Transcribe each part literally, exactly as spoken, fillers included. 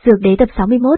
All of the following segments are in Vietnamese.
Dược đế tập sáu mươi mốt.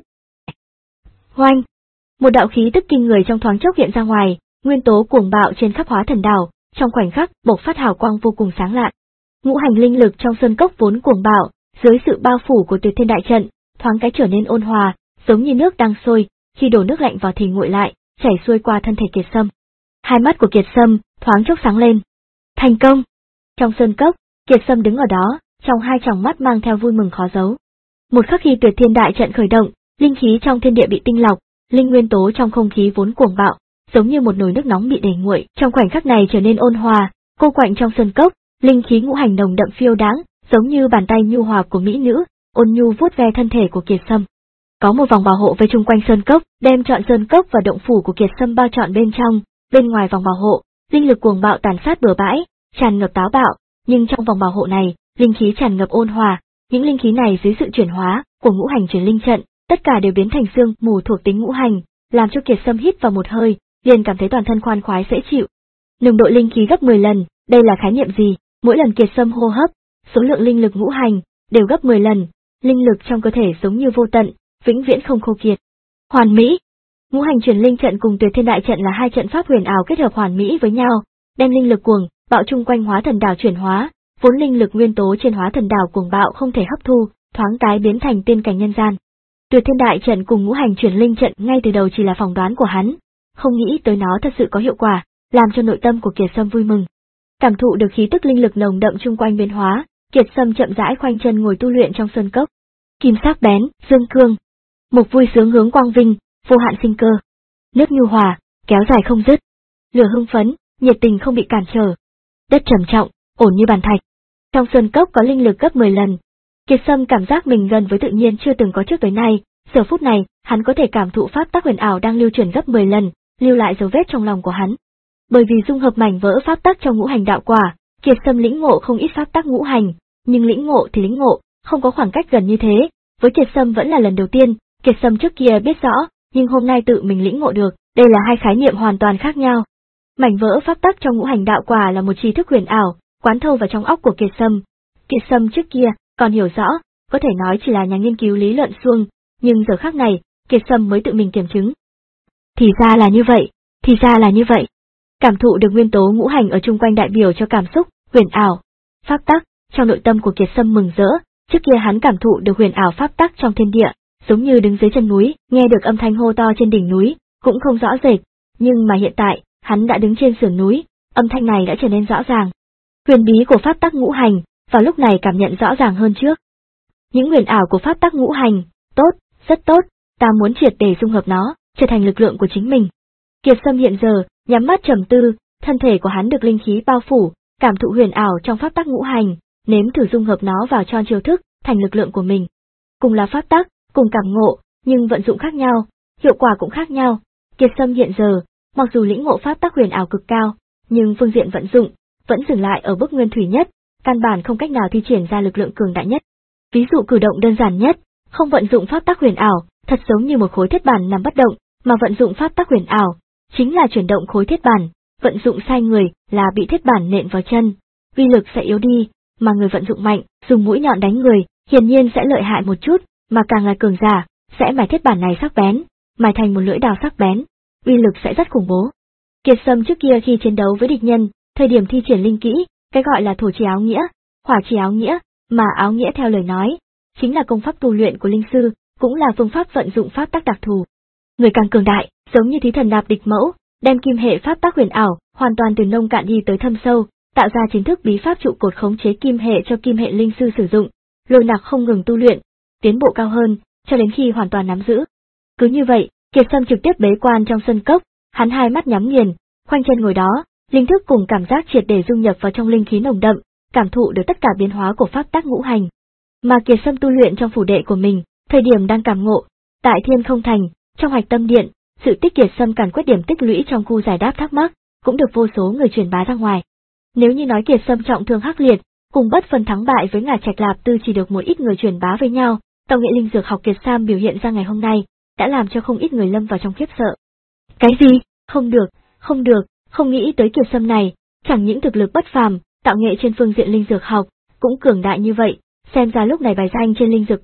Oanh! Một đạo khí tức kinh người trong thoáng chốc hiện ra ngoài, nguyên tố cuồng bạo trên khắp Hóa Thần Đảo, trong khoảnh khắc bộc phát hào quang vô cùng sáng lạn. Ngũ hành linh lực trong sơn cốc vốn cuồng bạo, dưới sự bao phủ của Tuyệt Thiên đại trận, thoáng cái trở nên ôn hòa, giống như nước đang sôi, khi đổ nước lạnh vào thì nguội lại, chảy xuôi qua thân thể Kiệt Sâm. Hai mắt của Kiệt Sâm thoáng chốc sáng lên. Thành công! Trong sơn cốc, Kiệt Sâm đứng ở đó, trong hai tròng mắt mang theo vui mừng khó giấu. Một khắc khi Tuyệt Thiên đại trận khởi động, linh khí trong thiên địa bị tinh lọc, linh nguyên tố trong không khí vốn cuồng bạo, giống như một nồi nước nóng bị đẩy nguội, trong khoảnh khắc này trở nên ôn hòa, cô quạnh trong sơn cốc, linh khí ngũ hành nồng đậm phiêu đáng, giống như bàn tay nhu hòa của mỹ nữ, ôn nhu vuốt ve thân thể của Kiệt Sâm. Có một vòng bảo hộ vây chung quanh sơn cốc, đem trọn sơn cốc và động phủ của Kiệt Sâm bao trọn bên trong, bên ngoài vòng bảo hộ, linh lực cuồng bạo tàn sát bừa bãi, tràn ngập táo bạo, nhưng trong vòng bảo hộ này, linh khí tràn ngập ôn hòa, những linh khí này dưới sự chuyển hóa của ngũ hành truyền linh trận, tất cả đều biến thành sương mù thuộc tính ngũ hành, làm cho Kiệt Sâm hít vào một hơi, liền cảm thấy toàn thân khoan khoái dễ chịu. Nồng độ linh khí gấp mười lần, đây là khái niệm gì? Mỗi lần Kiệt Sâm hô hấp, số lượng linh lực ngũ hành đều gấp mười lần, linh lực trong cơ thể giống như vô tận, vĩnh viễn không khô kiệt. Hoàn mỹ. Ngũ hành truyền linh trận cùng Tuyệt Thiên đại trận là hai trận pháp huyền ảo kết hợp hoàn mỹ với nhau, đem linh lực cuồng bạo chung quanh Hóa Thần Đảo chuyển hóa, vốn linh lực nguyên tố trên Hóa Thần Đảo cuồng bạo không thể hấp thu, thoáng cái biến thành tiên cảnh nhân gian. Tuyệt Thiên đại trận cùng ngũ hành truyền linh trận ngay từ đầu chỉ là phỏng đoán của hắn, không nghĩ tới nó thật sự có hiệu quả, làm cho nội tâm của Kiệt Sâm vui mừng. Cảm thụ được khí tức linh lực nồng đậm chung quanh biến hóa, Kiệt Sâm chậm rãi khoanh chân ngồi tu luyện trong sơn cốc. Kim sắc bén, dương cương, mục vui sướng hướng quang vinh, vô hạn sinh cơ. Nước nhu hòa, kéo dài không dứt. Lửa hưng phấn, nhiệt tình không bị cản trở. Đất trầm trọng, ổn như bàn thạch. Trong sơn cốc có linh lực gấp mười lần. Kiệt Sâm cảm giác mình gần với tự nhiên chưa từng có trước tới nay, giờ phút này, hắn có thể cảm thụ pháp tắc huyền ảo đang lưu chuyển gấp mười lần, lưu lại dấu vết trong lòng của hắn. Bởi vì dung hợp mảnh vỡ pháp tắc trong ngũ hành đạo quả, Kiệt Sâm lĩnh ngộ không ít pháp tắc ngũ hành, nhưng lĩnh ngộ thì lĩnh ngộ, không có khoảng cách gần như thế, với Kiệt Sâm vẫn là lần đầu tiên, Kiệt Sâm trước kia biết rõ, nhưng hôm nay tự mình lĩnh ngộ được, đây là hai khái niệm hoàn toàn khác nhau. Mảnh vỡ pháp tắc trong ngũ hành đạo quả là một tri thức huyền ảo, quán thâu vào trong óc của Kiệt Sâm. Kiệt Sâm trước kia còn hiểu rõ, có thể nói chỉ là nhà nghiên cứu lý luận suông, nhưng giờ khắc này, Kiệt Sâm mới tự mình kiểm chứng. Thì ra là như vậy, thì ra là như vậy. Cảm thụ được nguyên tố ngũ hành ở chung quanh đại biểu cho cảm xúc huyền ảo, pháp tắc, trong nội tâm của Kiệt Sâm mừng rỡ, trước kia hắn cảm thụ được huyền ảo pháp tắc trong thiên địa, giống như đứng dưới chân núi, nghe được âm thanh hô to trên đỉnh núi, cũng không rõ rệt, nhưng mà hiện tại, hắn đã đứng trên sườn núi, âm thanh này đã trở nên rõ ràng. Huyền bí của pháp tắc ngũ hành, vào lúc này cảm nhận rõ ràng hơn trước. Những huyền ảo của pháp tắc ngũ hành, tốt, rất tốt, ta muốn triệt để dung hợp nó, trở thành lực lượng của chính mình. Kiệt Sâm hiện giờ, nhắm mắt trầm tư, thân thể của hắn được linh khí bao phủ, cảm thụ huyền ảo trong pháp tắc ngũ hành, nếm thử dung hợp nó vào cho chiêu thức, thành lực lượng của mình. Cùng là pháp tắc, cùng cảm ngộ, nhưng vận dụng khác nhau, hiệu quả cũng khác nhau. Kiệt Sâm hiện giờ, mặc dù lĩnh ngộ pháp tắc huyền ảo cực cao, nhưng phương diện vận dụng vẫn dừng lại ở bước nguyên thủy nhất, căn bản không cách nào thi triển ra lực lượng cường đại nhất. Ví dụ cử động đơn giản nhất, không vận dụng pháp tắc huyền ảo, thật giống như một khối thiết bản nằm bất động, mà vận dụng pháp tắc huyền ảo, chính là chuyển động khối thiết bản, vận dụng sai người là bị thiết bản nện vào chân, uy lực sẽ yếu đi, mà người vận dụng mạnh, dùng mũi nhọn đánh người, hiển nhiên sẽ lợi hại một chút, mà càng là cường giả, sẽ mài thiết bản này sắc bén, mài thành một lưỡi đào sắc bén, uy lực sẽ rất khủng bố. Kiệt Sâm trước kia khi chiến đấu với địch nhân, thời điểm thi triển linh kỹ, cái gọi là thổ chi áo nghĩa, hỏa chi áo nghĩa, mà áo nghĩa theo lời nói, chính là công pháp tu luyện của linh sư, cũng là phương pháp vận dụng pháp tắc đặc thù. Người càng cường đại, giống như thí thần nạp địch mẫu, đem kim hệ pháp tắc huyền ảo, hoàn toàn từ nông cạn đi tới thâm sâu, tạo ra chính thức bí pháp trụ cột khống chế kim hệ cho kim hệ linh sư sử dụng, lôi nặc không ngừng tu luyện, tiến bộ cao hơn, cho đến khi hoàn toàn nắm giữ. Cứ như vậy, Kiệt Sâm trực tiếp bế quan trong sân cốc, hắn hai mắt nhắm nghiền, khoanh chân ngồi đó, linh thức cùng cảm giác triệt để dung nhập vào trong linh khí nồng đậm, cảm thụ được tất cả biến hóa của pháp tắc ngũ hành. Mà Kiệt Sâm tu luyện trong phủ đệ của mình, thời điểm đang cảm ngộ, tại Thiên Không Thành, trong Hạch Tâm Điện, sự tích Kiệt Sâm càn quét điểm tích lũy trong khu giải đáp thắc mắc, cũng được vô số người truyền bá ra ngoài. Nếu như nói Kiệt Sâm trọng thương hắc liệt, cùng bất phân thắng bại với ngả Trạch Lạp Tư chỉ được một ít người truyền bá với nhau, tàu nghệ linh dược học Kiệt Sam biểu hiện ra ngày hôm nay, đã làm cho không ít người lâm vào trong khiếp sợ. Cái gì? Không được, không được, không nghĩ tới Kiệt Sâm này, chẳng những thực lực bất phàm, tạo nghệ trên phương diện linh dược học cũng cường đại như vậy, xem ra lúc này bài danh trên linh dược bảng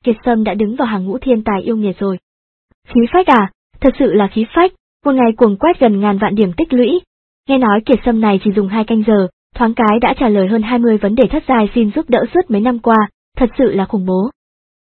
Kiệt Sâm đã đứng vào hàng ngũ thiên tài yêu nghiệt rồi. Khí phách à, thật sự là khí phách, một ngày cuồng quét gần ngàn vạn điểm tích lũy. Nghe nói Kiệt Sâm này chỉ dùng hai canh giờ, thoáng cái đã trả lời hơn hai mươi vấn đề thất giai xin giúp đỡ suốt mấy năm qua, thật sự là khủng bố.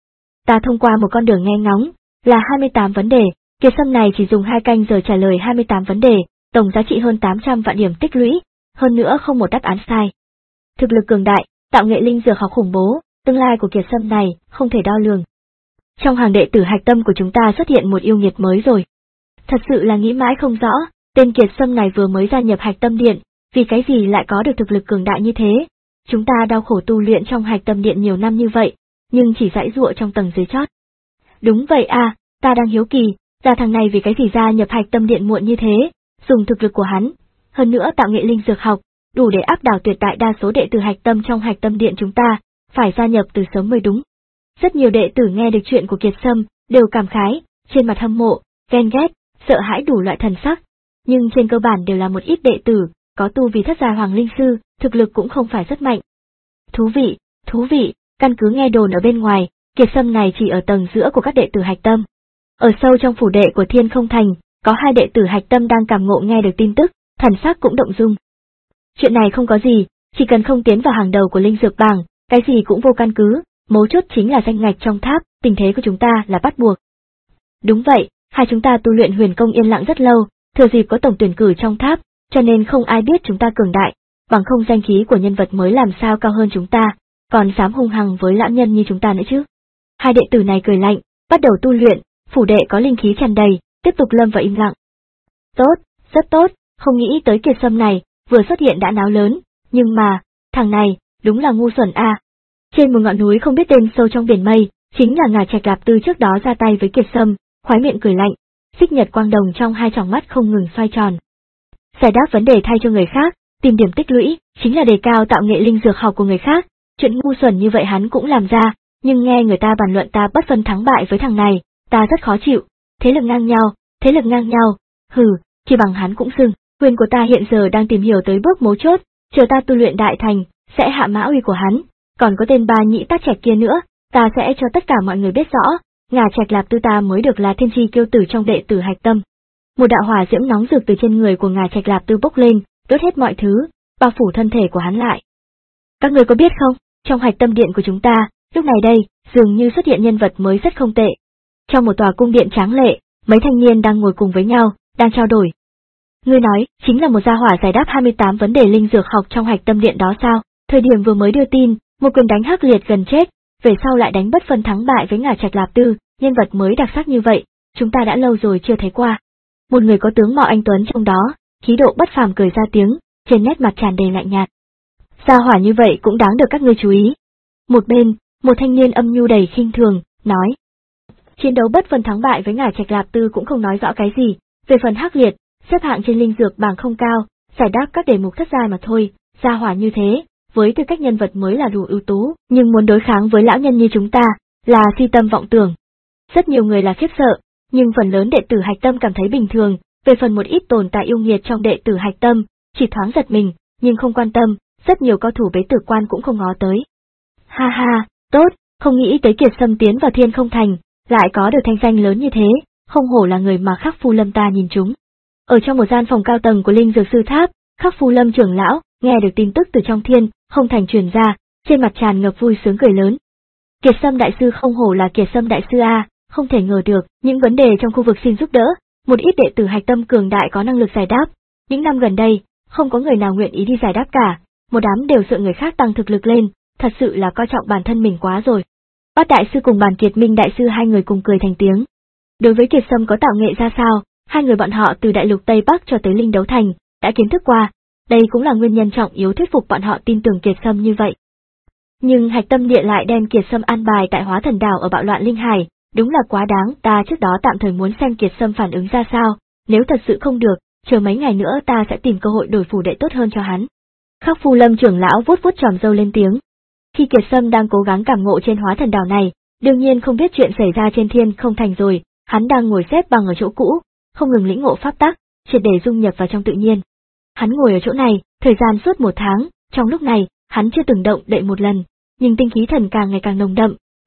Ta thông qua một con đường nghe ngóng, là hai mươi tám vấn đề, Kiệt Sâm này chỉ dùng hai canh giờ trả lời hai mươi tám vấn đề, tổng giá trị hơn tám trăm vạn điểm tích lũy, hơn nữa không một đáp án sai. Thực lực cường đại, tạo nghệ linh dược học khủng bố, tương lai của Kiệt Sâm này không thể đo lường. Trong hàng đệ tử hạch tâm của chúng ta xuất hiện một yêu nghiệt mới rồi. Thật sự là nghĩ mãi không rõ, tên Kiệt Sâm này vừa mới gia nhập hạch tâm điện, vì cái gì lại có được thực lực cường đại như thế. Chúng ta đau khổ tu luyện trong hạch tâm điện nhiều năm như vậy, nhưng chỉ dãy dụa trong tầng dưới chót. Đúng vậy à, ta đang hiếu kỳ, ra thằng này vì cái gì gia nhập hạch tâm điện muộn như thế, dùng thực lực của hắn, hơn nữa tạo nghệ linh dược học, đủ để áp đảo tuyệt đại đa số đệ tử hạch tâm trong hạch tâm điện chúng ta, phải gia nhập từ sớm mới đúng. Rất nhiều đệ tử nghe được chuyện của Kiệt Sâm, đều cảm khái, trên mặt hâm mộ, ghen ghét, sợ hãi đủ loại thần sắc, nhưng trên cơ bản đều là một ít đệ tử, có tu vì thất giai hoàng linh sư, thực lực cũng không phải rất mạnh. Thú vị, thú vị, căn cứ nghe đồn ở bên ngoài, Kiệt Sâm này chỉ ở tầng giữa của các đệ tử hạch tâm. Ở sâu trong phủ đệ của Thiên Không Thành, có hai đệ tử hạch tâm đang cảm ngộ nghe được tin tức, thần sắc cũng động dung. Chuyện này không có gì, chỉ cần không tiến vào hàng đầu của linh dược bảng, cái gì cũng vô căn cứ, mấu chốt chính là danh ngạch trong tháp, tình thế của chúng ta là bắt buộc. Đúng vậy, hai chúng ta tu luyện huyền công yên lặng rất lâu, thừa dịp có tổng tuyển cử trong tháp, cho nên không ai biết chúng ta cường đại, bằng không danh khí của nhân vật mới làm sao cao hơn chúng ta, còn dám hung hăng với lão nhân như chúng ta nữa chứ. Hai đệ tử này cười lạnh, bắt đầu tu luyện, phủ đệ có linh khí tràn đầy, tiếp tục lâm vào im lặng. Tốt, rất tốt, không nghĩ tới Kiệt Sâm này, vừa xuất hiện đã náo lớn, nhưng mà, thằng này, đúng là ngu xuẩn a. À. Trên một ngọn núi không biết tên sâu trong biển mây, chính là Ngà Trạch Lạp Tư trước đó ra tay với Kiệt Sâm, khoái miệng cười lạnh, xích nhật quang đồng trong hai tròng mắt không ngừng xoay tròn. Giải đáp vấn đề thay cho người khác, tìm điểm tích lũy, chính là đề cao tạo nghệ linh dược học của người khác, chuyện ngu xuẩn như vậy hắn cũng làm ra, nhưng nghe người ta bàn luận ta bất phân thắng bại với thằng này, ta rất khó chịu, thế lực ngang nhau, thế lực ngang nhau, hừ, chỉ bằng hắn cũng xưng, quyền của ta hiện giờ đang tìm hiểu tới bước mấu chốt, chờ ta tu luyện đại thành, sẽ hạ mã uy của hắn, còn có tên ba nhĩ tát trạch kia nữa, ta sẽ cho tất cả mọi người biết rõ, Ngà Trạch Lạp Tư ta mới được là thiên tri kiêu tử trong đệ tử hạch tâm. Một đạo hỏa diễm nóng rực từ trên người của Ngà Trạch Lạp Tư bốc lên, đốt hết mọi thứ, bao phủ thân thể của hắn lại. Các người có biết không, trong hạch tâm điện của chúng ta, lúc này đây, dường như xuất hiện nhân vật mới rất không tệ. Trong một tòa cung điện tráng lệ, mấy thanh niên đang ngồi cùng với nhau, đang trao đổi. Ngươi nói, chính là một gia hỏa giải đáp hai mươi tám vấn đề linh dược học trong hạch tâm điện đó sao? Thời điểm vừa mới đưa tin, một quyền đánh Hắc Liệt gần chết, về sau lại đánh bất phân thắng bại với Ngà Trạch Lạp Tư, nhân vật mới đặc sắc như vậy, chúng ta đã lâu rồi chưa thấy qua. Một người có tướng mạo anh tuấn trong đó, khí độ bất phàm cười ra tiếng, trên nét mặt tràn đầy lạnh nhạt. Gia hỏa như vậy cũng đáng được các ngươi chú ý. Một bên, một thanh niên âm nhu đầy khinh thường, nói. Chiến đấu bất phân thắng bại với Ngà Trạch Lạp Tư cũng không nói rõ cái gì, về phần Hắc Liệt, xếp hạng trên linh dược bảng không cao, giải đáp các đề mục thất giai mà thôi, gia hỏa như thế, với tư cách nhân vật mới là đủ ưu tú, nhưng muốn đối kháng với lão nhân như chúng ta, là si tâm vọng tưởng. Rất nhiều người là khiếp sợ, nhưng phần lớn đệ tử hạch tâm cảm thấy bình thường, về phần một ít tồn tại yêu nghiệt trong đệ tử hạch tâm, chỉ thoáng giật mình, nhưng không quan tâm, rất nhiều cao thủ bế tử quan cũng không ngó tới. Ha ha, tốt, không nghĩ tới Kiệt Sâm tiến vào Thiên Không Thành, lại có được thanh danh lớn như thế, không hổ là người mà Khắc Phu Lâm ta nhìn chúng. Ở trong một gian phòng cao tầng của Linh Dược Sư Tháp, Khắc Phu Lâm trưởng lão, nghe được tin tức từ trong Thiên Không Thành truyền ra, trên mặt tràn ngập vui sướng cười lớn. Kiệt Sâm đại sư không hổ là Kiệt Sâm đại sư a, không thể ngờ được, những vấn đề trong khu vực xin giúp đỡ, một ít đệ tử hạch tâm cường đại có năng lực giải đáp. Những năm gần đây, không có người nào nguyện ý đi giải đáp cả, một đám đều sợ người khác tăng thực lực lên, thật sự là coi trọng bản thân mình quá rồi. Bát đại sư cùng Bàn Kiệt Minh đại sư hai người cùng cười thành tiếng. Đối với Kiệt Sâm có tạo nghệ ra sao, hai người bọn họ từ đại lục Tây Bắc cho tới Linh Đấu Thành, đã kiến thức qua, đây cũng là nguyên nhân trọng yếu thuyết phục bọn họ tin tưởng Kiệt Sâm như vậy. Nhưng hạch tâm địa lại đem Kiệt Sâm an bài tại Hóa Thần Đảo ở bạo loạn linh hải, đúng là quá đáng, ta trước đó tạm thời muốn xem Kiệt Sâm phản ứng ra sao, nếu thật sự không được, chờ mấy ngày nữa ta sẽ tìm cơ hội đổi phủ đệ tốt hơn cho hắn. Khắc Phu Lâm trưởng lão vuốt vuốt tròm râu lên tiếng. Khi Kiệt Sâm đang cố gắng cảm ngộ trên Hóa Thần Đảo này, đương nhiên không biết chuyện xảy ra trên Thiên Không Thành rồi, hắn đang ngồi xếp bằng ở chỗ cũ, không ngừng lĩnh ngộ pháp tắc, triệt để dung nhập vào trong tự nhiên. Hắn ngồi ở chỗ này, thời gian suốt một tháng, trong lúc này, hắn chưa từng động đậy một lần, nhưng tinh khí thần càng ngày càng nồng đậm,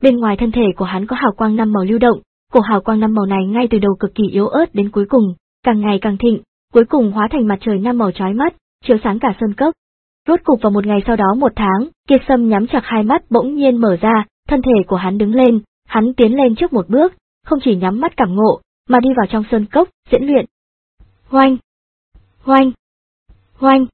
Bên ngoài thân thể của hắn có hào quang năm màu lưu động, cổ hào quang năm màu này ngay từ đầu cực kỳ yếu ớt đến cuối cùng, càng ngày càng thịnh, cuối cùng hóa thành mặt trời năm màu chói mắt, chiếu sáng cả sơn cốc. Rốt cục vào một ngày sau đó một tháng, Kiệt Sâm nhắm chặt hai mắt bỗng nhiên mở ra, thân thể của hắn đứng lên, hắn tiến lên trước một bước, không chỉ nhắm mắt cảm ngộ, mà đi vào trong sơn cốc, diễn luyện. Hoanh! Hoanh! Hoanh!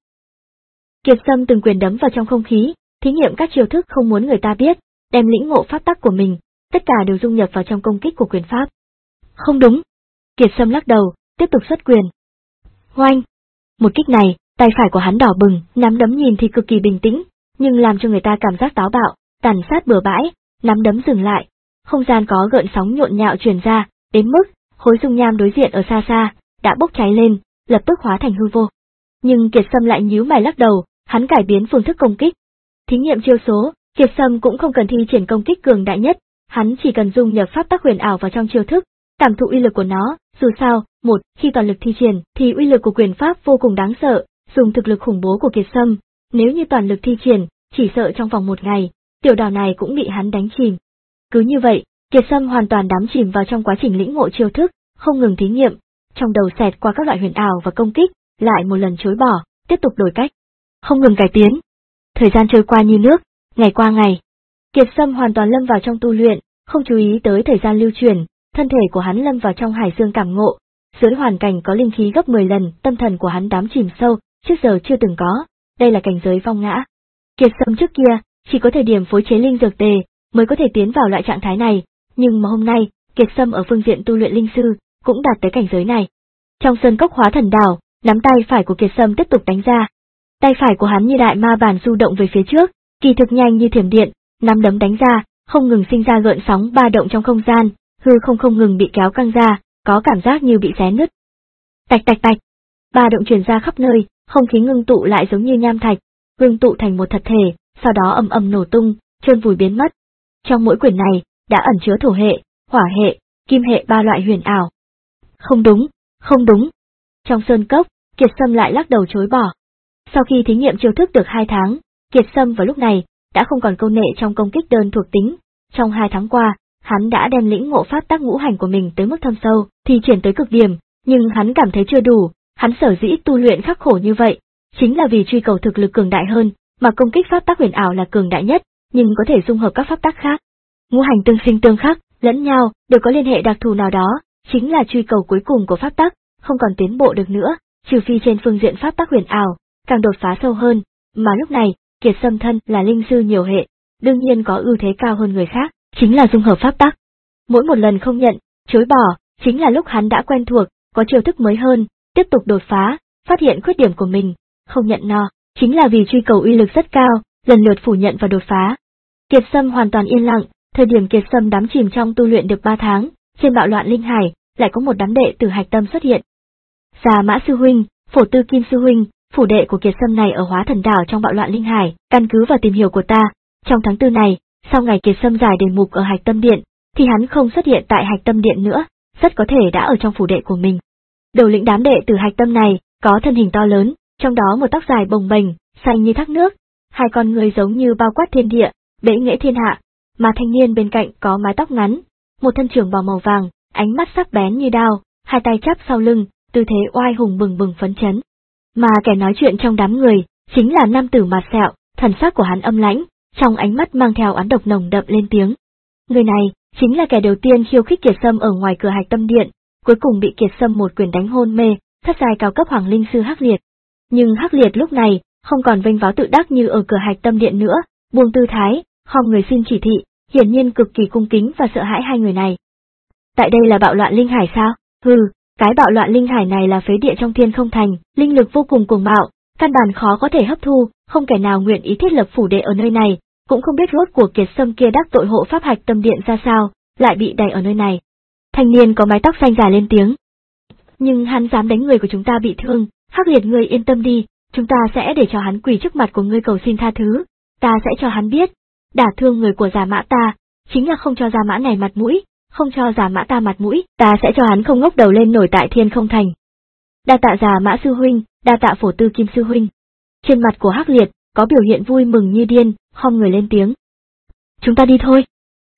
Kiệt Sâm từng quyền đấm vào trong không khí, thí nghiệm các chiêu thức không muốn người ta biết, đem lĩnh ngộ pháp tắc của mình, tất cả đều dung nhập vào trong công kích của quyền pháp. Không đúng! Kiệt Sâm lắc đầu, tiếp tục xuất quyền. Hoanh! Một kích này, tay phải của hắn đỏ bừng, nắm đấm nhìn thì cực kỳ bình tĩnh, nhưng làm cho người ta cảm giác táo bạo, tàn sát bừa bãi, nắm đấm dừng lại, không gian có gợn sóng nhộn nhạo truyền ra, đến mức khối dung nham đối diện ở xa xa đã bốc cháy lên, lập tức hóa thành hư vô. Nhưng Kiệt Sâm lại nhíu mày lắc đầu, hắn cải biến phương thức công kích. Thí nghiệm chiêu số, Kiệt Sâm cũng không cần thi triển công kích cường đại nhất, hắn chỉ cần dung nhập pháp tắc huyền ảo vào trong chiêu thức, cảm thụ uy lực của nó. Dù sao, một khi toàn lực thi triển thì uy lực của quyền pháp vô cùng đáng sợ, dùng thực lực khủng bố của Kiệt Sâm, nếu như toàn lực thi triển, chỉ sợ trong vòng một ngày, tiểu đảo này cũng bị hắn đánh chìm. Cứ như vậy, Kiệt Sâm hoàn toàn đắm chìm vào trong quá trình lĩnh ngộ chiêu thức, không ngừng thí nghiệm, trong đầu xẹt qua các loại huyền ảo và công kích, lại một lần chối bỏ, tiếp tục đổi cách, không ngừng cải tiến. Thời gian trôi qua như nước, ngày qua ngày. Kiệt Sâm hoàn toàn lâm vào trong tu luyện, không chú ý tới thời gian lưu chuyển, thân thể của hắn lâm vào trong hải dương cảm ngộ. Dưới hoàn cảnh có linh khí gấp mười lần, tâm thần của hắn đắm chìm sâu, trước giờ chưa từng có, đây là cảnh giới phong ngã. Kiệt Sâm trước kia, chỉ có thời điểm phối chế linh dược tề, mới có thể tiến vào loại trạng thái này, nhưng mà hôm nay, Kiệt Sâm ở phương diện tu luyện linh sư, cũng đạt tới cảnh giới này. Trong sơn cốc hóa thần đảo, nắm tay phải của Kiệt Sâm tiếp tục đánh ra. Tay phải của hắn như đại ma bản du động về phía trước, kỳ thực nhanh như thiểm điện, nắm đấm đánh ra, không ngừng sinh ra gợn sóng ba động trong không gian, hư không không ngừng bị kéo căng ra, có cảm giác như bị xé nứt. Tạch tạch tạch, ba động truyền ra khắp nơi, không khí ngưng tụ lại giống như nham thạch, ngưng tụ thành một thật thể, sau đó ầm ầm nổ tung, chôn vùi biến mất. Trong mỗi quyển này, đã ẩn chứa thổ hệ, hỏa hệ, kim hệ ba loại huyền ảo. Không đúng, không đúng. Trong sơn cốc, Kiệt Sâm lại lắc đầu chối bỏ. Sau khi thí nghiệm chiêu thức được hai tháng, Kiệt Sâm vào lúc này, đã không còn câu nệ trong công kích đơn thuộc tính. Trong hai tháng qua, hắn đã đem lĩnh ngộ pháp tắc ngũ hành của mình tới mức thâm sâu, thi triển tới cực điểm, nhưng hắn cảm thấy chưa đủ, hắn sở dĩ tu luyện khắc khổ như vậy, chính là vì truy cầu thực lực cường đại hơn, mà công kích pháp tắc huyền ảo là cường đại nhất, nhưng có thể dung hợp các pháp tắc khác. Ngũ hành tương sinh tương khắc, lẫn nhau, đều có liên hệ đặc thù nào đó, chính là truy cầu cuối cùng của pháp tắc, không còn tiến bộ được nữa, trừ phi trên phương diện pháp tắc huyền ảo, càng đột phá sâu hơn, mà lúc này, Kiệt Sâm thân là linh sư nhiều hệ, đương nhiên có ưu thế cao hơn người khác, chính là dung hợp pháp tắc. Mỗi một lần không nhận, chối bỏ, chính là lúc hắn đã quen thuộc, có chiêu thức mới hơn, tiếp tục đột phá, phát hiện khuyết điểm của mình, không nhận nó, chính là vì truy cầu uy lực rất cao, lần lượt phủ nhận và đột phá. Kiệt Sâm hoàn toàn yên lặng, thời điểm Kiệt Sâm đắm chìm trong tu luyện được ba tháng, trên bạo loạn linh hải, lại có một đám đệ tử hạch tâm xuất hiện. Già Mã sư huynh, Phổ Tư Kim sư huynh, phủ đệ của Kiệt Sâm này ở Hóa Thần Đảo trong bạo loạn linh hải, căn cứ vào tìm hiểu của ta, trong tháng tư này, sau ngày Kiệt Sâm giải đề mục ở Hạch Tâm Điện, thì hắn không xuất hiện tại Hạch Tâm Điện nữa, rất có thể đã ở trong phủ đệ của mình. Đầu lĩnh đám đệ tử Hạch Tâm này, có thân hình to lớn, trong đó một tóc dài bồng bềnh, xanh như thác nước, hai con người giống như bao quát thiên địa, bệ nghệ thiên hạ, mà thanh niên bên cạnh có mái tóc ngắn, một thân trường bào màu vàng, ánh mắt sắc bén như đao, hai tay chắp sau lưng, tư thế oai hùng bừng bừng phấn chấn. Mà kẻ nói chuyện trong đám người, chính là nam tử mặt sẹo, thần sắc của hắn âm lãnh, trong ánh mắt mang theo oán độc nồng đậm lên tiếng. Người này, chính là kẻ đầu tiên khiêu khích Kiệt Sâm ở ngoài cửa Hạch Tâm Điện, cuối cùng bị Kiệt Sâm một quyền đánh hôn mê, thất giai cao cấp hoàng linh sư Hắc Liệt. Nhưng Hắc Liệt lúc này, không còn vênh váo tự đắc như ở cửa Hạch Tâm Điện nữa, buông tư thái, khom người xin chỉ thị, hiển nhiên cực kỳ cung kính và sợ hãi hai người này. Tại đây là bạo loạn linh hải sao? Hừ, cái bạo loạn linh hải này là phế địa trong thiên không thành, linh lực vô cùng cuồng bạo, căn bản khó có thể hấp thu, không kẻ nào nguyện ý thiết lập phủ đệ ở nơi này, cũng không biết rốt cuộc Kiệt Sâm kia đắc tội hộ pháp Hạch Tâm Điện ra sao, lại bị đày ở nơi này. Thanh niên có mái tóc xanh dài lên tiếng. Nhưng hắn dám đánh người của chúng ta bị thương, Hắc Liệt ngươi yên tâm đi, chúng ta sẽ để cho hắn quỳ trước mặt của ngươi cầu xin tha thứ, ta sẽ cho hắn biết, đả thương người của Già Mã ta, chính là không cho Già Mã này mặt mũi, không cho Già Mã ta mặt mũi, ta sẽ cho hắn không ngóc đầu lên nổi tại thiên không thành. Đa tạ Già Mã sư huynh, đa tạ Phổ Tư Kim sư huynh. Trên mặt của Hắc Liệt, có biểu hiện vui mừng như điên, khom người lên tiếng. Chúng ta đi thôi.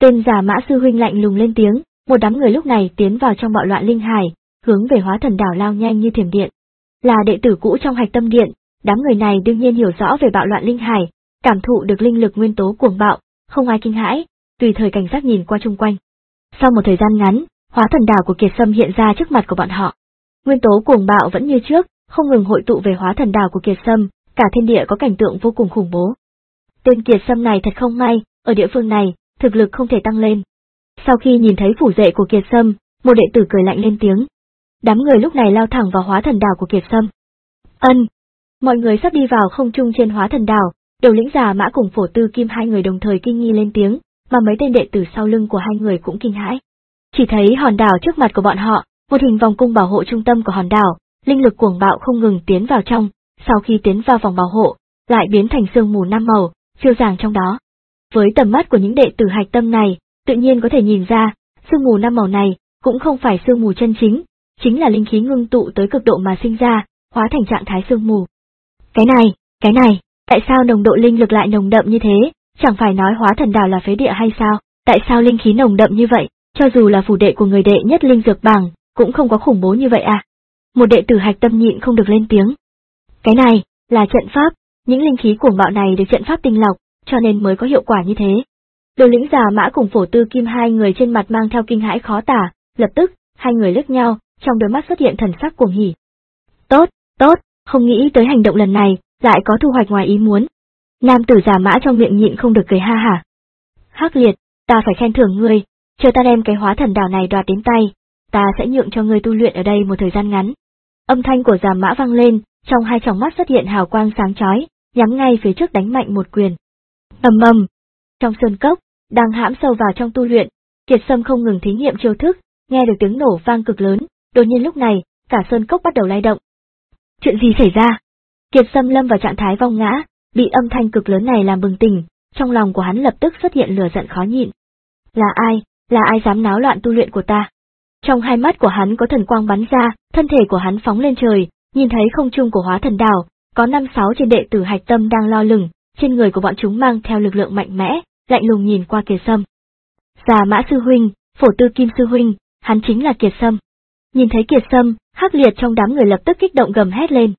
Tên Giả Mã sư huynh lạnh lùng lên tiếng, một đám người lúc này tiến vào trong bạo loạn linh hải, hướng về Hóa Thần Đảo lao nhanh như thiểm điện. Là đệ tử cũ trong Hạch Tâm Điện, đám người này đương nhiên hiểu rõ về bạo loạn linh hải, cảm thụ được linh lực nguyên tố cuồng bạo, không ai kinh hãi, tùy thời cảnh giác nhìn qua chung quanh. Sau một thời gian ngắn, Hóa Thần Đảo của Kiệt Sâm hiện ra trước mặt của bọn họ. Nguyên tố cuồng bạo vẫn như trước, không ngừng hội tụ về Hóa Thần Đảo của Kiệt Sâm, cả thiên địa có cảnh tượng vô cùng khủng bố. Tên Kiệt Sâm này thật không may, ở địa phương này, thực lực không thể tăng lên. Sau khi nhìn thấy phủ rệ của Kiệt Sâm, một đệ tử cười lạnh lên tiếng. Đám người lúc này lao thẳng vào Hóa Thần Đảo của Kiệt Sâm. Ân, mọi người sắp đi vào không trung trên Hóa Thần Đảo, Đầu lĩnh Giả Mã cùng Phổ Tư Kim hai người đồng thời kinh nghi lên tiếng, mà mấy tên đệ tử sau lưng của hai người cũng kinh hãi. Chỉ thấy hòn đảo trước mặt của bọn họ, một hình vòng cung bảo hộ trung tâm của hòn đảo, linh lực cuồng bạo không ngừng tiến vào trong, sau khi tiến vào vòng bảo hộ, lại biến thành sương mù năm màu, phiêu dàng trong đó. Với tầm mắt của những đệ tử hạch tâm này, tự nhiên có thể nhìn ra, sương mù năm màu này cũng không phải sương mù chân chính, chính là linh khí ngưng tụ tới cực độ mà sinh ra, hóa thành trạng thái sương mù. Cái này, cái này, tại sao nồng độ linh lực lại nồng đậm như thế, chẳng phải nói Hóa Thần Đảo là phế địa hay sao, tại sao linh khí nồng đậm như vậy, cho dù là phủ đệ của người đệ nhất linh dược bảng, cũng không có khủng bố như vậy à. Một đệ tử hạch tâm nhịn không được lên tiếng. Cái này, là trận pháp, những linh khí cuồng bạo này được trận pháp tinh lọc, cho nên mới có hiệu quả như thế. Đầu lĩnh Giả Mã cùng Phổ Tư Kim hai người trên mặt mang theo kinh hãi khó tả, lập tức, hai người liếc nhau, trong đôi mắt xuất hiện thần sắc cuồng hỉ. Tốt, tốt, không nghĩ tới hành động lần này, lại có thu hoạch ngoài ý muốn. Nam tử Giả Mã trong miệng nhịn không được cười ha hả. Hắc Liệt, ta phải khen thưởng ngươi, chờ ta đem cái Hóa Thần Đảo này đoạt đến tay, ta sẽ nhượng cho ngươi tu luyện ở đây một thời gian ngắn. Âm thanh của Giả Mã vang lên, trong hai tròng mắt xuất hiện hào quang sáng chói, nhắm ngay phía trước đánh mạnh một quyền. Ầm ầm. Trong sơn cốc, đang hãm sâu vào trong tu luyện, Kiệt Sâm không ngừng thí nghiệm chiêu thức, nghe được tiếng nổ vang cực lớn, đột nhiên lúc này, cả sơn cốc bắt đầu lay động. Chuyện gì xảy ra? Kiệt Sâm lâm vào trạng thái vong ngã, bị âm thanh cực lớn này làm bừng tỉnh, trong lòng của hắn lập tức xuất hiện lửa giận khó nhịn. Là ai, là ai dám náo loạn tu luyện của ta? Trong hai mắt của hắn có thần quang bắn ra, thân thể của hắn phóng lên trời, nhìn thấy không trung của Hóa Thần Đảo, có năm sáu trên đệ tử hạch tâm đang lo lửng, trên người của bọn chúng mang theo lực lượng mạnh mẽ, lạnh lùng nhìn qua Kiệt Sâm. Giả Mã sư huynh, Phổ Tư Kim sư huynh, hắn chính là Kiệt Sâm. Nhìn thấy Kiệt Sâm, Hắc Liệt trong đám người lập tức kích động gầm hét lên.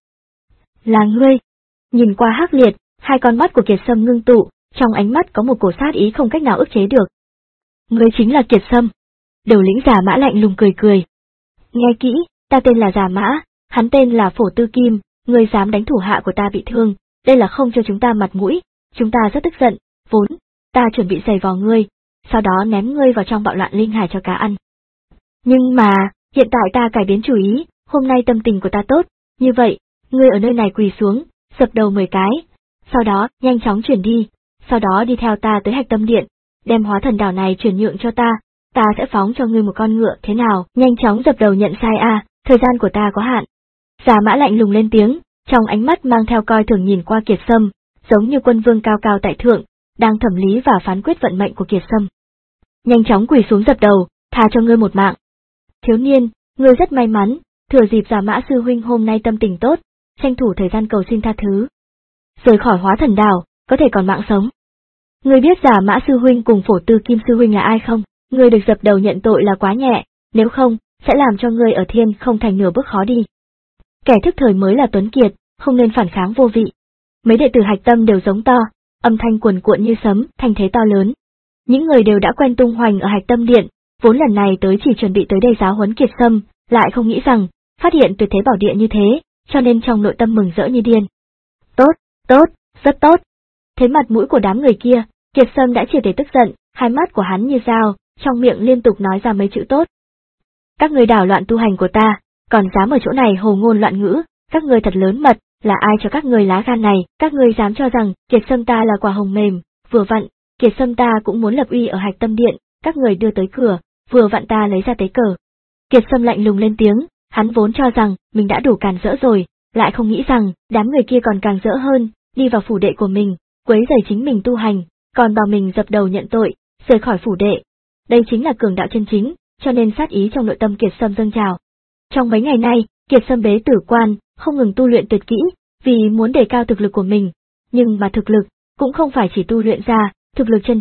Là ngươi! Nhìn qua Hắc Liệt, hai con mắt của Kiệt Sâm ngưng tụ, trong ánh mắt có một cổ sát ý không cách nào ức chế được. Ngươi chính là Kiệt Sâm. Đầu lĩnh Giả Mã lạnh lùng cười cười. Nghe kỹ, ta tên là Giả Mã, hắn tên là Phổ Tư Kim, ngươi dám đánh thủ hạ của ta bị thương, đây là không cho chúng ta mặt mũi, chúng ta rất tức giận, vốn, ta chuẩn bị giày vò ngươi, sau đó ném ngươi vào trong bạo loạn linh hải cho cá ăn. Nhưng mà, hiện tại ta cải biến chủ ý, hôm nay tâm tình của ta tốt, như vậy, ngươi ở nơi này quỳ xuống, dập đầu mười cái, sau đó, nhanh chóng chuyển đi, sau đó đi theo ta tới Hạch Tâm Điện, đem Hóa Thần Đảo này chuyển nhượng cho ta, ta sẽ phóng cho ngươi một con ngựa, thế nào, nhanh chóng dập đầu nhận sai a, thời gian của ta có hạn. Giả Mã lạnh lùng lên tiếng, trong ánh mắt mang theo coi thường nhìn qua Kiệt Sâm, giống như quân vương cao cao tại thượng, đang thẩm lý và phán quyết vận mệnh của Kiệt Sâm. Nhanh chóng quỳ xuống dập đầu, tha cho ngươi một mạng. Thiếu niên, ngươi rất may mắn, thừa dịp Giả Mã sư huynh hôm nay tâm tình tốt, tranh thủ thời gian cầu xin tha thứ. Rời khỏi Hóa Thần Đảo, có thể còn mạng sống. Ngươi biết Giả Mã sư huynh cùng Phổ Tư Kim sư huynh là ai không? Ngươi được dập đầu nhận tội là quá nhẹ, nếu không, sẽ làm cho ngươi ở thiên không thành nửa bước khó đi. Kẻ thức thời mới là tuấn kiệt, không nên phản kháng vô vị. Mấy đệ tử hạch tâm đều giống to, âm thanh cuồn cuộn như sấm, thanh thế to lớn. Những người đều đã quen tung hoành ở Hạch Tâm Điện, vốn lần này tới chỉ chuẩn bị tới đây giáo huấn Kiệt Sâm, lại không nghĩ rằng, phát hiện tuyệt thế bảo địa như thế, cho nên trong nội tâm mừng rỡ như điên. Tốt, tốt, rất tốt. Thấy mặt mũi của đám người kia, Kiệt Sâm đã triệt để tức giận, hai mắt của hắn như dao, trong miệng liên tục nói ra mấy chữ tốt. Các người đảo loạn tu hành của ta, còn dám ở chỗ này hồ ngôn loạn ngữ, các người thật lớn mật, là ai cho các người lá gan này, các người dám cho rằng Kiệt Sâm ta là quả hồng mềm, vừa vặn, Kiệt Sâm ta cũng muốn lập uy ở Hạch Tâm Điện, các người đưa tới cửa, vừa vặn ta lấy ra tế cờ. Kiệt Sâm lạnh lùng lên tiếng, hắn vốn cho rằng mình đã đủ càn rỡ rồi, lại không nghĩ rằng đám người kia còn càng rỡ hơn, đi vào phủ đệ của mình, quấy rầy chính mình tu hành, còn bảo mình dập đầu nhận tội, rời khỏi phủ đệ. Đây chính là cường đạo chân chính, cho nên sát ý trong nội tâm Kiệt Sâm dâng trào. Trong mấy ngày nay, Kiệt Sâm bế tử quan, không ngừng tu luyện tuyệt kỹ, vì muốn đề cao thực lực của mình, nhưng mà thực lực cũng không phải chỉ tu luyện ra, thực lực chân chánh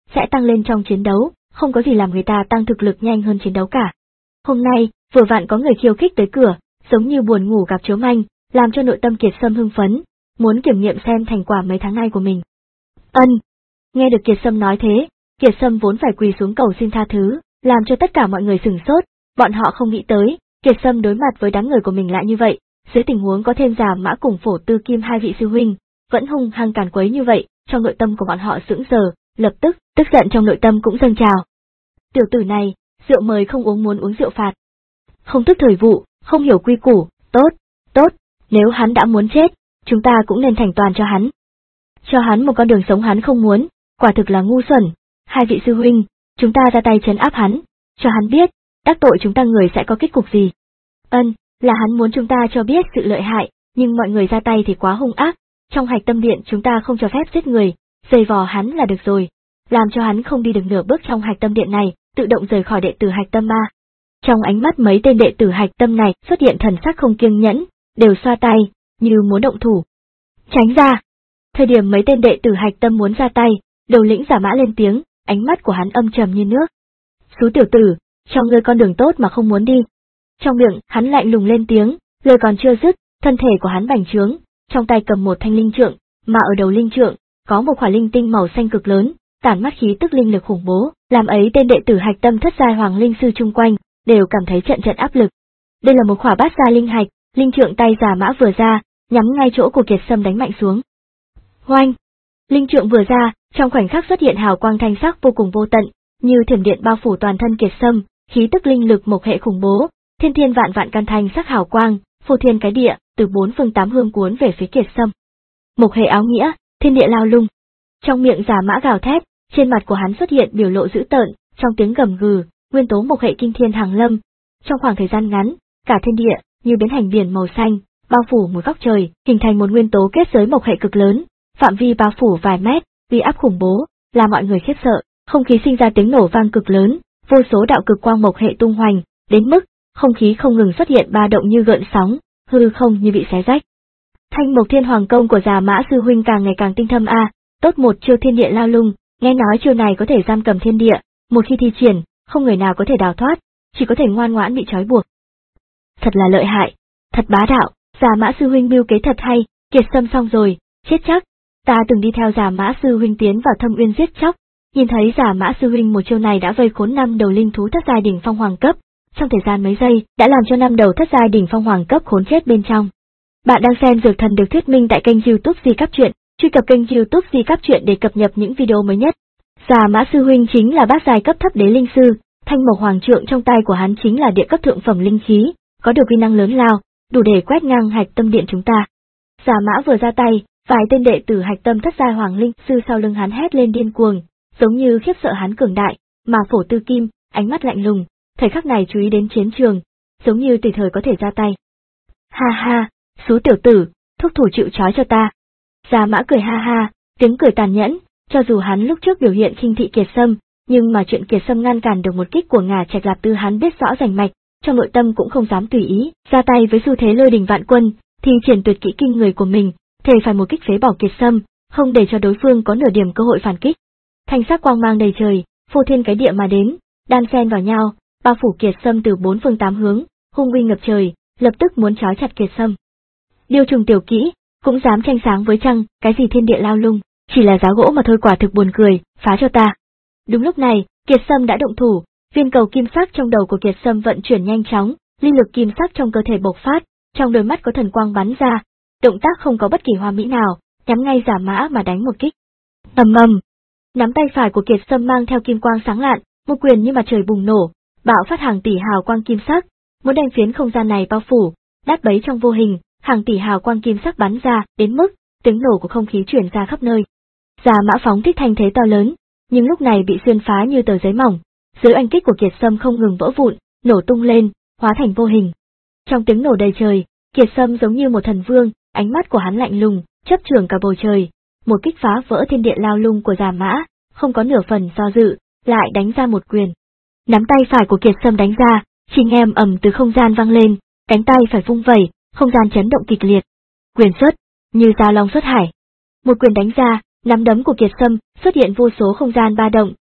sẽ tăng lên trong chiến đấu, không có gì làm người ta tăng thực lực nhanh hơn chiến đấu cả. Hôm nay, vừa vặn có người khiêu khích tới cửa, giống như buồn ngủ gặp chớ manh, làm cho nội tâm Kiệt Sâm hưng phấn, muốn kiểm nghiệm xem thành quả mấy tháng nay của mình. Ân. Nghe được Kiệt Sâm nói thế, Kiệt Sâm vốn phải quỳ xuống cầu xin tha thứ, làm cho tất cả mọi người sửng sốt, bọn họ không nghĩ tới, Kiệt Sâm đối mặt với đám người của mình lại như vậy, dưới tình huống có thêm Già Mã cùng Phổ Tư Kim hai vị sư huynh, vẫn hung hăng càn quấy như vậy, trong nội tâm của bọn họ sững sờ, lập tức, tức giận trong nội tâm cũng dâng trào. Tiểu tử này, rượu mời không uống muốn uống rượu phạt. Không thức thời vụ, không hiểu quy củ, tốt, tốt, nếu hắn đã muốn chết, chúng ta cũng nên thành toàn cho hắn. Cho hắn một con đường sống hắn không muốn, quả thực là ngu xuẩn. Hai vị sư huynh, chúng ta ra tay trấn áp hắn, cho hắn biết, đắc tội chúng ta người sẽ có kết cục gì. Ân, là hắn muốn chúng ta cho biết sự lợi hại, nhưng mọi người ra tay thì quá hung ác, trong Hạch Tâm Điện chúng ta không cho phép giết người, dày vò hắn là được rồi, làm cho hắn không đi được nửa bước trong Hạch Tâm Điện này, tự động rời khỏi đệ tử Hạch Tâm Ma. Trong ánh mắt mấy tên đệ tử Hạch Tâm này xuất hiện thần sắc không kiêng nhẫn, đều xoa tay, như muốn động thủ. Tránh ra! Thời điểm mấy tên đệ tử Hạch Tâm muốn ra tay, đầu lĩnh Giả Mã lên tiếng, ánh mắt của hắn âm trầm như nước. Xú tiểu tử, cho ngươi con đường tốt mà không muốn đi. Trong miệng, hắn lạnh lùng lên tiếng, lời còn chưa dứt, thân thể của hắn bành trướng, trong tay cầm một thanh linh trượng, mà ở đầu linh trượng, có một quả linh tinh màu xanh cực lớn, tản mắt khí tức linh lực khủng bố, làm ấy tên đệ tử Hạch Tâm thất giai hoàng linh sư chung quanh, đều cảm thấy trận trận áp lực. Đây là một quả bát gia linh hạch, linh trượng tay Giả Mã vừa ra, nhắm ngay chỗ của Kiệt Sâm đánh mạnh xuống. Oanh! Linh trượng vừa ra, trong khoảnh khắc xuất hiện hào quang thanh sắc vô cùng vô tận, như thiểm điện bao phủ toàn thân Kiệt Sâm, khí tức linh lực mộc hệ khủng bố, thiên thiên vạn vạn căn thanh sắc hào quang, phô thiên cái địa, từ bốn phương tám hướng cuốn về phía Kiệt Sâm. Mộc hệ áo nghĩa, thiên địa lao lung. Trong miệng Giả Mã gào thét, trên mặt của hắn xuất hiện biểu lộ dữ tợn, trong tiếng gầm gừ, nguyên tố mộc hệ kinh thiên hàng lâm. Trong khoảng thời gian ngắn, cả thiên địa như biến thành biển màu xanh, bao phủ một góc trời, hình thành một nguyên tố kết giới mộc hệ cực lớn, phạm vi bao phủ vài mét, uy áp khủng bố, làm mọi người khiếp sợ, không khí sinh ra tiếng nổ vang cực lớn, vô số đạo cực quang mộc hệ tung hoành, đến mức không khí không ngừng xuất hiện ba động như gợn sóng, hư không như bị xé rách. Thanh Mộc Thiên Hoàng công của Già Mã sư huynh càng ngày càng tinh thâm a, tốt một chiêu thiên địa lao lung, nghe nói chiêu này có thể giam cầm thiên địa, một khi thi triển, không người nào có thể đào thoát, chỉ có thể ngoan ngoãn bị trói buộc. Thật là lợi hại, thật bá đạo, Già Mã sư huynh mưu kế thật hay, Kiệt Sâm xong rồi, chết chắc. Ta từng đi theo Già Mã sư huynh tiến vào Thâm Uyên giết chóc, nhìn thấy Già Mã sư huynh một chiêu này đã vây khốn năm đầu linh thú thất giai đỉnh phong hoàng cấp, trong thời gian mấy giây đã làm cho năm đầu thất giai đỉnh phong hoàng cấp khốn chết bên trong. Bạn đang xem Dược Thần được thuyết minh tại kênh YouTube Di Cáp Truyện, truy cập kênh YouTube Di Cáp Truyện để cập nhật những video mới nhất. Già Mã sư huynh chính là bát giai cấp thấp đế linh sư, thanh mộc hoàng trượng trong tay của hắn chính là địa cấp thượng phẩm linh khí, có được uy năng lớn lao, đủ để quét ngang Hạch Tâm Điện chúng ta. Già Mã vừa ra tay, vài tên đệ tử Hạch Tâm thất giai hoàng linh sư sau lưng hắn hét lên điên cuồng, giống như khiếp sợ hắn cường đại, mà Phổ Tư Kim, ánh mắt lạnh lùng, thời khắc này chú ý đến chiến trường, giống như tùy thời có thể ra tay. Ha ha, xú tiểu tử, thúc thủ chịu trói cho ta. Già Mã cười ha ha, tiếng cười tàn nhẫn, cho dù hắn lúc trước biểu hiện khinh thị Kiệt Sâm, nhưng mà chuyện Kiệt Sâm ngăn cản được một kích của Ngà Trạch Lạp Tư hắn biết rõ rành mạch, trong nội tâm cũng không dám tùy ý, ra tay với xu thế lôi đình vạn quân, thì triển tuyệt kỹ kinh người của mình, thề phải một kích phế bỏ Kiệt Sâm, không để cho đối phương có nửa điểm cơ hội phản kích. Thanh sắc quang mang đầy trời, phô thiên cái địa mà đến, đan xen vào nhau, bao phủ Kiệt Sâm từ bốn phương tám hướng, hung uy ngập trời, lập tức muốn trói chặt Kiệt Sâm. Điêu trùng tiểu kỹ, cũng dám tranh sáng với trăng, cái gì thiên địa lao lung, chỉ là giá gỗ mà thôi, quả thực buồn cười, phá cho ta. Đúng lúc này, Kiệt Sâm đã động thủ, viên cầu kim sắc trong đầu của Kiệt Sâm vận chuyển nhanh chóng, linh lực kim sắc trong cơ thể bộc phát, trong đôi mắt có thần quang bắn ra, động tác không có bất kỳ hoa mỹ nào, nhắm ngay Giả Mã mà đánh một kích. Ầm ầm, nắm tay phải của Kiệt Sâm mang theo kim quang sáng lạn, một quyền như mặt trời bùng nổ, bạo phát hàng tỷ hào quang kim sắc, muốn đem phiến không gian này bao phủ, đát bấy trong vô hình, hàng tỷ hào quang kim sắc bắn ra, đến mức tiếng nổ của không khí truyền ra khắp nơi. Giả Mã phóng thích thanh thế to lớn, nhưng lúc này bị xuyên phá như tờ giấy mỏng, dưới oanh kích của Kiệt Sâm không ngừng vỡ vụn, nổ tung lên, hóa thành vô hình. Trong tiếng nổ đầy trời, Kiệt Sâm giống như một thần vương, ánh mắt của hắn lạnh lùng, chấp trường cả bầu trời, một kích phá vỡ thiên địa lao lung của Giả Mã, không có nửa phần do dự, lại đánh ra một quyền. Nắm tay phải của Kiệt Sâm đánh ra, chỉ nghe ầm ầm từ không gian vang lên, cánh tay phải vung vẩy, không gian chấn động kịch liệt. Quyền xuất, như dao long xuất hải. Một quyền đánh ra, nắm đấm của Kiệt Sâm xuất hiện vô số không gian ba động,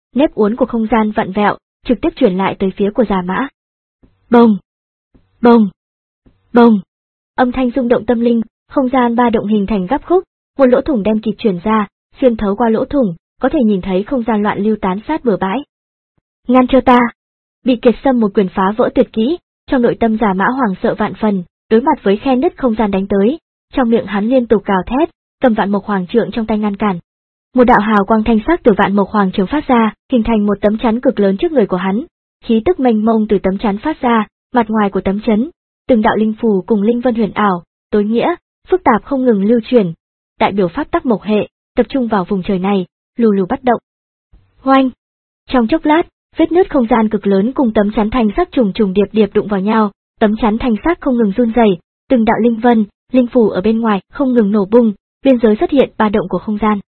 nếp uốn của không gian vặn vẹo, trực tiếp chuyển lại tới phía của Già Mã. Bông! Bông! Bông! Âm thanh rung động tâm linh, không gian ba động hình thành gấp khúc, một lỗ thủng đen kịt truyền ra, xuyên thấu qua lỗ thủng, có thể nhìn thấy không gian loạn lưu tán sát bờ bãi. Ngăn cho ta! Bị Kiệt Sâm một quyền phá vỡ tuyệt kỹ, trong nội tâm Già Mã hoảng sợ vạn phần, đối mặt với khe nứt không gian đánh tới, trong miệng hắn liên tục gào thét, cầm Vạn Mộc Hoàng Trượng trong tay ngăn cản. Một đạo hào quang thanh sắc từ Vạn Mộc Hoàng Trượng phát ra, hình thành một tấm chắn cực lớn trước người của hắn. Khí tức mênh mông từ tấm chắn phát ra, mặt ngoài của tấm chắn, từng đạo linh phù cùng linh vân huyền ảo, tối nghĩa, phức tạp không ngừng lưu truyền. Đại biểu pháp tắc mộc hệ, tập trung vào vùng trời này, lù lù bắt động. Hoanh! Trong chốc lát, vết nứt không gian cực lớn cùng tấm chắn thanh sắc trùng trùng điệp điệp đụng vào nhau, tấm chắn thanh sắc không ngừng run rẩy, từng đạo linh vân, linh phù ở bên ngoài không ngừng nổ bung, biên giới xuất hiện ba động của không gian.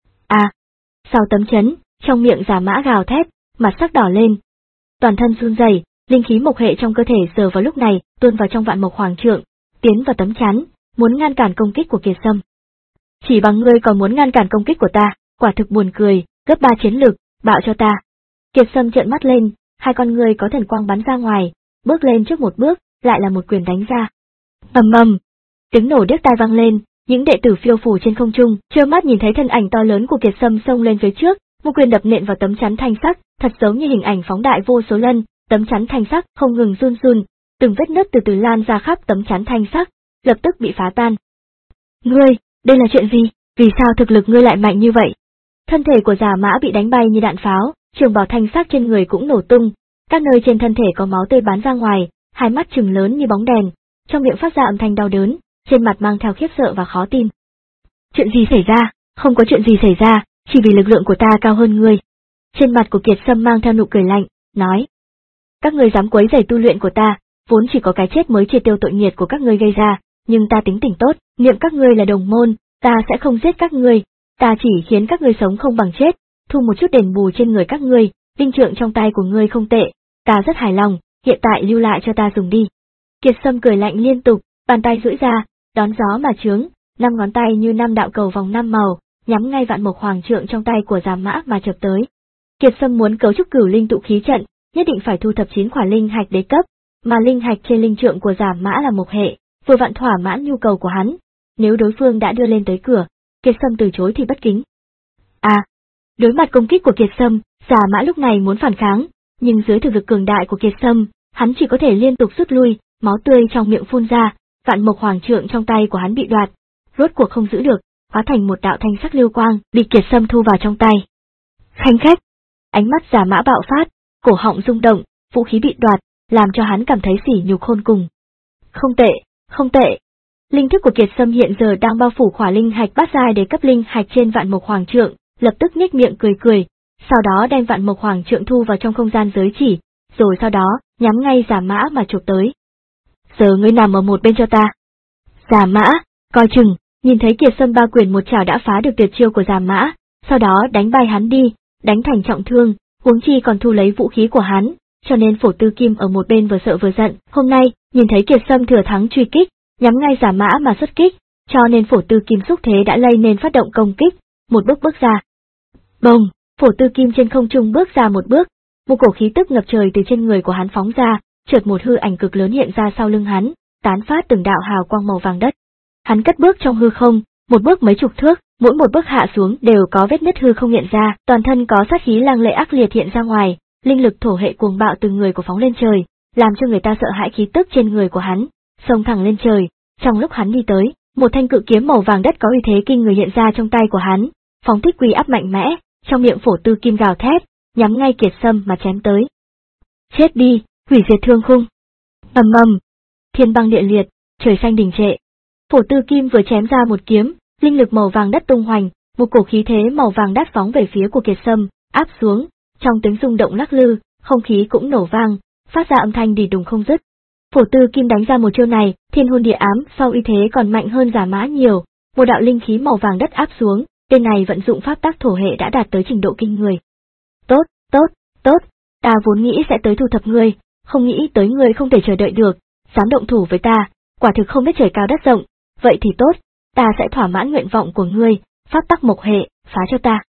À! Sau tấm chắn, trong miệng Già Mã gào thét, mặt sắc đỏ lên. Toàn thân run rẩy, linh khí mộc hệ trong cơ thể giờ vào lúc này tuôn vào trong Vạn Mộc Hoàng Trượng, tiến vào tấm chắn, muốn ngăn cản công kích của Kiệt Sâm. Chỉ bằng ngươi còn muốn ngăn cản công kích của ta, quả thực buồn cười, gấp ba chiến lực, bạo cho ta. Kiệt Sâm trợn mắt lên, hai con ngươi có thần quang bắn ra ngoài, bước lên trước một bước, lại là một quyền đánh ra. Ầm ầm, tiếng nổ điếc tai vang lên, những đệ tử phiêu phù trên không trung, trơ mắt nhìn thấy thân ảnh to lớn của Kiệt Sâm xông lên phía trước, một quyền đập nện vào tấm chắn thanh sắc, thật giống như hình ảnh phóng đại vô số lần, tấm chắn thanh sắc không ngừng run run, từng vết nứt từ từ lan ra khắp tấm chắn thanh sắc, lập tức bị phá tan. Ngươi, đây là chuyện gì? Vì sao thực lực ngươi lại mạnh như vậy? Thân thể của Già Mã bị đánh bay như đạn pháo, trường bào thanh sắc trên người cũng nổ tung, các nơi trên thân thể có máu tươi bắn ra ngoài, hai mắt trừng lớn như bóng đèn, trong miệng phát ra âm thanh đau đớn, trên mặt mang theo khiếp sợ và khó tin. Chuyện gì xảy ra? Không có chuyện gì xảy ra, chỉ vì lực lượng của ta cao hơn ngươi. Trên mặt của Kiệt Sâm mang theo nụ cười lạnh, nói: Các ngươi dám quấy rầy tu luyện của ta, vốn chỉ có cái chết mới triệt tiêu tội nghiệt của các ngươi gây ra, nhưng ta tính tình tốt, niệm các ngươi là đồng môn, ta sẽ không giết các ngươi, ta chỉ khiến các ngươi sống không bằng chết, thu một chút đền bù trên người các ngươi, linh trượng trong tay của ngươi không tệ, ta rất hài lòng, hiện tại lưu lại cho ta dùng đi. Kiệt Sâm cười lạnh liên tục, bàn tay duỗi ra, đón gió mà chướng, năm ngón tay như năm đạo cầu vòng năm màu, nhắm ngay Vạn Mộc Hoàng Trượng trong tay của Già Mã mà chập tới. Kiệt Sâm muốn cấu trúc cửu linh tụ khí trận, nhất định phải thu thập chín quả linh hạch đế cấp, mà linh hạch trên linh trượng của Già Mã là mộc hệ, vừa vặn thỏa mãn nhu cầu của hắn. Nếu đối phương đã đưa lên tới cửa, Kiệt Sâm từ chối thì bất kính. À, đối mặt công kích của Kiệt Sâm, Già Mã lúc này muốn phản kháng, nhưng dưới thực lực cường đại của Kiệt Sâm, hắn chỉ có thể liên tục rút lui, máu tươi trong miệng phun ra, Vạn Mộc Hoàng Trượng trong tay của hắn bị đoạt, rốt cuộc không giữ được, hóa thành một đạo thanh sắc lưu quang, bị Kiệt Sâm thu vào trong tay. Khanh khách, ánh mắt Già Mã bạo phát, cổ họng rung động, vũ khí bị đoạt, làm cho hắn cảm thấy sỉ nhục khôn cùng. Không tệ, không tệ. Linh thức của Kiệt Sâm hiện giờ đang bao phủ khỏa linh hạch bát giai để cấp linh hạch trên Vạn Mộc Hoàng Trượng, lập tức nhếch miệng cười cười, sau đó đem Vạn Mộc Hoàng Trượng thu vào trong không gian giới chỉ, rồi sau đó nhắm ngay Già Mã mà chụp tới. Giờ ngươi nằm ở một bên cho ta. Già Mã, coi chừng, nhìn thấy Kiệt Sâm ba quyền một chảo đã phá được tuyệt chiêu của Già Mã, sau đó đánh bay hắn đi, đánh thành trọng thương, huống chi còn thu lấy vũ khí của hắn, cho nên Phổ Tư Kim ở một bên vừa sợ vừa giận, hôm nay, nhìn thấy Kiệt Sâm thừa thắng truy kích, nhắm ngay Già Mã mà xuất kích, cho nên Phổ Tư Kim xúc thế đã lây nên phát động công kích, một bước bước ra. Bồng, Phổ Tư Kim trên không trung bước ra một bước, một cổ khí tức ngập trời từ trên người của hắn phóng ra, chợt một hư ảnh cực lớn hiện ra sau lưng hắn, tán phát từng đạo hào quang màu vàng đất. Hắn cất bước trong hư không, một bước mấy chục thước, mỗi một bước hạ xuống đều có vết nứt hư không hiện ra, toàn thân có sát khí lang lệ ác liệt hiện ra ngoài, linh lực thổ hệ cuồng bạo từ người của phóng lên trời, làm cho người ta sợ hãi khí tức trên người của hắn, xông thẳng lên trời. Trong lúc hắn đi tới, một thanh cự kiếm màu vàng đất có uy thế kinh người hiện ra trong tay của hắn, phóng thích uy áp mạnh mẽ, trong miệng Phổ Tư Kim gào thét, nhắm ngay Kiệt Sâm mà chém tới. Chết đi, hủy diệt thương khung. Ầm ầm, thiên băng địa liệt, trời xanh đình trệ. Phổ Tư Kim vừa chém ra một kiếm, linh lực màu vàng đất tung hoành, một cổ khí thế màu vàng đất phóng về phía của Kiệt Sâm, áp xuống, trong tiếng rung động lắc lư, không khí cũng nổ vang, phát ra âm thanh đì đùng không dứt. Phổ Tư Kim đánh ra một chiêu này, thiên hôn địa ám, sau uy thế còn mạnh hơn Già Mã nhiều, một đạo linh khí màu vàng đất áp xuống, tên này vận dụng pháp tắc thổ hệ đã đạt tới trình độ kinh người. Tốt, tốt, tốt, ta vốn nghĩ sẽ tới thu thập ngươi, không nghĩ tới ngươi không thể chờ đợi được, dám động thủ với ta, quả thực không biết trời cao đất rộng, vậy thì tốt, ta sẽ thỏa mãn nguyện vọng của ngươi, pháp tắc mộc hệ, phá cho ta.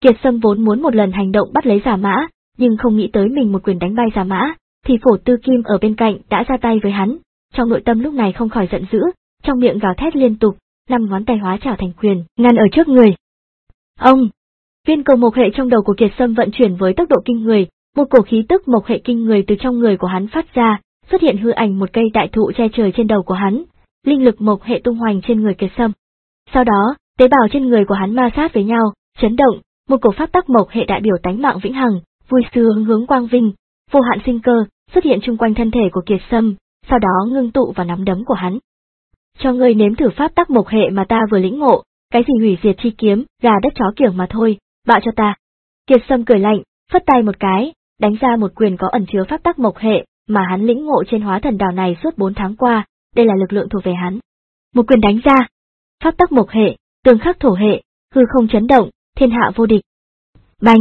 Kiệt Sâm vốn muốn một lần hành động bắt lấy Giả Mã, nhưng không nghĩ tới mình một quyền đánh bay Giả Mã, thì Phổ Tư Kim ở bên cạnh đã ra tay với hắn, trong nội tâm lúc này không khỏi giận dữ, trong miệng gào thét liên tục, năm ngón tay hóa chảo thành quyền, ngăn ở trước người. Ông! Viên cầu mộc hệ trong đầu của Kiệt Sâm vận chuyển với tốc độ kinh người, một cổ khí tức mộc hệ kinh người từ trong người của hắn phát ra, xuất hiện hư ảnh một cây đại thụ che trời trên đầu của hắn, linh lực mộc hệ tung hoành trên người Kiệt Sâm. Sau đó, tế bào trên người của hắn ma sát với nhau, chấn động, một cổ pháp tắc mộc hệ đại biểu tánh mạng vĩnh hằng, vui sướng hướng quang vinh, vô hạn sinh cơ, xuất hiện chung quanh thân thể của Kiệt Sâm, sau đó ngưng tụ vào nắm đấm của hắn. Cho ngươi nếm thử pháp tắc mộc hệ mà ta vừa lĩnh ngộ, cái gì hủy diệt chi kiếm, gà đất chó kiểng mà thôi, bạo cho ta. Kiệt Sâm cười lạnh, phất tay một cái, đánh ra một quyền có ẩn chứa pháp tắc mộc hệ, mà hắn lĩnh ngộ trên hóa thần đảo này suốt bốn tháng qua, đây là lực lượng thuộc về hắn. Một quyền đánh ra, pháp tắc mộc hệ, tương khắc thổ hệ, hư không chấn động, thiên hạ vô địch. Bành!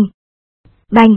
Bành!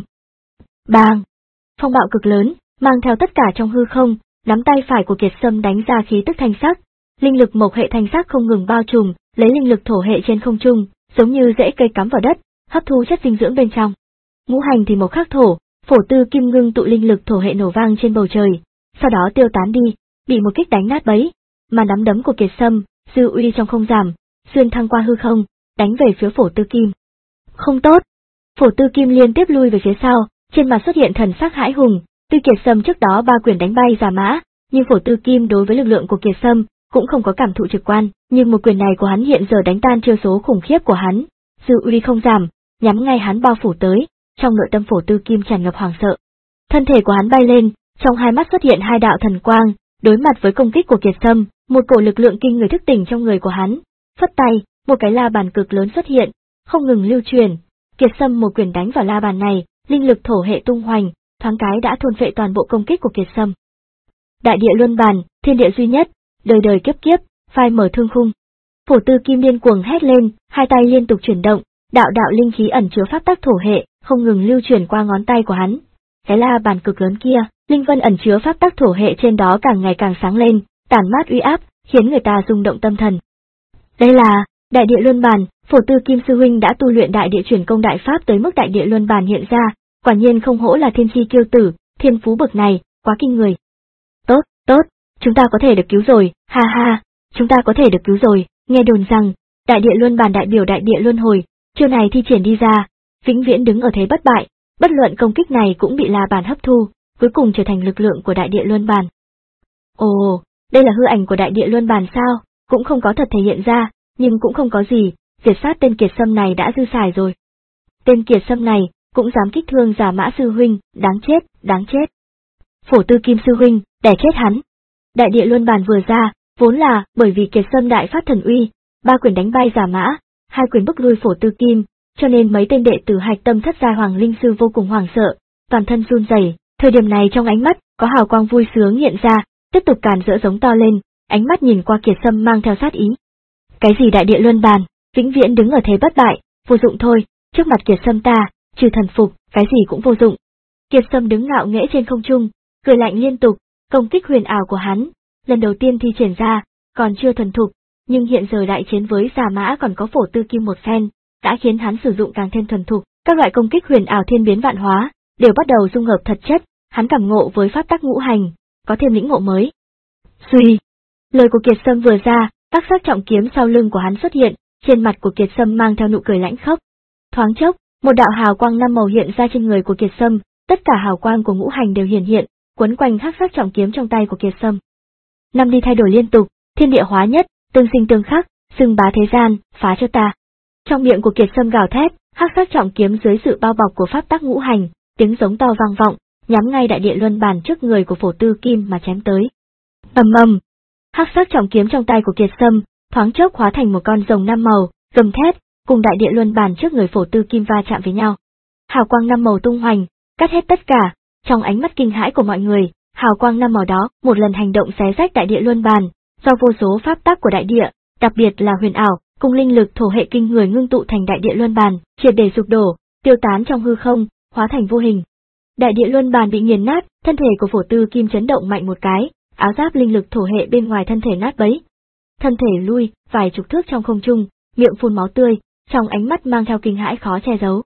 Bang! Phong bạo cực lớn, mang theo tất cả trong hư không, nắm tay phải của Kiệt Sâm đánh ra khí tức thanh sắc, linh lực mộc hệ thanh sắc không ngừng bao trùm, lấy linh lực thổ hệ trên không trung, giống như rễ cây cắm vào đất, hấp thu chất dinh dưỡng bên trong. Ngũ hành thì mộc khắc thổ, Phổ Tư Kim ngưng tụ linh lực thổ hệ nổ vang trên bầu trời, sau đó tiêu tán đi, bị một kích đánh nát bấy, mà nắm đấm của Kiệt Sâm, dư uy trong không giảm, xuyên thăng qua hư không, đánh về phía Phổ Tư Kim. Không tốt! Phổ Tư Kim liên tiếp lui về phía sau, trên mặt xuất hiện thần sắc hãi hùng, tuy Kiệt Sâm trước đó ba quyền đánh bay Giả Mã, nhưng Phổ Tư Kim đối với lực lượng của Kiệt Sâm cũng không có cảm thụ trực quan, nhưng một quyền này của hắn hiện giờ đánh tan chiêu số khủng khiếp của hắn, dư uy không giảm, nhắm ngay hắn bao phủ tới, trong nội tâm Phổ Tư Kim tràn ngập hoảng sợ. Thân thể của hắn bay lên, trong hai mắt xuất hiện hai đạo thần quang, đối mặt với công kích của Kiệt Sâm, một cổ lực lượng kinh người thức tỉnh trong người của hắn, phất tay, một cái la bàn cực lớn xuất hiện, không ngừng lưu truyền. Kiệt Sâm một quyền đánh vào la bàn này, linh lực thổ hệ tung hoành, thoáng cái đã thôn phệ toàn bộ công kích của Kiệt Sâm. Đại địa luân bàn, thiên địa duy nhất, đời đời kiếp kiếp, phai mở thương khung. Phổ Tư Kim điên cuồng hét lên, hai tay liên tục chuyển động, đạo đạo linh khí ẩn chứa pháp tắc thổ hệ, không ngừng lưu chuyển qua ngón tay của hắn. Cái la bàn cực lớn kia, linh vân ẩn chứa pháp tắc thổ hệ trên đó càng ngày càng sáng lên, tản mát uy áp, khiến người ta rung động tâm thần. Đây là đại địa luân bàn, Phổ Tư Kim sư huynh đã tu luyện đại địa chuyển công đại pháp tới mức đại địa luân bàn hiện ra, quả nhiên không hổ là thiên chi kiêu tử, thiên phú bậc này, quá kinh người. Tốt, tốt, chúng ta có thể được cứu rồi, ha ha, chúng ta có thể được cứu rồi, nghe đồn rằng, đại địa luân bàn đại biểu đại địa luân hồi, chiêu này thi triển đi ra, vĩnh viễn đứng ở thế bất bại, bất luận công kích này cũng bị la bàn hấp thu, cuối cùng trở thành lực lượng của đại địa luân bàn. Ồ, đây là hư ảnh của đại địa luân bàn sao, cũng không có thật thể hiện ra, nhưng cũng không có gì, diệt sát tên Kiệt Sâm này đã dư xài rồi. Tên Kiệt Sâm này, cũng dám kích thương Giả Mã sư huynh, đáng chết, đáng chết. Phổ Tư Kim sư huynh, đè chết hắn. Đại địa luân bàn vừa ra, vốn là bởi vì Kiệt Sâm đại phát thần uy, ba quyền đánh bay Giả Mã, hai quyền bức lui Phổ Tư Kim, cho nên mấy tên đệ tử hạch tâm thất gia hoàng linh sư vô cùng hoảng sợ, toàn thân run rẩy. Thời điểm này trong ánh mắt có hào quang vui sướng hiện ra, tiếp tục càn rỡ giống to lên, ánh mắt nhìn qua Kiệt Sâm mang theo sát ý. Cái gì đại địa luân bàn, vĩnh viễn đứng ở thế bất bại, vô dụng thôi, trước mặt Kiệt Sâm ta, trừ thần phục, cái gì cũng vô dụng. Kiệt Sâm đứng ngạo nghễ trên không trung, cười lạnh liên tục, công kích huyền ảo của hắn, lần đầu tiên thi triển ra, còn chưa thuần thục, nhưng hiện giờ đại chiến với Giả Mã còn có Phổ Tư Kim một phen, đã khiến hắn sử dụng càng thêm thuần thục, các loại công kích huyền ảo thiên biến vạn hóa, đều bắt đầu dung hợp thật chất, hắn cảm ngộ với pháp tắc ngũ hành, có thêm lĩnh ngộ mới. Suy, lời của Kiệt Sâm vừa ra, các sắc trọng kiếm sau lưng của hắn xuất hiện, trên mặt của Kiệt Sâm mang theo nụ cười lãnh khốc. Thoáng chốc, một đạo hào quang năm màu hiện ra trên người của Kiệt Sâm, tất cả hào quang của ngũ hành đều hiển hiện, quấn quanh hắc sắc trọng kiếm trong tay của Kiệt Sâm. Năm đi thay đổi liên tục, thiên địa hóa nhất, tương sinh tương khắc, xưng bá thế gian, phá cho ta. Trong miệng của Kiệt Sâm gào thét, hắc sắc trọng kiếm dưới sự bao bọc của pháp tắc ngũ hành, tiếng giống to vang vọng, nhắm ngay đại địa luân bàn trước người của Phổ Tư Kim mà chém tới. Ầm ầm, hắc sắc trọng kiếm trong tay của Kiệt Sâm, thoáng chốc hóa thành một con rồng năm màu, gầm thét, cùng đại địa luân bàn trước người Phổ Tư Kim va chạm với nhau. Hào quang năm màu tung hoành, cắt hết tất cả, trong ánh mắt kinh hãi của mọi người, hào quang năm màu đó một lần hành động xé rách đại địa luân bàn, do vô số pháp tắc của đại địa, đặc biệt là huyền ảo, cùng linh lực thổ hệ kinh người ngưng tụ thành đại địa luân bàn, triệt để sụp đổ, tiêu tán trong hư không, hóa thành vô hình. Đại địa luân bàn bị nghiền nát, thân thể của Phổ Tư Kim chấn động mạnh một cái, áo giáp linh lực thổ hệ bên ngoài thân thể nát bấy. Thân thể lui vài chục thước trong không trung, miệng phun máu tươi, trong ánh mắt mang theo kinh hãi khó che giấu.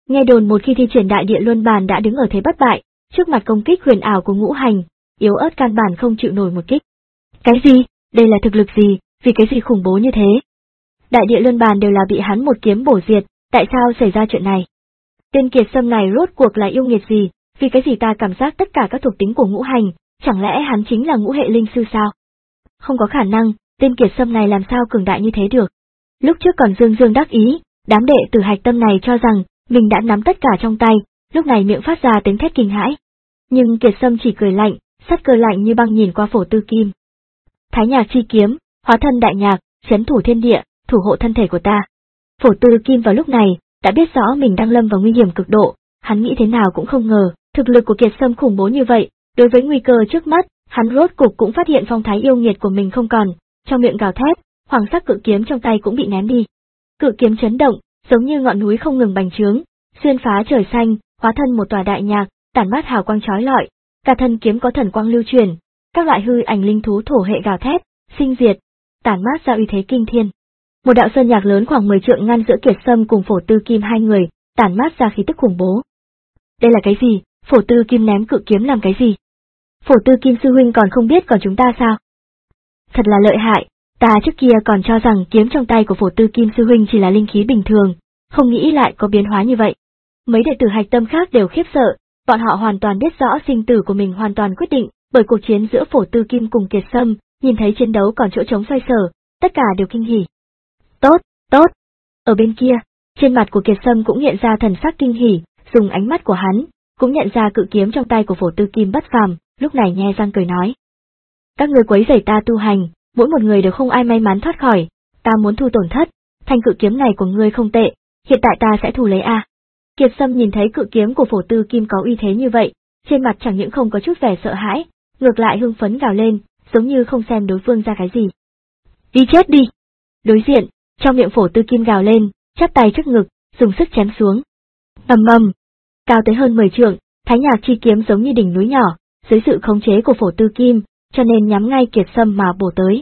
Nghe đồn một khi thi triển đại địa luân bàn đã đứng ở thế bất bại, trước mặt công kích huyền ảo của Ngũ Hành, yếu ớt căn bản không chịu nổi một kích. Cái gì? Đây là thực lực gì? Vì cái gì khủng bố như thế? Đại địa luân bàn đều là bị hắn một kiếm bổ diệt, tại sao xảy ra chuyện này? Tên Kiệt Sâm này rốt cuộc là yêu nghiệt gì? Vì cái gì ta cảm giác tất cả các thuộc tính của Ngũ Hành, chẳng lẽ hắn chính là ngũ hệ linh sư sao? Không có khả năng, tên Kiệt Sâm này làm sao cường đại như thế được? Lúc trước còn dương dương đắc ý, đám đệ tử hạch tâm này cho rằng mình đã nắm tất cả trong tay, lúc này miệng phát ra tiếng thét kinh hãi. Nhưng Kiệt Sâm chỉ cười lạnh, sát cơ lạnh như băng nhìn qua Phổ Tư Kim. Thái Nhạc chi kiếm, hóa thân đại nhạc, trấn thủ thiên địa, thủ hộ thân thể của ta. Phổ Tư Kim vào lúc này đã biết rõ mình đang lâm vào nguy hiểm cực độ, hắn nghĩ thế nào cũng không ngờ, thực lực của Kiệt Sâm khủng bố như vậy, đối với nguy cơ trước mắt, hắn rốt cục cũng phát hiện phong thái yêu nghiệt của mình không còn, trong miệng gào thét, hoàng sắc cự kiếm trong tay cũng bị ném đi. Cự kiếm chấn động, giống như ngọn núi không ngừng bành trướng, xuyên phá trời xanh, hóa thân một tòa đại nhạc, tản mát hào quang chói lọi, cả thân kiếm có thần quang lưu truyền, các loại hư ảnh linh thú thổ hệ gào thét, sinh diệt, tản mát ra uy thế kinh thiên. Một đạo sơn nhạc lớn khoảng mười trượng ngăn giữa Kiệt Sâm cùng Phổ Tư Kim hai người, tản mát ra khí tức khủng bố. Đây là cái gì? Phổ Tư Kim ném cự kiếm làm cái gì? Phổ Tư Kim sư huynh còn không biết còn chúng ta sao? Thật là lợi hại, ta trước kia còn cho rằng kiếm trong tay của Phổ Tư Kim sư huynh chỉ là linh khí bình thường, không nghĩ lại có biến hóa như vậy. Mấy đệ tử hạch tâm khác đều khiếp sợ, bọn họ hoàn toàn biết rõ sinh tử của mình hoàn toàn quyết định, bởi cuộc chiến giữa Phổ Tư Kim cùng Kiệt Sâm, nhìn thấy chiến đấu còn chỗ trống xoay sở, tất cả đều kinh hỉ. Tốt, tốt. Ở bên kia, trên mặt của Kiệt Sâm cũng hiện ra thần sắc kinh hỉ, dùng ánh mắt của hắn, cũng nhận ra cự kiếm trong tay của Phổ Tư Kim bất phàm, lúc này nhe răng cười nói. Các ngươi quấy rầy ta tu hành, mỗi một người đều không ai may mắn thoát khỏi, ta muốn thu tổn thất, thanh cự kiếm này của ngươi không tệ, hiện tại ta sẽ thu lấy a. Kiệt Sâm nhìn thấy cự kiếm của Phổ Tư Kim có uy thế như vậy, trên mặt chẳng những không có chút vẻ sợ hãi, ngược lại hưng phấn gào lên, giống như không xem đối phương ra cái gì. Đi chết đi! Đối diện, trong miệng Phổ Tư Kim gào lên, chắp tay trước ngực, dùng sức chém xuống. Ầm ầm, cao tới hơn mười trượng, Thái Nhạc chi kiếm giống như đỉnh núi nhỏ, dưới sự khống chế của Phổ Tư Kim, cho nên nhắm ngay Kiệt Sâm mà bổ tới.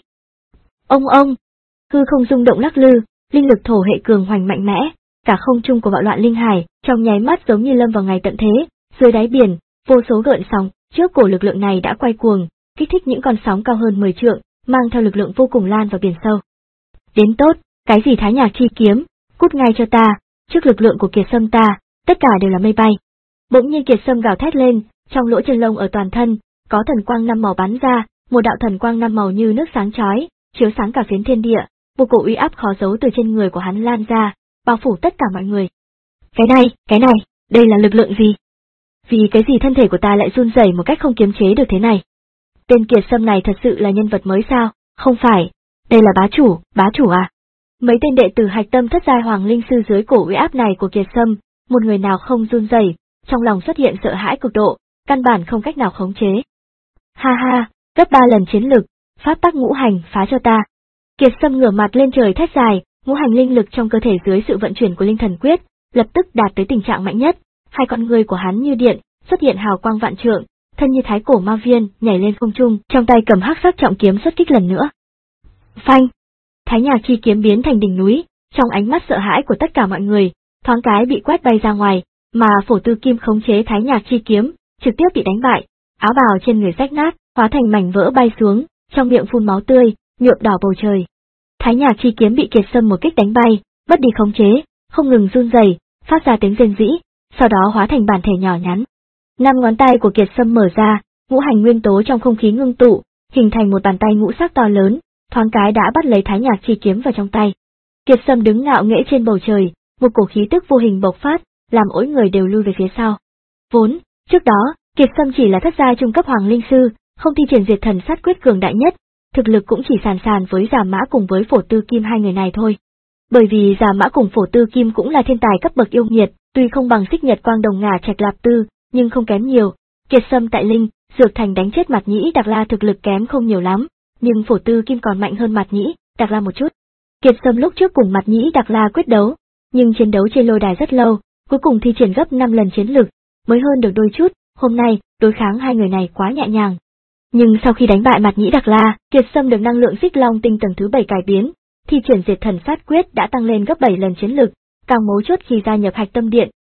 Ông ông, hư không rung động lắc lư, linh lực thổ hệ cường hoành mạnh mẽ, cả không trung của bạo loạn linh hải, trong nháy mắt giống như lâm vào ngày tận thế, dưới đáy biển, vô số gợn sóng, trước cổ lực lượng này đã quay cuồng, kích thích những con sóng cao hơn mười trượng, mang theo lực lượng vô cùng lan vào biển sâu. Đến tốt, cái gì Thái Nhạc chi kiếm, cút ngay cho ta, trước lực lượng của Kiệt Sâm ta, tất cả đều là mây bay. Bỗng nhiên Kiệt Sâm gào thét lên, trong lỗ chân lông ở toàn thân, có thần quang năm màu bắn ra, một đạo thần quang năm màu như nước sáng chói, chiếu sáng cả phiến thiên địa, một cổ uy áp khó giấu từ trên người của hắn lan ra, bao phủ tất cả mọi người. Cái này, cái này, đây là lực lượng gì? Vì cái gì thân thể của ta lại run rẩy một cách không kiềm chế được thế này? Tên Kiệt Sâm này thật sự là nhân vật mới sao? Không phải, đây là bá chủ, bá chủ à? Mấy tên đệ tử hạch tâm thất giai hoàng linh sư dưới cổ uy áp này của Kiệt Sâm, một người nào không run rẩy, trong lòng xuất hiện sợ hãi cực độ, căn bản không cách nào khống chế. Ha ha, gấp ba lần chiến lực, pháp tắc ngũ hành phá cho ta. Kiệt Sâm ngửa mặt lên trời thét dài, ngũ hành linh lực trong cơ thể dưới sự vận chuyển của linh thần quyết, lập tức đạt tới tình trạng mạnh nhất, hai con người của hắn như điện, xuất hiện hào quang vạn trượng, thân như thái cổ ma viên, nhảy lên không trung, trong tay cầm hắc sắc trọng kiếm xuất kích lần nữa. Phanh! Thái Nhạc chi kiếm biến thành đỉnh núi, trong ánh mắt sợ hãi của tất cả mọi người, thoáng cái bị quét bay ra ngoài, mà Phổ Tư Kim khống chế Thái Nhạc chi kiếm, trực tiếp bị đánh bại, áo bào trên người rách nát, hóa thành mảnh vỡ bay xuống, trong miệng phun máu tươi, nhuộm đỏ bầu trời. Thái Nhạc chi kiếm bị Kiệt Sâm một kích đánh bay, mất đi khống chế, không ngừng run rẩy, phát ra tiếng rên rỉ, sau đó hóa thành bản thể nhỏ nhắn. Năm ngón tay của Kiệt Sâm mở ra, ngũ hành nguyên tố trong không khí ngưng tụ, hình thành một bàn tay ngũ sắc to lớn, thoáng cái đã bắt lấy Thái Nhạc chi kiếm vào trong tay. Kiệt Sâm đứng ngạo nghễ trên bầu trời, một cổ khí tức vô hình bộc phát, làm mỗi người đều lui về phía sau. Vốn, trước đó, Kiệt Sâm chỉ là thất giai trung cấp hoàng linh sư, không thi triển diệt thần sát quyết cường đại nhất, thực lực cũng chỉ sàn sàn với Giả Mã cùng với Phổ Tư Kim hai người này thôi. Bởi vì Giả Mã cùng Phổ Tư Kim cũng là thiên tài cấp bậc yêu nghiệt, tuy không bằng Xích Nhật Quang Đồng Ngà Trạch Lạp Tư, nhưng không kém nhiều. Kiệt Sâm tại Linh, Dược Thành đánh chết Mạt Nhĩ Đặc La thực lực kém không nhiều lắm, nhưng Phổ Tư Kim còn mạnh hơn Mạt Nhĩ Đặc La một chút. Kiệt Sâm lúc trước cùng Mạt Nhĩ Đặc La quyết đấu, nhưng chiến đấu trên lôi đài rất lâu, cuối cùng thi triển gấp năm lần chiến lực, mới hơn được đôi chút, hôm nay, đối kháng hai người này quá nhẹ nhàng. Nhưng sau khi đánh bại Mạt Nhĩ Đặc La, Kiệt Sâm được năng lượng Xích Long tinh tầng thứ bảy cải biến, thi triển diệt thần sát quyết đã tăng lên gấp bảy lần chiến lực, càng mấu chốt khi gia nhập Hạch Tâm Điện,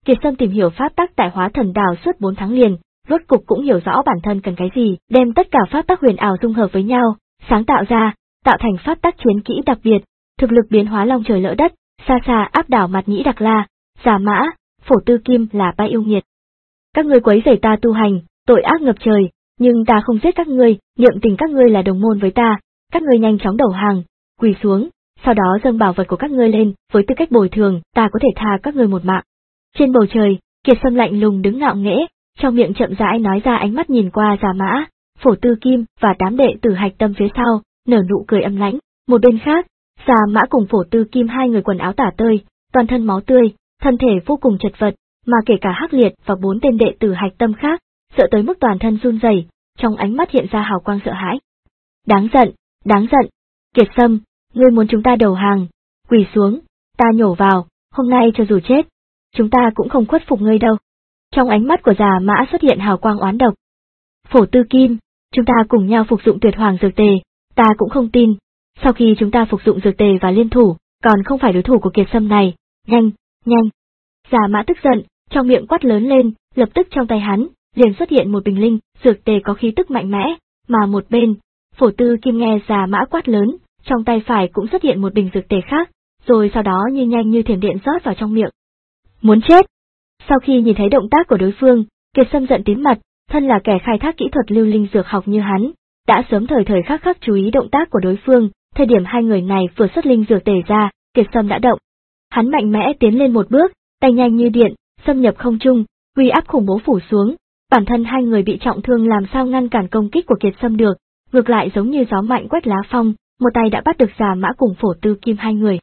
Kiệt Sâm tìm hiểu pháp tắc tại Hóa Thần Đảo suốt bốn tháng liền, rốt cục cũng hiểu rõ bản thân cần cái gì, đem tất cả pháp tắc huyền ảo dung hợp với nhau, sáng tạo ra, tạo thành pháp tắc chiến kỹ đặc biệt, thực lực biến hóa long trời lỡ đất, xa xa áp đảo Mạt Nhĩ Đặc La, Già Mã, Phổ Tư Kim là ba yêu nghiệt. Các ngươi quấy rầy ta tu hành, tội ác ngập trời, nhưng ta không giết các ngươi, niệm tình các ngươi là đồng môn với ta, các ngươi nhanh chóng đầu hàng, quỳ xuống, sau đó dâng bảo vật của các ngươi lên, với tư cách bồi thường, ta có thể tha các ngươi một mạng. Trên bầu trời, Kiệt Sâm lạnh lùng đứng ngạo nghễ, trong miệng chậm rãi nói ra, ánh mắt nhìn qua Già Mã, Phổ Tư Kim và đám đệ tử Hạch Tâm phía sau, nở nụ cười âm lãnh. Một bên khác, Già Mã cùng Phổ Tư Kim hai người quần áo tả tơi, toàn thân máu tươi, thân thể vô cùng chật vật, mà kể cả Hắc Liệt và bốn tên đệ tử Hạch Tâm khác, sợ tới mức toàn thân run rẩy, trong ánh mắt hiện ra hào quang sợ hãi. Đáng giận, đáng giận, Kiệt Sâm, ngươi muốn chúng ta đầu hàng, quỳ xuống, ta nhổ vào, hôm nay cho dù chết, chúng ta cũng không khuất phục ngươi đâu. Trong ánh mắt của Già Mã xuất hiện hào quang oán độc. Phổ Tư Kim, chúng ta cùng nhau phục dụng tuyệt hoàng dược tề, ta cũng không tin, sau khi chúng ta phục dụng dược tề và liên thủ, còn không phải đối thủ của Kiệt Sâm này, nhanh, nhanh. Già Mã tức giận, trong miệng quát lớn lên, lập tức trong tay hắn, liền xuất hiện một bình linh, dược tề có khí tức mạnh mẽ, mà một bên, Phổ Tư Kim nghe Già Mã quát lớn, trong tay phải cũng xuất hiện một bình dược tề khác, rồi sau đó như nhanh như thiểm điện rót vào trong miệng. Muốn chết! Sau khi nhìn thấy động tác của đối phương, Kiệt Sâm giận tím mặt, thân là kẻ khai thác kỹ thuật lưu linh dược học như hắn, đã sớm thời thời khắc khắc chú ý động tác của đối phương, thời điểm hai người này vừa xuất linh dược tề ra, Kiệt Sâm đã động. Hắn mạnh mẽ tiến lên một bước, tay nhanh như điện, xâm nhập không trung, uy áp khủng bố phủ xuống, bản thân hai người bị trọng thương làm sao ngăn cản công kích của Kiệt Sâm được, ngược lại giống như gió mạnh quét lá phong, một tay đã bắt được Già Mã cùng Phổ Tư Kim hai người.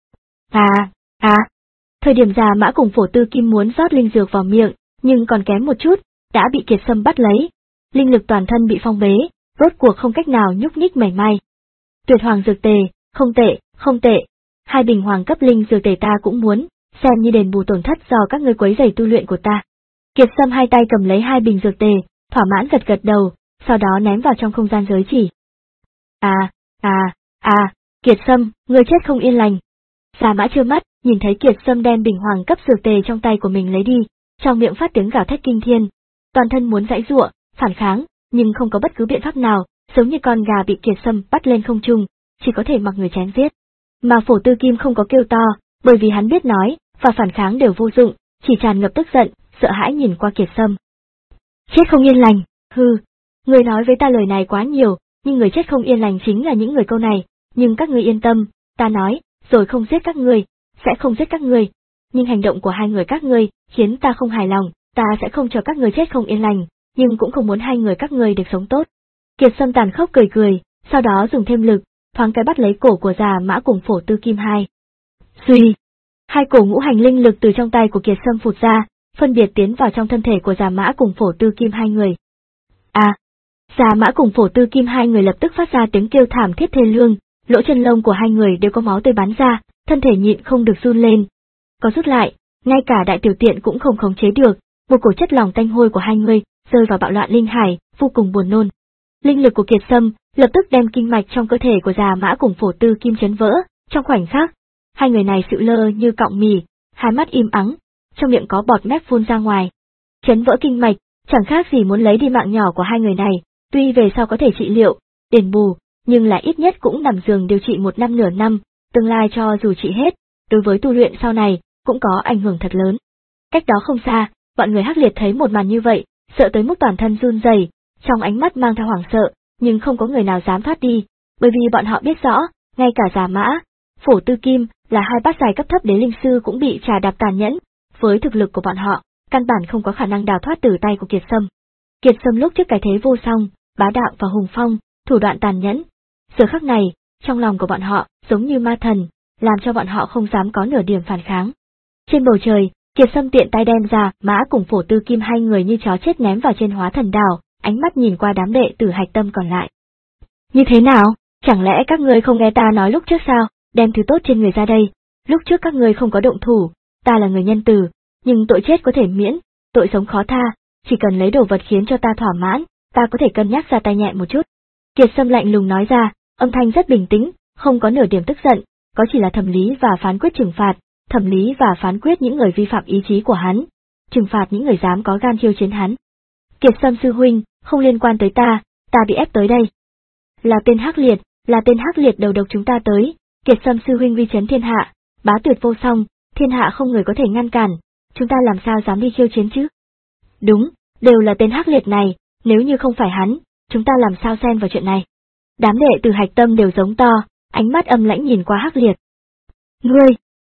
À, à, thời điểm Già Mã cùng Phổ Tư Kim muốn rót linh dược vào miệng, nhưng còn kém một chút, đã bị Kiệt Sâm bắt lấy, linh lực toàn thân bị phong bế, rốt cuộc không cách nào nhúc nhích mảy may. Tuyệt hoàng dược tề, không tệ, không tệ, hai bình hoàng cấp linh dược tề ta cũng muốn, xem như đền bù tổn thất do các ngươi quấy rầy tu luyện của ta. Kiệt Sâm hai tay cầm lấy hai bình dược tề, thỏa mãn gật gật đầu, sau đó ném vào trong không gian giới chỉ. À, à, à, Kiệt Sâm, ngươi chết không yên lành. Già Mã trơ mắt, nhìn thấy Kiệt Sâm đem bình hoàng cấp dược tề trong tay của mình lấy đi, trong miệng phát tiếng gào thét kinh thiên, toàn thân muốn giãy giụa, phản kháng, nhưng không có bất cứ biện pháp nào, giống như con gà bị Kiệt Sâm bắt lên không trung, chỉ có thể mặc người chém giết. Mà Phổ Tư Kim không có kêu to, bởi vì hắn biết nói và phản kháng đều vô dụng, chỉ tràn ngập tức giận, sợ hãi nhìn qua Kiệt Sâm. Chết không yên lành, hừ, người nói với ta lời này quá nhiều, nhưng người chết không yên lành chính là những người câu này, nhưng các ngươi yên tâm, ta nói, rồi không giết các ngươi, sẽ không giết các ngươi, nhưng hành động của hai người các ngươi khiến ta không hài lòng, ta sẽ không cho các ngươi chết không yên lành, nhưng cũng không muốn hai người các ngươi được sống tốt. Kiệt Sâm tàn khốc cười cười, sau đó dùng thêm lực, thoáng cái bắt lấy cổ của Già Mã cùng Phổ Tư Kim hai. Suy, hai cổ ngũ hành linh lực từ trong tay của Kiệt Sâm phụt ra, phân biệt tiến vào trong thân thể của Già Mã cùng Phổ Tư Kim hai người. À, Già Mã cùng Phổ Tư Kim hai người lập tức phát ra tiếng kêu thảm thiết thê lương, lỗ chân lông của hai người đều có máu tươi bắn ra, thân thể nhịn không được run lên. Có rút lại, ngay cả đại tiểu tiện cũng không khống chế được, một cổ chất lỏng tanh hôi của hai người rơi vào bạo loạn linh hải, vô cùng buồn nôn. Linh lực của Kiệt Sâm lập tức đem kinh mạch trong cơ thể của Già Mã cùng Phổ Tư Kim chấn vỡ, trong khoảnh khắc, hai người này sụi lơ như cọng mì, hai mắt im ắng, trong miệng có bọt mép phun ra ngoài. Chấn vỡ kinh mạch, chẳng khác gì muốn lấy đi mạng nhỏ của hai người này, tuy về sau có thể trị liệu, đền bù, nhưng là ít nhất cũng nằm giường điều trị một năm nửa năm, tương lai cho dù trị hết, đối với tu luyện sau này, cũng có ảnh hưởng thật lớn. Cách đó không xa, bọn người Hắc Liệt thấy một màn như vậy, sợ tới mức toàn thân run rẩy, trong ánh mắt mang theo hoảng sợ, nhưng không có người nào dám thoát đi, bởi vì bọn họ biết rõ, ngay cả Già Mã, Phổ Tư Kim là hai bát giai cấp thấp đế linh sư cũng bị trà đạp tàn nhẫn, với thực lực của bọn họ, căn bản không có khả năng đào thoát từ tay của Kiệt Sâm. Kiệt Sâm lúc trước cái thế vô song, bá đạo và hùng phong, thủ đoạn tàn nhẫn. Giờ khắc này, trong lòng của bọn họ giống như ma thần, làm cho bọn họ không dám có nửa điểm phản kháng. Trên bầu trời, Kiệt Sâm tiện tay đem Già Mã cùng Phổ Tư Kim hai người như chó chết ném vào trên Hóa Thần Đảo, ánh mắt nhìn qua đám đệ tử Hạch Tâm còn lại. Như thế nào? Chẳng lẽ các ngươi không nghe ta nói lúc trước sao? Đem thứ tốt trên người ra đây. Lúc trước các ngươi không có động thủ, ta là người nhân từ, nhưng tội chết có thể miễn, tội sống khó tha, chỉ cần lấy đồ vật khiến cho ta thỏa mãn, ta có thể cân nhắc ra tay nhẹ một chút. Kiệt Sâm lạnh lùng nói ra, âm thanh rất bình tĩnh, không có nửa điểm tức giận, có chỉ là thẩm lý và phán quyết trừng phạt, thẩm lý và phán quyết những người vi phạm ý chí của hắn, trừng phạt những người dám có gan khiêu chiến hắn. Kiệt Sâm sư huynh, không liên quan tới ta, ta bị ép tới đây. Là tên Hắc Liệt, là tên Hắc Liệt đầu độc chúng ta tới, Kiệt Sâm sư huynh uy chấn thiên hạ, bá tuyệt vô song, thiên hạ không người có thể ngăn cản, chúng ta làm sao dám đi khiêu chiến chứ? Đúng, đều là tên Hắc Liệt này, nếu như không phải hắn, chúng ta làm sao xen vào chuyện này? Đám đệ tử Hạch Tâm đều giống to, ánh mắt âm lãnh nhìn qua Hắc Liệt. Ngươi!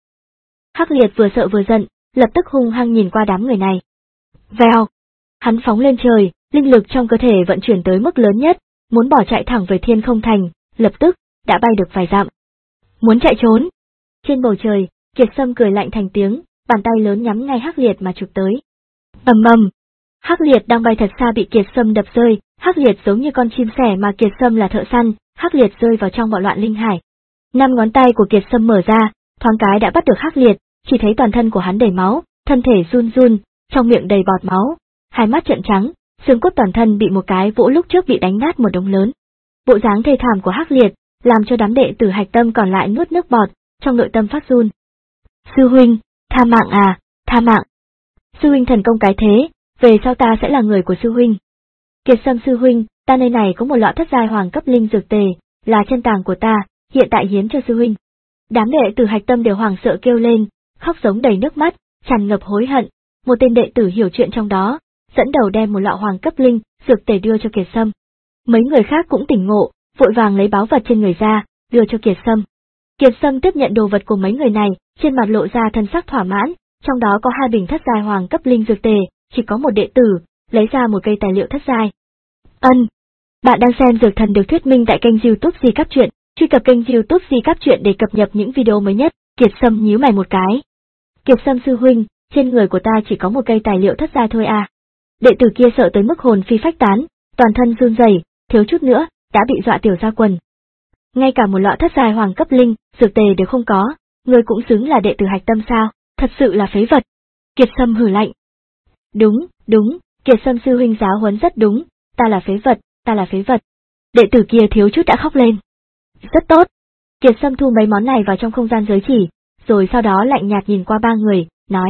Hắc Liệt vừa sợ vừa giận, lập tức hung hăng nhìn qua đám người này. Vèo! Hắn phóng lên trời, linh lực trong cơ thể vận chuyển tới mức lớn nhất, muốn bỏ chạy thẳng về Thiên Không Thành, lập tức, đã bay được vài dặm. Muốn chạy trốn! Trên bầu trời, Kiệt Sâm cười lạnh thành tiếng, bàn tay lớn nhắm ngay Hắc Liệt mà chụp tới. Ầm ầm! Hắc Liệt đang bay thật xa bị Kiệt Sâm đập rơi, Hắc Liệt giống như con chim sẻ mà Kiệt Sâm là thợ săn, Hắc Liệt rơi vào trong bạo loạn linh hải. Năm ngón tay của Kiệt Sâm mở ra, thoáng cái đã bắt được Hắc Liệt, chỉ thấy toàn thân của hắn đầy máu, thân thể run run, trong miệng đầy bọt máu, hai mắt trợn trắng, xương cốt toàn thân bị một cái vỗ lúc trước bị đánh nát một đống lớn. Bộ dáng thê thảm của Hắc Liệt, làm cho đám đệ tử Hạch Tâm còn lại nuốt nước bọt, trong nội tâm phát run. Sư huynh, tha mạng à, tha mạng. Sư huynh thần công cái thế, về sau ta sẽ là người của sư huynh. Kiệt Sâm sư huynh, ta nơi này có một lọ thất giai hoàng cấp linh dược tề, là chân tàng của ta, hiện tại hiến cho sư huynh. Đám đệ tử Hạch Tâm đều hoảng sợ kêu lên, khóc giống đầy nước mắt, tràn ngập hối hận. Một tên đệ tử hiểu chuyện trong đó, dẫn đầu đem một lọ hoàng cấp linh dược tề đưa cho Kiệt Sâm. Mấy người khác cũng tỉnh ngộ, vội vàng lấy báu vật trên người ra, đưa cho Kiệt Sâm. Kiệt Sâm tiếp nhận đồ vật của mấy người này, trên mặt lộ ra thân sắc thỏa mãn, trong đó có hai bình thất giai hoàng cấp linh dược tề, chỉ có một đệ tử, lấy ra một cây tài liệu thất giai. Ân, bạn đang xem Dược Thần được thuyết minh tại kênh YouTube Di Cáp Truyện, truy cập kênh YouTube Di Cáp Truyện để cập nhật những video mới nhất. Kiệt Sâm nhíu mày một cái. Kiệt Sâm sư huynh, trên người của ta chỉ có một cây tài liệu thất giai thôi à? Đệ tử kia sợ tới mức hồn phi phách tán, toàn thân run rẩy, thiếu chút nữa đã bị dọa tiểu ra quần. Ngay cả một lọ thất giai hoàng cấp linh dược tề đều không có, ngươi cũng xứng là đệ tử Hạch Tâm sao? Thật sự là phế vật. Kiệt Sâm hừ lạnh. Đúng, đúng, Kiệt Sâm sư huynh giáo huấn rất đúng, ta là phế vật, ta là phế vật. Đệ tử kia thiếu chút đã khóc lên. Rất tốt. Kiệt Sâm thu mấy món này vào trong không gian giới chỉ, rồi sau đó lạnh nhạt nhìn qua ba người, nói.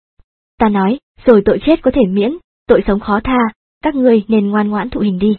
Ta nói, rồi tội chết có thể miễn, tội sống khó tha, các ngươi nên ngoan ngoãn thụ hình đi.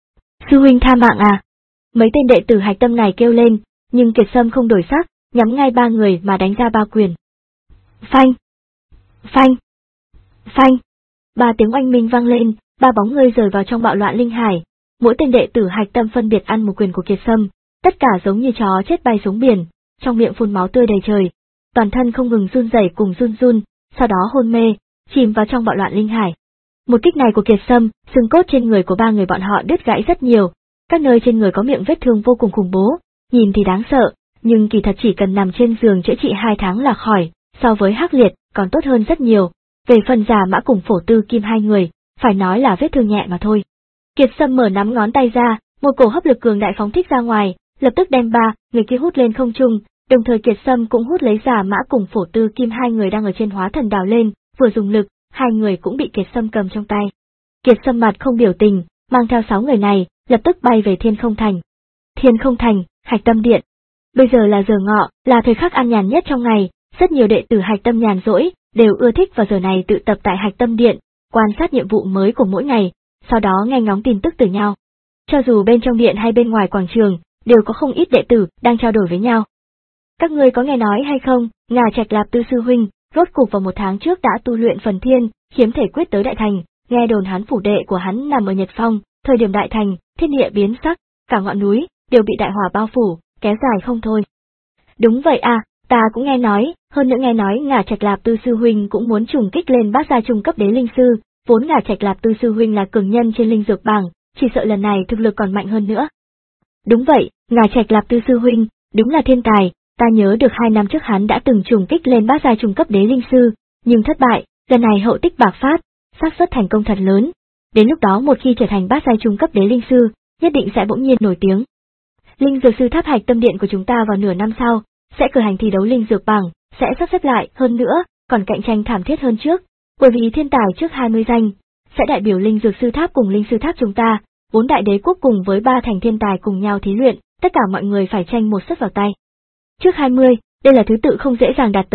Sư huynh tha mạng à? Mấy tên đệ tử Hạch Tâm này kêu lên, nhưng Kiệt Sâm không đổi sắc, nhắm ngay ba người mà đánh ra ba quyền. Phanh! Phanh! Phanh! Ba tiếng oanh minh vang lên, ba bóng người rời vào trong bạo loạn linh hải. Mỗi tên đệ tử Hạch Tâm phân biệt ăn một quyền của Kiệt Sâm, tất cả giống như chó chết bay xuống biển, trong miệng phun máu tươi đầy trời, toàn thân không ngừng run rẩy cùng run run, sau đó hôn mê, chìm vào trong bạo loạn linh hải. Một kích này của Kiệt Sâm, xương cốt trên người của ba người bọn họ đứt gãy rất nhiều, các nơi trên người có miệng vết thương vô cùng khủng bố, nhìn thì đáng sợ, nhưng kỳ thật chỉ cần nằm trên giường chữa trị hai tháng là khỏi, so với Hắc Liệt còn tốt hơn rất nhiều. Về phần Giả Mã cùng Phổ Tư Kim hai người, phải nói là vết thương nhẹ mà thôi. Kiệt Sâm mở nắm ngón tay ra, một cổ hấp lực cường đại phóng thích ra ngoài, lập tức đem ba người kia hút lên không trung, đồng thời Kiệt Sâm cũng hút lấy Giả Mã cùng Phổ Tư Kim hai người đang ở trên hóa thần đảo lên, vừa dùng lực, hai người cũng bị Kiệt Sâm cầm trong tay. Kiệt Sâm mặt không biểu tình, mang theo sáu người này, lập tức bay về Thiên Không Thành. Thiên Không Thành, Hạch Tâm Điện. Bây giờ là giờ ngọ, là thời khắc an nhàn nhất trong ngày, rất nhiều đệ tử Hạch Tâm nhàn rỗi, đều ưa thích vào giờ này tự tập tại Hạch Tâm Điện, quan sát nhiệm vụ mới của mỗi ngày, sau đó nghe ngóng tin tức từ nhau. Cho dù bên trong điện hay bên ngoài quảng trường, đều có không ít đệ tử đang trao đổi với nhau. Các ngươi có nghe nói hay không, Ngà Trạch Lạp Tư sư huynh, rốt cục vào một tháng trước đã tu luyện phần thiên, khiếm thể quyết tới đại thành, nghe đồn hắn phủ đệ của hắn nằm ở Nhật Phong, thời điểm đại thành, thiên địa biến sắc, cả ngọn núi đều bị đại hỏa bao phủ, kéo dài không thôi. Đúng vậy à, ta cũng nghe nói, hơn nữa nghe nói Ngà Trạch Lạp Tư sư huynh cũng muốn trùng kích lên bát giai trung cấp đế linh sư, vốn Ngà Trạch Lạp Tư sư huynh là cường nhân trên linh dược bảng, chỉ sợ lần này thực lực còn mạnh hơn nữa. Đúng vậy, Ngà Trạch Lạp Tư sư huynh, đúng là thiên tài, ta nhớ được hai năm trước hắn đã từng trùng kích lên bát giai trung cấp đế linh sư, nhưng thất bại, lần này hậu tích bạc phát, xác suất thành công thật lớn. Đến lúc đó một khi trở thành bát giai trung cấp đế linh sư, nhất định sẽ bỗng nhiên nổi tiếng. Linh dược sư tháp Hạch Tâm Điện của chúng ta vào nửa năm sau, sẽ cử hành thi đấu linh dược bảng, sẽ sắp xếp lại, hơn nữa, còn cạnh tranh thảm thiết hơn trước, bởi vì thiên tài trước hai mươi danh, sẽ đại biểu linh dược sư tháp cùng linh sư tháp chúng ta, bốn đại đế quốc cùng với ba thành thiên tài cùng nhau thí luyện, tất cả mọi người phải tranh một suất vào tay. Trước hai mươi, đây là thứ tự không dễ dàng đạt tới,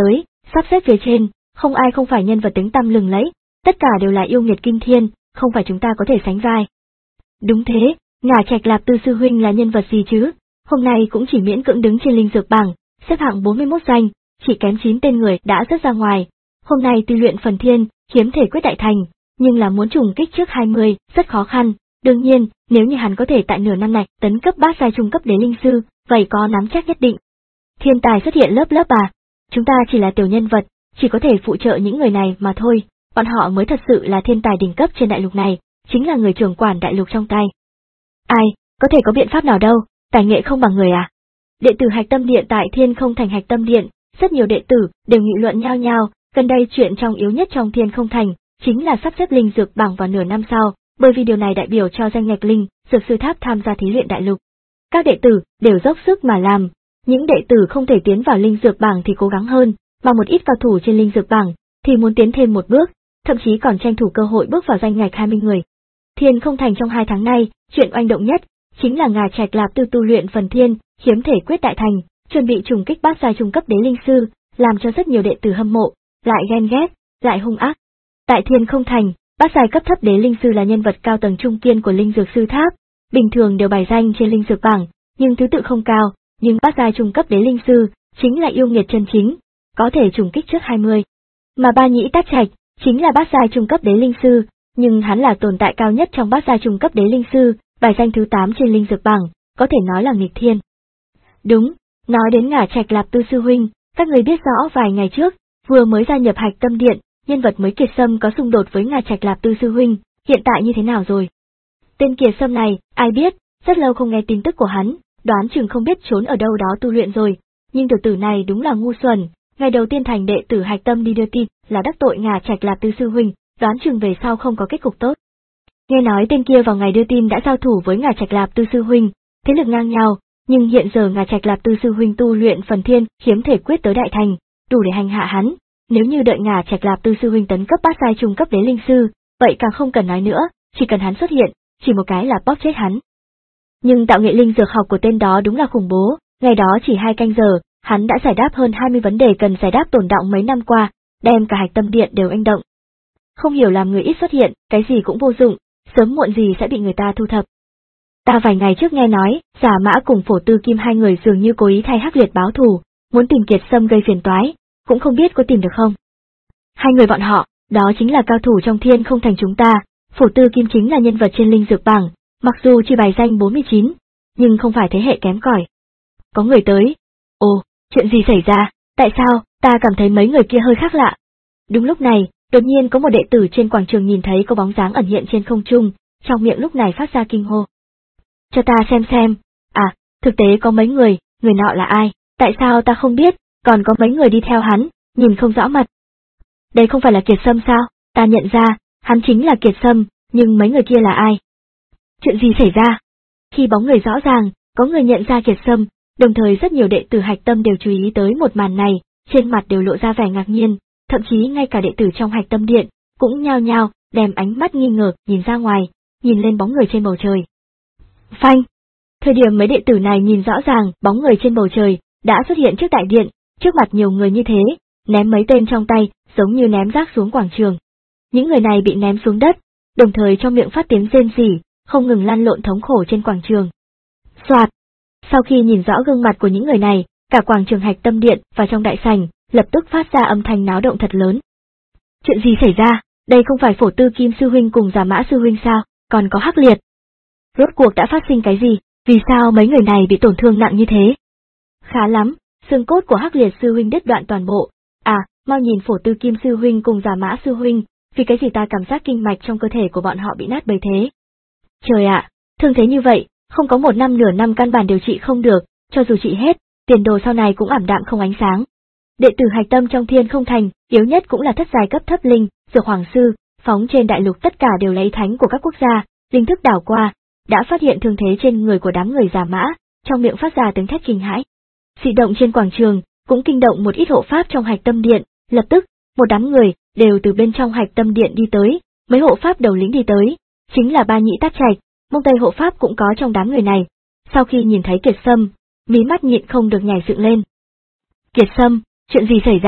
Sắp xếp phía trên, không ai không phải nhân vật tiếng tăm lừng lẫy, tất cả đều là yêu nghiệt kinh thiên, không phải chúng ta có thể sánh vai. Đúng thế, Ngả Trạch Lạp Tư sư huynh là nhân vật gì chứ? Hôm nay cũng chỉ miễn cưỡng đứng trên linh dược bảng, xếp hạng bốn mươi mốt danh, chỉ kém chín tên người đã rớt ra ngoài. Hôm nay tuy luyện phần thiên, kiếm thể quyết đại thành, nhưng là muốn trùng kích trước hai mươi, rất khó khăn. Đương nhiên, nếu như hắn có thể tại nửa năm này tấn cấp bát giai trung cấp đế linh sư, vậy có nắm chắc nhất định. Thiên tài xuất hiện lớp lớp à? Chúng ta chỉ là tiểu nhân vật, chỉ có thể phụ trợ những người này mà thôi, bọn họ mới thật sự là thiên tài đỉnh cấp trên đại lục này, chính là người trưởng quản đại lục trong tay. Ai, có thể có biện pháp nào đâu, tài nghệ không bằng người à? Đệ tử Hạch Tâm Điện tại Thiên Không Thành Hạch Tâm Điện, rất nhiều đệ tử đều nghị luận nhao nhao, gần đây chuyện trọng yếu nhất trong Thiên Không Thành chính là sắp xếp linh dược bảng vào nửa năm sau, bởi vì điều này đại biểu cho danh ngạch linh dược sư tháp tham gia thí luyện đại lục. Các đệ tử đều dốc sức mà làm, những đệ tử không thể tiến vào linh dược bảng thì cố gắng hơn, mà một ít cao thủ trên linh dược bảng thì muốn tiến thêm một bước, thậm chí còn tranh thủ cơ hội bước vào danh ngạch hai mươi người. Thiên Không Thành trong hai tháng nay, chuyện oanh động nhất chính là Ngả Trạch Lạp Tư tu luyện phần thiên, kiếm thể quyết đại thành, chuẩn bị trùng kích bát giai trung cấp đế linh sư, làm cho rất nhiều đệ tử hâm mộ, lại ghen ghét, lại hung ác. Tại Thiên Không Thành, bát giai cấp thấp đế linh sư là nhân vật cao tầng trung kiên của linh dược sư tháp, bình thường đều bài danh trên linh dược bảng, nhưng thứ tự không cao, nhưng bát giai trung cấp đế linh sư chính là yêu nghiệt chân chính, có thể trùng kích trước hai mươi. Mà Ba Nhĩ Tát Trạch chính là bát giai trung cấp đế linh sư, nhưng hắn là tồn tại cao nhất trong bát giai trung cấp đế linh sư, bài danh thứ tám trên linh dược bảng, có thể nói là nghịch thiên. Đúng, nói đến Ngả Trạch Lạp Tư sư huynh, các người biết rõ vài ngày trước, vừa mới gia nhập Hạch Tâm Điện, nhân vật mới Kiệt Sâm có xung đột với Ngả Trạch Lạp Tư sư huynh, hiện tại như thế nào rồi? Tên Kiệt Sâm này, ai biết, rất lâu không nghe tin tức của hắn, đoán chừng không biết trốn ở đâu đó tu luyện rồi, nhưng tiểu tử này đúng là ngu xuẩn, ngày đầu tiên thành đệ tử Hạch Tâm đi đưa tin là đắc tội Ngả Trạch Lạp Tư sư huynh, đoán chừng về sau không có kết cục tốt. Nghe nói tên kia vào ngày đưa tin đã giao thủ với Ngả Trạch Lạp Tư sư huynh, thế lực ngang nhau, nhưng hiện giờ Ngả Trạch Lạp Tư sư huynh tu luyện phần thiên, kiếm thể quyết tới đại thành, đủ để hành hạ hắn. Nếu như đợi Ngả Trạch Lạp Tư sư huynh tấn cấp bát giai trung cấp đế linh sư, vậy càng không cần nói nữa, chỉ cần hắn xuất hiện, chỉ một cái là bóp chết hắn. Nhưng tạo nghệ linh dược học của tên đó đúng là khủng bố, ngày đó chỉ hai canh giờ, hắn đã giải đáp hơn hai mươi vấn đề cần giải đáp tồn đọng mấy năm qua, đem cả Hạch Tâm Điện đều anh động. Không hiểu làm người ít xuất hiện, cái gì cũng vô dụng, sớm muộn gì sẽ bị người ta thu thập. Ta vài ngày trước nghe nói, Giả Mã cùng Phổ Tư Kim hai người dường như cố ý thay Hắc Liệt báo thù, muốn tìm Kiệt Sâm gây phiền toái, cũng không biết có tìm được không. Hai người bọn họ, đó chính là cao thủ trong Thiên Không Thành chúng ta, Phổ Tư Kim chính là nhân vật trên linh dược bảng, mặc dù chỉ bài danh bốn mươi chín, nhưng không phải thế hệ kém cỏi. Có người tới. Ồ, chuyện gì xảy ra, tại sao, ta cảm thấy mấy người kia hơi khác lạ. Đúng lúc này, đột nhiên có một đệ tử trên quảng trường nhìn thấy có bóng dáng ẩn hiện trên không trung, trong miệng lúc này phát ra kinh hô. Cho ta xem xem, à, thực tế có mấy người, người nọ là ai, tại sao ta không biết, còn có mấy người đi theo hắn, nhìn không rõ mặt. Đây không phải là Kiệt Sâm sao, ta nhận ra, hắn chính là Kiệt Sâm, nhưng mấy người kia là ai? Chuyện gì xảy ra? Khi bóng người rõ ràng, có người nhận ra Kiệt Sâm, đồng thời rất nhiều đệ tử Hạch Tâm đều chú ý tới một màn này, trên mặt đều lộ ra vẻ ngạc nhiên, thậm chí ngay cả đệ tử trong Hạch Tâm Điện, cũng nhao nhao, đem ánh mắt nghi ngờ, nhìn ra ngoài, nhìn lên bóng người trên bầu trời. Phanh! Thời điểm mấy đệ tử này nhìn rõ ràng, bóng người trên bầu trời, đã xuất hiện trước đại điện, trước mặt nhiều người như thế, ném mấy tên trong tay, giống như ném rác xuống quảng trường. Những người này bị ném xuống đất, đồng thời trong miệng phát tiếng rên rỉ, không ngừng lăn lộn thống khổ trên quảng trường. Soạt! Sau khi nhìn rõ gương mặt của những người này, cả quảng trường Hạch Tâm Điện và trong đại sảnh, lập tức phát ra âm thanh náo động thật lớn. Chuyện gì xảy ra, đây không phải Phổ Tư Kim sư huynh cùng Giả Mã sư huynh sao, còn có Hắc Liệt. Rốt cuộc đã phát sinh cái gì, vì sao mấy người này bị tổn thương nặng như thế? Khá lắm, xương cốt của Hắc Liệt sư huynh đứt đoạn toàn bộ. À, mau nhìn Phổ Tư Kim sư huynh cùng Giả Mã sư huynh, vì cái gì ta cảm giác kinh mạch trong cơ thể của bọn họ bị nát bấy thế. Trời ạ, thương thế như vậy, không có một năm nửa năm căn bản điều trị không được, cho dù trị hết, tiền đồ sau này cũng ảm đạm không ánh sáng. Đệ tử Hạch Tâm trong Thiên Không Thành, yếu nhất cũng là thất giai cấp thấp linh, dược hoàng sư, phóng trên đại lục tất cả đều lấy thánh của các quốc gia, linh thức đảo qua, đã phát hiện thương thế trên người của đám người Giả Mã, trong miệng phát ra tiếng thét kinh hãi. Dị động trên quảng trường, cũng kinh động một ít hộ pháp trong Hạch Tâm Điện, lập tức, một đám người, đều từ bên trong Hạch Tâm Điện đi tới, mấy hộ pháp đầu lĩnh đi tới, chính là Ba Nhĩ Tát Trạch, Mông Tây hộ pháp cũng có trong đám người này. Sau khi nhìn thấy Kiệt Sâm, mí mắt nhịn không được nhảy dựng lên. Kiệt Sâm, chuyện gì xảy ra,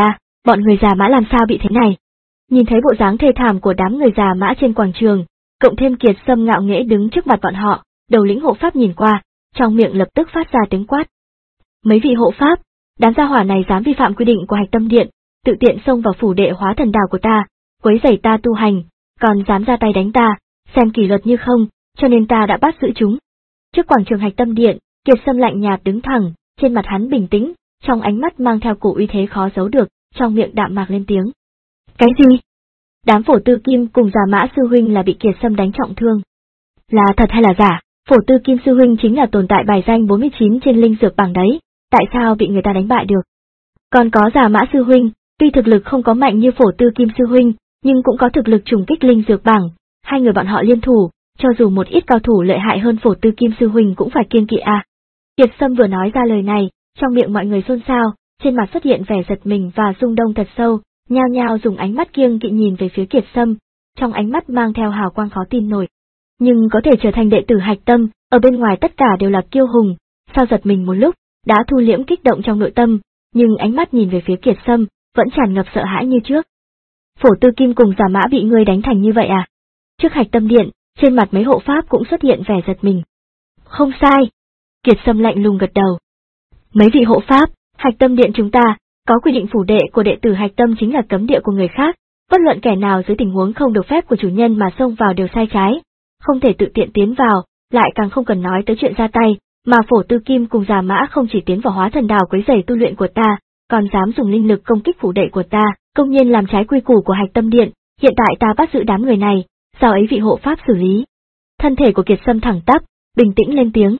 Bọn người già Mã làm sao bị thế này? Nhìn thấy bộ dáng thê thảm của đám người già Mã trên quảng trường, cộng thêm Kiệt Sâm ngạo nghễ đứng trước mặt bọn họ, đầu lĩnh hộ pháp nhìn qua, trong miệng lập tức phát ra tiếng quát. Mấy vị hộ pháp, đám gia hỏa này dám vi phạm quy định của Hạch Tâm Điện, tự tiện xông vào phủ đệ hóa thần đảo của ta, quấy rầy ta tu hành, còn dám ra tay đánh ta, xem kỷ luật như không, cho nên ta đã bắt giữ chúng. Trước quảng trường Hạch Tâm Điện, Kiệt Sâm lạnh nhạt đứng thẳng, trên mặt hắn bình tĩnh, trong ánh mắt mang theo cổ uy thế khó giấu được, trong miệng đạm mạc lên tiếng. Cái gì? Đám Phổ Tư Kim cùng già Mã sư huynh là bị Kiệt Sâm đánh trọng thương. Là thật hay là giả? Phổ Tư Kim sư huynh chính là tồn tại bài danh bốn mươi chín trên linh dược bảng đấy, tại sao bị người ta đánh bại được? Còn có già Mã sư huynh, tuy thực lực không có mạnh như Phổ Tư Kim sư huynh, nhưng cũng có thực lực trùng kích linh dược bảng, hai người bọn họ liên thủ, cho dù một ít cao thủ lợi hại hơn Phổ Tư Kim sư huynh cũng phải kiêng kỵ à. Kiệt Sâm vừa nói ra lời này, trong miệng mọi người xôn xao, trên mặt xuất hiện vẻ giật mình và rung động thật sâu, nhao nhao dùng ánh mắt kiêng kỵ nhìn về phía Kiệt Sâm, trong ánh mắt mang theo hào quang khó tin nổi. Nhưng có thể trở thành đệ tử Hạch Tâm, ở bên ngoài tất cả đều là kiêu hùng, sao giật mình một lúc, đã thu liễm kích động trong nội tâm, nhưng ánh mắt nhìn về phía Kiệt Sâm, vẫn tràn ngập sợ hãi như trước. Phổ Tư Kim cùng già Mã bị ngươi đánh thành như vậy à? Trước Hạch Tâm Điện, trên mặt mấy hộ pháp cũng xuất hiện vẻ giật mình. Không sai. Kiệt Sâm lạnh lùng gật đầu. Mấy vị hộ pháp, Hạch Tâm Điện chúng ta, có quy định phủ đệ của đệ tử Hạch Tâm chính là cấm địa của người khác, bất luận kẻ nào dưới tình huống không được phép của chủ nhân mà xông vào đều sai trái, không thể tự tiện tiến vào, lại càng không cần nói tới chuyện ra tay, mà Phổ Tư Kim cùng già Mã không chỉ tiến vào hóa thần đảo quấy rầy tu luyện của ta, còn dám dùng linh lực công kích phủ đệ của ta, công nhiên làm trái quy củ của Hạch Tâm Điện, hiện tại ta bắt giữ đám người này, sao ấy vị hộ pháp xử lý? Thân thể của Kiệt Sâm thẳng tắp, bình tĩnh lên tiếng.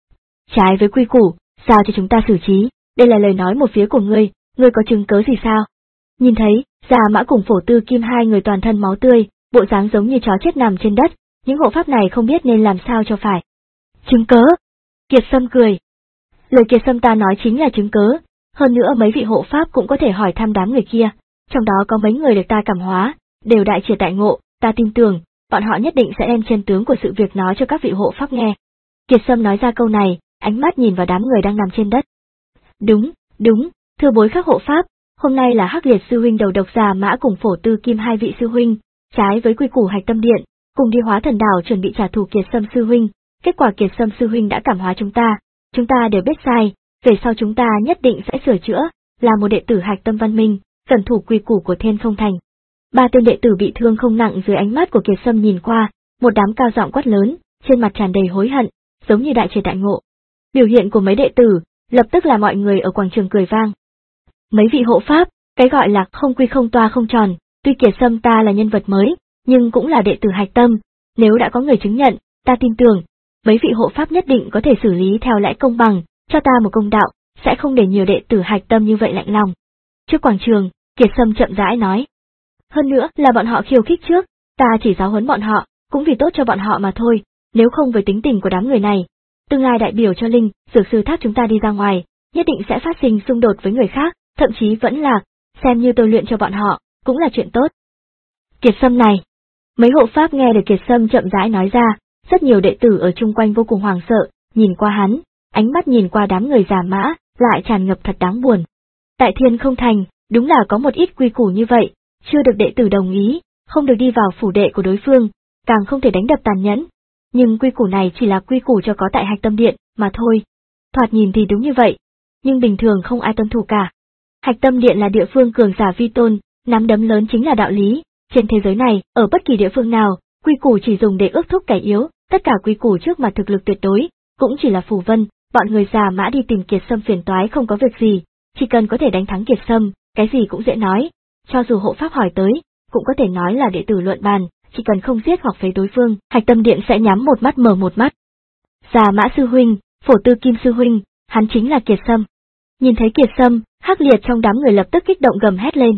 Trái với quy củ, sao cho chúng ta xử trí, đây là lời nói một phía của ngươi, ngươi có chứng cớ gì sao? Nhìn thấy, già Mã cùng Phổ Tư Kim hai người toàn thân máu tươi, bộ dáng giống như chó chết nằm trên đất, những hộ pháp này không biết nên làm sao cho phải. Chứng cớ? Kiệt Sâm cười. Lời Kiệt Sâm ta nói chính là chứng cớ, hơn nữa mấy vị hộ pháp cũng có thể hỏi thăm đám người kia, trong đó có mấy người được ta cảm hóa, đều đại triệt đại ngộ, ta tin tưởng, bọn họ nhất định sẽ đem chân tướng của sự việc nói cho các vị hộ pháp nghe. Kiệt Sâm nói ra câu này, ánh mắt nhìn vào đám người đang nằm trên đất. Đúng, đúng, thưa bối các hộ pháp, hôm nay là Hắc Liệt sư huynh đầu độc già Mã cùng Phổ Tư Kim hai vị sư huynh, trái với quy củ Hạch Tâm Điện, cùng đi hóa thần đảo chuẩn bị trả thù Kiệt Sâm sư huynh, kết quả Kiệt Sâm sư huynh đã cảm hóa chúng ta, chúng ta đều biết sai, về sau chúng ta nhất định sẽ sửa chữa, là một đệ tử Hạch Tâm văn minh, tuân thủ quy củ của Thiên Không Thành. Ba tên đệ tử bị thương không nặng dưới ánh mắt của Kiệt Sâm nhìn qua, một đám cao giọng quát lớn, trên mặt tràn đầy hối hận, giống như đại triệt đại ngộ. Biểu hiện của mấy đệ tử, lập tức là mọi người ở quảng trường cười vang. Mấy vị hộ pháp, cái gọi là không quy không toa không tròn, tuy Kiệt Sâm ta là nhân vật mới, nhưng cũng là đệ tử Hạch Tâm, nếu đã có người chứng nhận, ta tin tưởng, mấy vị hộ pháp nhất định có thể xử lý theo lẽ công bằng, cho ta một công đạo, sẽ không để nhiều đệ tử Hạch Tâm như vậy lạnh lòng. Trước quảng trường, Kiệt Sâm chậm rãi nói. Hơn nữa là bọn họ khiêu khích trước, ta chỉ giáo huấn bọn họ, cũng vì tốt cho bọn họ mà thôi, nếu không với tính tình của đám người này, tương lai đại biểu cho linh, dược sư tháp chúng ta đi ra ngoài, nhất định sẽ phát sinh xung đột với người khác, thậm chí vẫn lạc, xem như tôi luyện cho bọn họ, cũng là chuyện tốt. Kiệt Sâm này, mấy hộ pháp nghe được Kiệt Sâm chậm rãi nói ra, rất nhiều đệ tử ở chung quanh vô cùng hoảng sợ, nhìn qua hắn, ánh mắt nhìn qua đám người già Mã, lại tràn ngập thật đáng buồn. Tại Thiên Không Thành, đúng là có một ít quy củ như vậy, chưa được đệ tử đồng ý, không được đi vào phủ đệ của đối phương, càng không thể đánh đập tàn nhẫn. Nhưng quy củ này chỉ là quy củ cho có tại Hạch Tâm Điện, mà thôi. Thoạt nhìn thì đúng như vậy, nhưng bình thường không ai tuân thủ cả. Hạch Tâm Điện là địa phương cường giả vi tôn, nắm đấm lớn chính là đạo lý, trên thế giới này, ở bất kỳ địa phương nào, quy củ chỉ dùng để ước thúc kẻ yếu, tất cả quy củ trước mặt thực lực tuyệt đối, cũng chỉ là phù vân, bọn người già Mã đi tìm Kiệt Sâm phiền toái không có việc gì, chỉ cần có thể đánh thắng Kiệt Sâm, cái gì cũng dễ nói, cho dù hộ pháp hỏi tới, cũng có thể nói là đệ tử luận bàn, chỉ cần không giết hoặc phế đối phương, Hạch Tâm Điện sẽ nhắm một mắt mở một mắt. Già Mã sư huynh, Phổ Tư Kim sư huynh, hắn chính là Kiệt Sâm. Nhìn thấy Kiệt Sâm, Hắc Liệt trong đám người lập tức kích động gầm hét lên.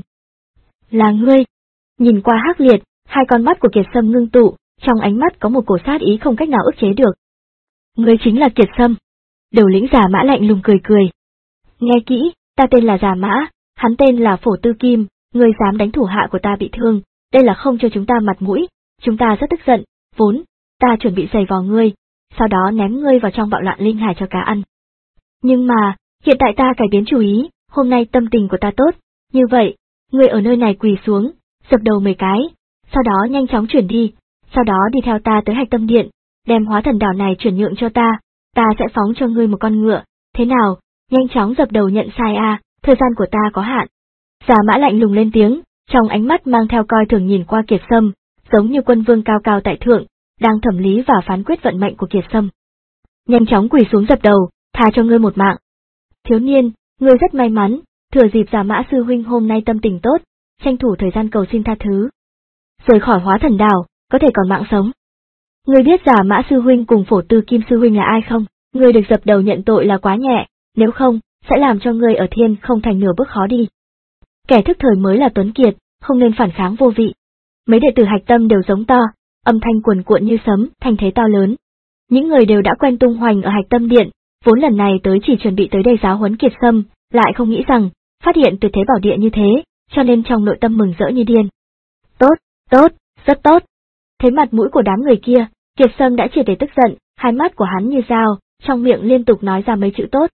Là ngươi! Nhìn qua Hắc Liệt, hai con mắt của Kiệt Sâm ngưng tụ, trong ánh mắt có một cổ sát ý không cách nào ức chế được. Ngươi chính là Kiệt Sâm. Đầu lĩnh Già Mã lạnh lùng cười cười. Nghe kỹ, ta tên là Già Mã, hắn tên là Phổ Tư Kim, ngươi dám đánh thủ hạ của ta bị thương, đây là không cho chúng ta mặt mũi, chúng ta rất tức giận, vốn, ta chuẩn bị giày vò ngươi, sau đó ném ngươi vào trong bạo loạn linh hải cho cá ăn. Nhưng mà, hiện tại ta cải biến chủ ý, hôm nay tâm tình của ta tốt, như vậy, Ngươi ở nơi này quỳ xuống, dập đầu mười cái, sau đó nhanh chóng chuyển đi, sau đó đi theo ta tới Hạch Tâm Điện, đem hóa thần đảo này chuyển nhượng cho ta, ta sẽ phóng cho ngươi một con ngựa, thế nào, nhanh chóng dập đầu nhận sai a, thời gian của ta có hạn. Giả Mã lạnh lùng lên tiếng, trong ánh mắt mang theo coi thường nhìn qua Kiệt Sâm, giống như quân vương cao cao tại thượng, đang thẩm lý và phán quyết vận mệnh của Kiệt Sâm. Nhanh chóng quỳ xuống dập đầu, tha cho ngươi một mạng. Thiếu niên, ngươi rất may mắn, thừa dịp Giả Mã sư huynh hôm nay tâm tình tốt, tranh thủ thời gian cầu xin tha thứ. Rời khỏi hóa thần đảo, có thể còn mạng sống. Ngươi biết Giả Mã sư huynh cùng Phổ Tư Kim sư huynh là ai không? Ngươi được dập đầu nhận tội là quá nhẹ, nếu không, sẽ làm cho ngươi ở thiên không thành nửa bước khó đi. Kẻ thức thời mới là tuấn kiệt, không nên phản kháng vô vị. Mấy đệ tử Hạch Tâm đều giống to, âm thanh cuồn cuộn như sấm, thanh thế to lớn. Những người đều đã quen tung hoành ở Hạch Tâm Điện, vốn lần này tới chỉ chuẩn bị tới đây giáo huấn Kiệt Sâm, lại không nghĩ rằng, phát hiện tuyệt thế bảo địa như thế, cho nên trong nội tâm mừng rỡ như điên. Tốt, tốt, rất tốt. Thấy mặt mũi của đám người kia, Kiệt Sâm đã triệt để tức giận, hai mắt của hắn như dao, trong miệng liên tục nói ra mấy chữ tốt.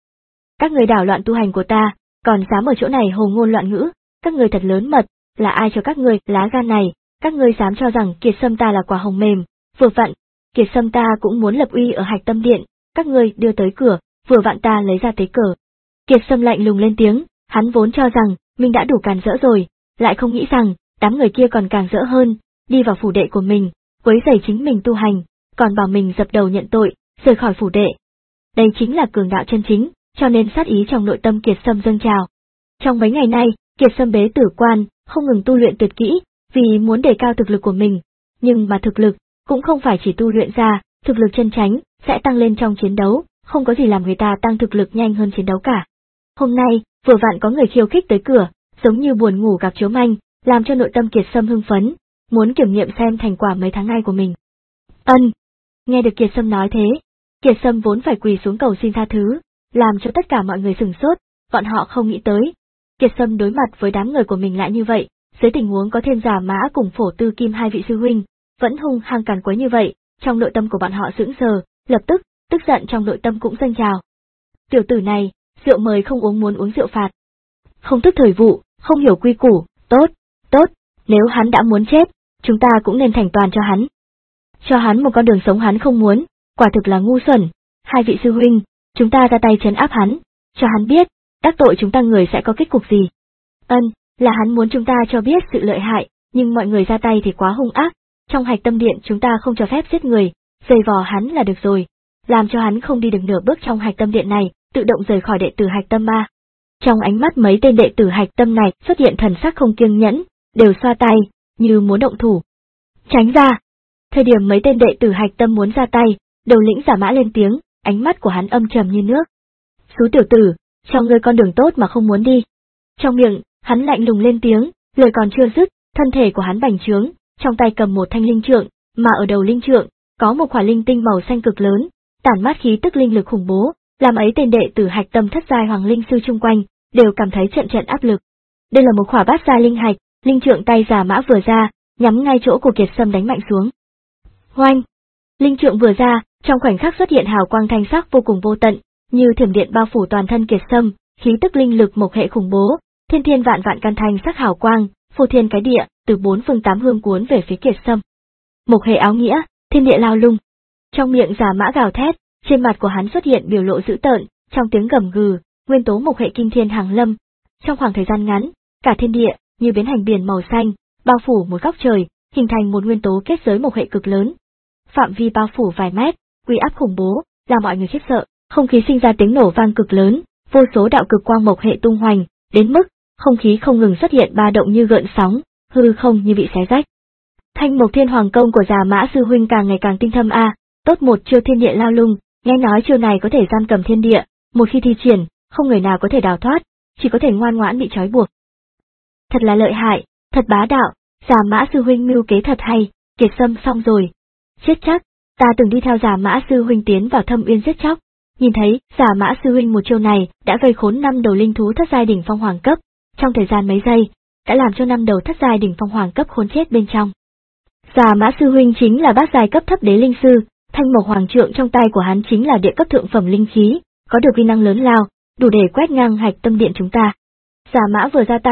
Các người đảo loạn tu hành của ta, còn dám ở chỗ này hồ ngôn loạn ngữ, các người thật lớn mật, là ai cho các người lá gan này, các ngươi dám cho rằng Kiệt Sâm ta là quả hồng mềm, vừa vặn, Kiệt Sâm ta cũng muốn lập uy ở Hạch Tâm Điện, các ngươi đưa tới cửa, vừa vặn ta lấy ra tế cờ. Kiệt Sâm lạnh lùng lên tiếng, hắn vốn cho rằng, mình đã đủ càn rỡ rồi, lại không nghĩ rằng, đám người kia còn càng rỡ hơn, đi vào phủ đệ của mình, quấy rầy chính mình tu hành, còn bảo mình dập đầu nhận tội, rời khỏi phủ đệ. Đây chính là cường đạo chân chính, cho nên sát ý trong nội tâm Kiệt Sâm dâng trào. Trong mấy ngày nay, Kiệt Sâm bế tử quan, không ngừng tu luyện tuyệt kỹ, vì muốn đề cao thực lực của mình, nhưng mà thực lực, cũng không phải chỉ tu luyện ra, thực lực chân chánh, sẽ tăng lên trong chiến đấu, không có gì làm người ta tăng thực lực nhanh hơn chiến đấu cả. Hôm nay, vừa vặn có người khiêu khích tới cửa, giống như buồn ngủ gặp chiếu manh, làm cho nội tâm Kiệt Sâm hưng phấn, muốn kiểm nghiệm xem thành quả mấy tháng nay của mình. Ân, nghe được Kiệt Sâm nói thế, Kiệt Sâm vốn phải quỳ xuống cầu xin tha thứ, làm cho tất cả mọi người sửng sốt, bọn họ không nghĩ tới. Kiệt Sâm đối mặt với đám người của mình lại như vậy, dưới tình huống có thêm Giả Mã cùng Phổ Tư Kim hai vị sư huynh, vẫn hung hăng càn quấy như vậy, trong nội tâm của bọn họ sững sờ, lập tức, tức giận trong nội tâm cũng dâng trào. Tiểu tử này, rượu mời không uống muốn uống rượu phạt. Không thức thời vụ, không hiểu quy củ, tốt, tốt, nếu hắn đã muốn chết, chúng ta cũng nên thành toàn cho hắn. Cho hắn một con đường sống hắn không muốn, quả thực là ngu xuẩn. Hai vị sư huynh, chúng ta ra tay trấn áp hắn, cho hắn biết, đắc tội chúng ta người sẽ có kết cục gì. Ân, là hắn muốn chúng ta cho biết sự lợi hại, nhưng mọi người ra tay thì quá hung ác. Trong Hạch Tâm Điện chúng ta không cho phép giết người, dày vò hắn là được rồi, làm cho hắn không đi được nửa bước trong Hạch Tâm Điện này, tự động rời khỏi đệ tử Hạch Tâm Ma. Trong ánh mắt mấy tên đệ tử Hạch Tâm này xuất hiện thần sắc không kiêng nhẫn, đều xoa tay, như muốn động thủ. Tránh ra! Thời điểm mấy tên đệ tử Hạch Tâm muốn ra tay, đầu lĩnh Giả Mã lên tiếng, ánh mắt của hắn âm trầm như nước. Xú tiểu tử, cho ngươi con đường tốt mà không muốn đi. Trong miệng, hắn lạnh lùng lên tiếng, lời còn chưa dứt, thân thể của hắn bành trướng, trong tay cầm một thanh linh trượng, mà ở đầu linh trượng, có một quả linh tinh màu xanh cực lớn, tản mát khí tức linh lực khủng bố, làm ấy tên đệ tử Hạch Tâm thất giai hoàng linh sư chung quanh, đều cảm thấy trận trận áp lực. Đây là một quả bát giai linh hạch, linh trượng tay Giả Mã vừa ra, nhắm ngay chỗ của Kiệt Sâm đánh mạnh xuống. Hoanh! Linh trượng vừa ra, trong khoảnh khắc xuất hiện hào quang thanh sắc vô cùng vô tận, như thiểm điện bao phủ toàn thân Kiệt Sâm, khí tức linh lực mộc hệ khủng bố, thiên thiên vạn vạn căn thanh sắc hào quang, phô thiên cái địa, từ bốn phương tám hướng cuốn về phía Kiệt Sâm. Mộc hệ áo nghĩa, thiên địa lao lung. Trong miệng Giả Mã gào thét, trên mặt của hắn xuất hiện biểu lộ dữ tợn, trong tiếng gầm gừ, nguyên tố mộc hệ kinh thiên hàng lâm. Trong khoảng thời gian ngắn, cả thiên địa như biến thành biển màu xanh, bao phủ một góc trời, hình thành một nguyên tố kết giới mộc hệ cực lớn. Phạm vi bao phủ vài mét, uy áp khủng bố, làm mọi người khiếp sợ, không khí sinh ra tiếng nổ vang cực lớn, vô số đạo cực quang mộc hệ tung hoành, đến mức không khí không ngừng xuất hiện ba động như gợn sóng, hư không như bị xé rách. Thanh Mộc Thiên Hoàng công của Giả Mã sư huynh càng ngày càng tinh thâm a, tốt một chiêu thiên địa lao lung, nghe nói chiêu này có thể giam cầm thiên địa, một khi thi triển, không người nào có thể đào thoát, chỉ có thể ngoan ngoãn bị trói buộc. Thật là lợi hại, thật bá đạo, Giả Mã sư huynh mưu kế thật hay, Kiệt Sâm xong rồi. Chết chắc, ta từng đi theo Giả Mã sư huynh tiến vào Thâm Uyên giết chóc, nhìn thấy Giả Mã sư huynh một chiêu này đã vây khốn năm đầu linh thú thất giai đỉnh phong hoàng cấp, trong thời gian mấy giây, đã làm cho năm đầu thất giai đỉnh phong hoàng cấp khốn chết bên trong. Giả Mã sư huynh chính là bát giai cấp thấp đế linh sư, thanh mộc hoàng trượng trong tay của hắn chính là địa cấp thượng phẩm linh khí, có được uy năng lớn lao, đủ để quét ngang Hạch Tâm Điện chúng ta. Giả Mã vừa ra tay,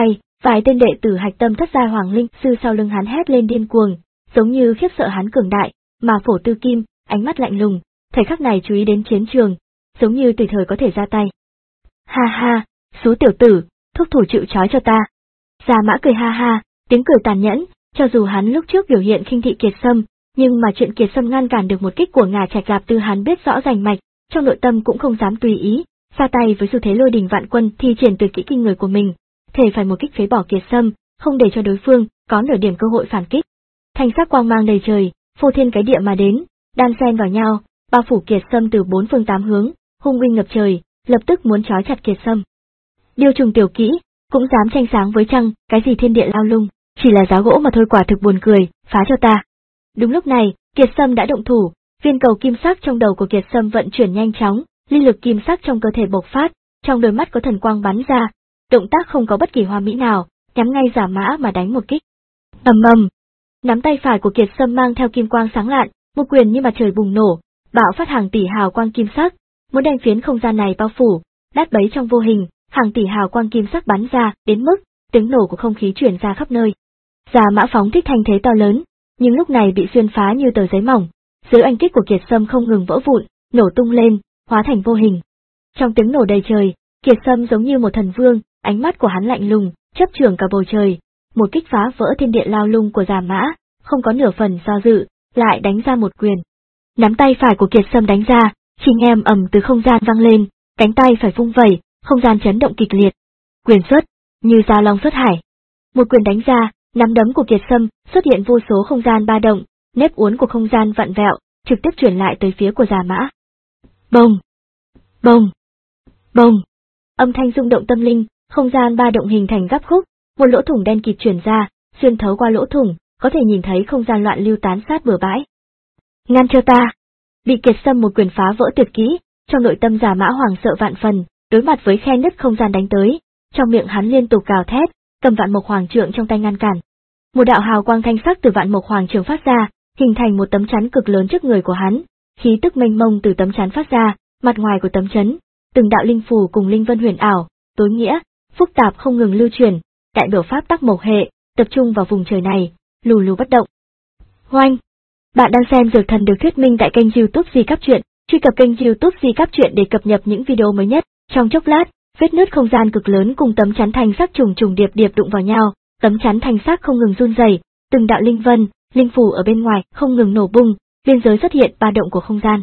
Vài tên đệ tử hạch tâm thất giai hoàng linh sư sau lưng hắn hét lên điên cuồng, giống như khiếp sợ hắn cường đại, mà Phổ Tư Kim, ánh mắt lạnh lùng, thời khắc này chú ý đến chiến trường, giống như tùy thời có thể ra tay. Ha ha, xú tiểu tử, thúc thủ chịu trói cho ta. Gia Mã cười ha ha, tiếng cười tàn nhẫn, cho dù hắn lúc trước biểu hiện khinh thị Kiệt Sâm, nhưng mà chuyện Kiệt Sâm ngăn cản được một kích của Ngà Trạch Lạp Tư hắn biết rõ rành mạch, trong nội tâm cũng không dám tùy ý, ra tay với xu thế lôi đình vạn quân thi triển tuyệt kỹ kinh người của mình, thể phải một kích phế bỏ Kiệt Sâm, không để cho đối phương có nửa điểm cơ hội phản kích. Thanh sắc quang mang đầy trời, phô thiên cái địa mà đến, đan xen vào nhau, bao phủ Kiệt Sâm từ bốn phương tám hướng, hung uy ngập trời, lập tức muốn trói chặt Kiệt Sâm. Điêu trùng tiểu kỹ, cũng dám tranh sáng với trăng, cái gì thiên địa lao lung, chỉ là giá gỗ mà thôi, quả thực buồn cười, phá cho ta. Đúng lúc này, Kiệt Sâm đã động thủ, viên cầu kim sắc trong đầu của Kiệt Sâm vận chuyển nhanh chóng, linh lực kim sắc trong cơ thể bộc phát, trong đôi mắt có thần quang bắn ra, động tác không có bất kỳ hoa mỹ nào, nhắm ngay Giả Mã mà đánh một kích. Ầm ầm, nắm tay phải của Kiệt Sâm mang theo kim quang sáng lạn, một quyền như mặt trời bùng nổ, bạo phát hàng tỷ hào quang kim sắc, muốn đem phiến không gian này bao phủ, đát bấy trong vô hình, hàng tỷ hào quang kim sắc bắn ra, đến mức tiếng nổ của không khí truyền ra khắp nơi. Giả Mã phóng thích thanh thế to lớn, nhưng lúc này bị xuyên phá như tờ giấy mỏng, dưới oanh kích của Kiệt Sâm không ngừng vỡ vụn, nổ tung lên, hóa thành vô hình. Trong tiếng nổ đầy trời, Kiệt Sâm giống như một thần vương, ánh mắt của hắn lạnh lùng, chấp chưởng cả bầu trời, một kích phá vỡ thiên địa lao lung của Giả Mã, không có nửa phần do dự, lại đánh ra một quyền. Nắm tay phải của Kiệt Sâm đánh ra, chinh em ầm từ không gian vang lên, cánh tay phải vung vẩy, không gian chấn động kịch liệt. Quyền xuất, như dao long xuất hải. Một quyền đánh ra, nắm đấm của Kiệt Sâm xuất hiện vô số không gian ba động, nếp uốn của không gian vặn vẹo, trực tiếp chuyển lại tới phía của Giả Mã. Bông, bông, bông. Âm thanh rung động tâm linh, không gian ba động hình thành gấp khúc, một lỗ thủng đen kịt chuyển ra, xuyên thấu qua lỗ thủng, có thể nhìn thấy không gian loạn lưu tán sát bừa bãi. Ngăn cho ta! Bị Kiệt Sâm một quyền phá vỡ tuyệt kỹ, trong nội tâm Giả Mã hoảng sợ vạn phần, đối mặt với khe nứt không gian đánh tới, trong miệng hắn liên tục gào thét, cầm Vạn Mộc Hoàng Trượng trong tay ngăn cản. Một đạo hào quang thanh sắc từ Vạn Mộc Hoàng Trượng phát ra, hình thành một tấm chắn cực lớn trước người của hắn, khí tức mênh mông từ tấm chắn phát ra, mặt ngoài của tấm chắn, từng đạo linh phù cùng linh vân huyền ảo, tối nghĩa, phức tạp không ngừng lưu truyền, đại biểu pháp tắc mộc hệ, tập trung vào vùng trời này, lù lù bất động. Hoanh! Bạn đang xem Dược Thần được thuyết minh tại kênh YouTube Di Cáp Truyện, truy cập kênh YouTube Di Cáp Truyện để cập nhật những video mới nhất. Trong chốc lát, vết nứt không gian cực lớn cùng tấm chắn thanh sắc trùng trùng điệp điệp đụng vào nhau, tấm chắn thanh sắc không ngừng run rẩy, từng đạo linh vân, linh phù ở bên ngoài không ngừng nổ bung, biên giới xuất hiện ba động của không gian.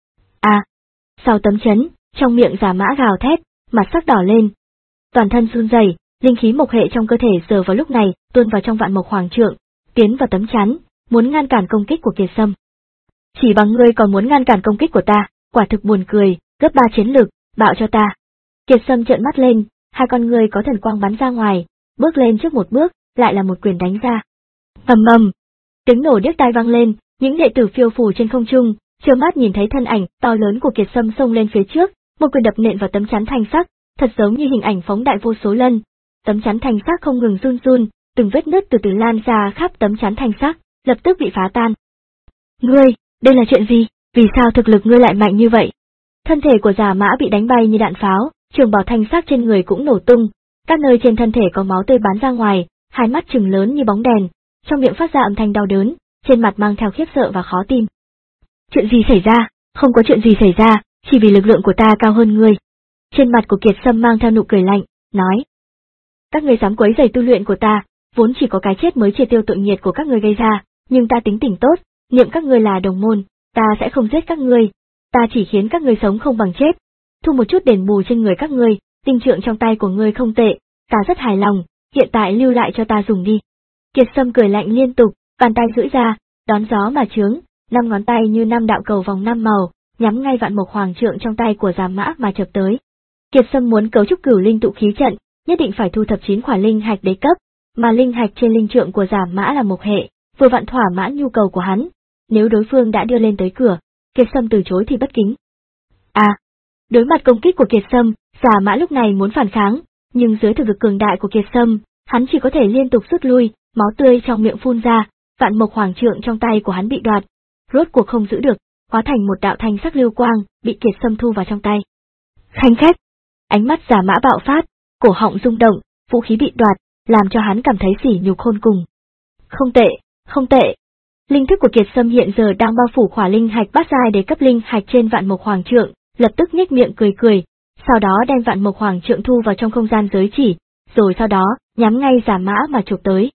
À! Sau tấm chắn, trong miệng Giả Mã gào thét, mặt sắc đỏ lên, toàn thân run rẩy, linh khí mộc hệ trong cơ thể giờ vào lúc này tuôn vào trong Vạn Mộc Hoàng Trượng, tiến vào tấm chắn, muốn ngăn cản công kích của Kiệt Sâm. Chỉ bằng ngươi còn muốn ngăn cản công kích của ta, quả thực buồn cười, gấp ba chiến lực, bạo cho ta. Kiệt Sâm trợn mắt lên, hai con ngươi có thần quang bắn ra ngoài, bước lên trước một bước, lại là một quyền đánh ra. Ầm ầm, tiếng nổ điếc tai vang lên, những đệ tử phiêu phù trên không trung, trơ mắt nhìn thấy thân ảnh to lớn của Kiệt Sâm xông lên phía trước, một quyền đập nện vào tấm chắn thanh sắc, thật giống như hình ảnh phóng đại vô số lần. Tấm chắn thanh sắc không ngừng run run, từng vết nứt từ từ lan ra khắp tấm chắn thanh sắc, lập tức bị phá tan. Ngươi, đây là chuyện gì? Vì sao thực lực ngươi lại mạnh như vậy? Thân thể của Giả Mã bị đánh bay như đạn pháo, trường bào thanh sắc trên người cũng nổ tung, các nơi trên thân thể có máu tươi bắn ra ngoài, hai mắt trừng lớn như bóng đèn, trong miệng phát ra âm thanh đau đớn, trên mặt mang theo khiếp sợ và khó tin. Chuyện gì xảy ra? Không có chuyện gì xảy ra, chỉ vì lực lượng của ta cao hơn ngươi. Trên mặt của Kiệt Sâm mang theo nụ cười lạnh, nói: Các ngươi dám quấy rầy tu luyện của ta, vốn chỉ có cái chết mới triệt tiêu tội nghiệt của các ngươi gây ra, nhưng ta tính tình tốt, niệm các ngươi là đồng môn, ta sẽ không giết các ngươi, ta chỉ khiến các ngươi sống không bằng chết, thu một chút đền bù trên người các ngươi, tinh trượng trong tay của ngươi không tệ, ta rất hài lòng, hiện tại lưu lại cho ta dùng đi. Kiệt Sâm cười lạnh liên tục, bàn tay duỗi ra, đón gió mà chướng, năm ngón tay như năm đạo cầu vòng năm màu, nhắm ngay Vạn Mộc Hoàng Trượng trong tay của Giả Mã mà chập tới. Kiệt Sâm muốn cấu trúc Cửu Linh tụ khí trận, nhất định phải thu thập chín quả linh hạch đế cấp, mà linh hạch trên linh trượng của Giả Mã là mộc hệ, vừa vặn thỏa mãn nhu cầu của hắn. Nếu đối phương đã đưa lên tới cửa, Kiệt Sâm từ chối thì bất kính. À, đối mặt công kích của Kiệt Sâm, Giả Mã lúc này muốn phản kháng, nhưng dưới thực lực cường đại của Kiệt Sâm, hắn chỉ có thể liên tục rút lui, máu tươi trong miệng phun ra, Vạn Mộc Hoàng Trượng trong tay của hắn bị đoạt, rốt cuộc không giữ được, hóa thành một đạo thanh sắc lưu quang, bị Kiệt Sâm thu vào trong tay. Khanh khách, ánh mắt Giả Mã bạo phát, cổ họng rung động, vũ khí bị đoạt, làm cho hắn cảm thấy sỉ nhục khôn cùng. Không tệ, không tệ. Linh thức của Kiệt Sâm hiện giờ đang bao phủ khỏa linh hạch bát giai đế cấp linh hạch trên vạn mộc hoàng trượng, lập tức nhếch miệng cười cười, sau đó đem vạn mộc hoàng trượng thu vào trong không gian giới chỉ, rồi sau đó nhắm ngay Giả Mã mà chụp tới.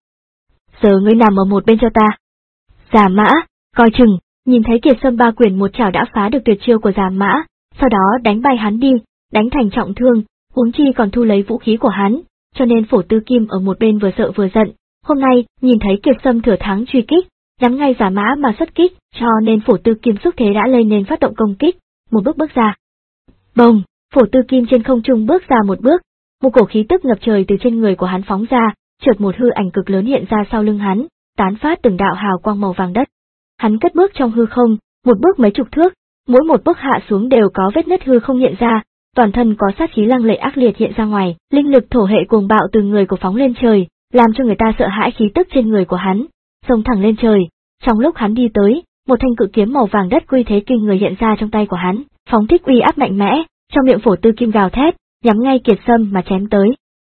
Giờ ngươi nằm ở một bên cho ta. Giả Mã, coi chừng, nhìn thấy Kiệt Sâm ba quyền một chảo đã phá được tuyệt chiêu của Giả Mã, sau đó đánh bay hắn đi, đánh thành trọng thương, huống chi còn thu lấy vũ khí của hắn, cho nên Phổ Tư Kim ở một bên vừa sợ vừa giận. Hôm nay, nhìn thấy Kiệt Sâm thừa thắng truy kích, nhắm ngay Giả Mã mà xuất kích, cho nên Phổ Tư Kim xúc thế đã lên nên phát động công kích, một bước bước ra. Bồng, Phổ Tư Kim trên không trung bước ra một bước, một cổ khí tức ngập trời từ trên người của hắn phóng ra, chợt một hư ảnh cực lớn hiện ra sau lưng hắn, tán phát từng đạo hào quang màu vàng đất. Hắn cất bước trong hư không, một bước mấy chục thước, mỗi một bước hạ xuống đều có vết nứt hư không hiện ra, toàn thân có sát khí lăng lệ ác liệt hiện ra ngoài, linh lực thổ hệ cuồng bạo từ người của phóng lên trời, làm cho người ta sợ hãi khí tức trên người của hắn, xông thẳng lên trời. Trong lúc hắn đi tới, một thanh cự kiếm màu vàng đất uy thế kinh người hiện ra trong tay của hắn, phóng thích uy áp mạnh mẽ, trong miệng Phổ Tư Kim gào thét, nhắm ngay Kiệt Sâm mà chém tới.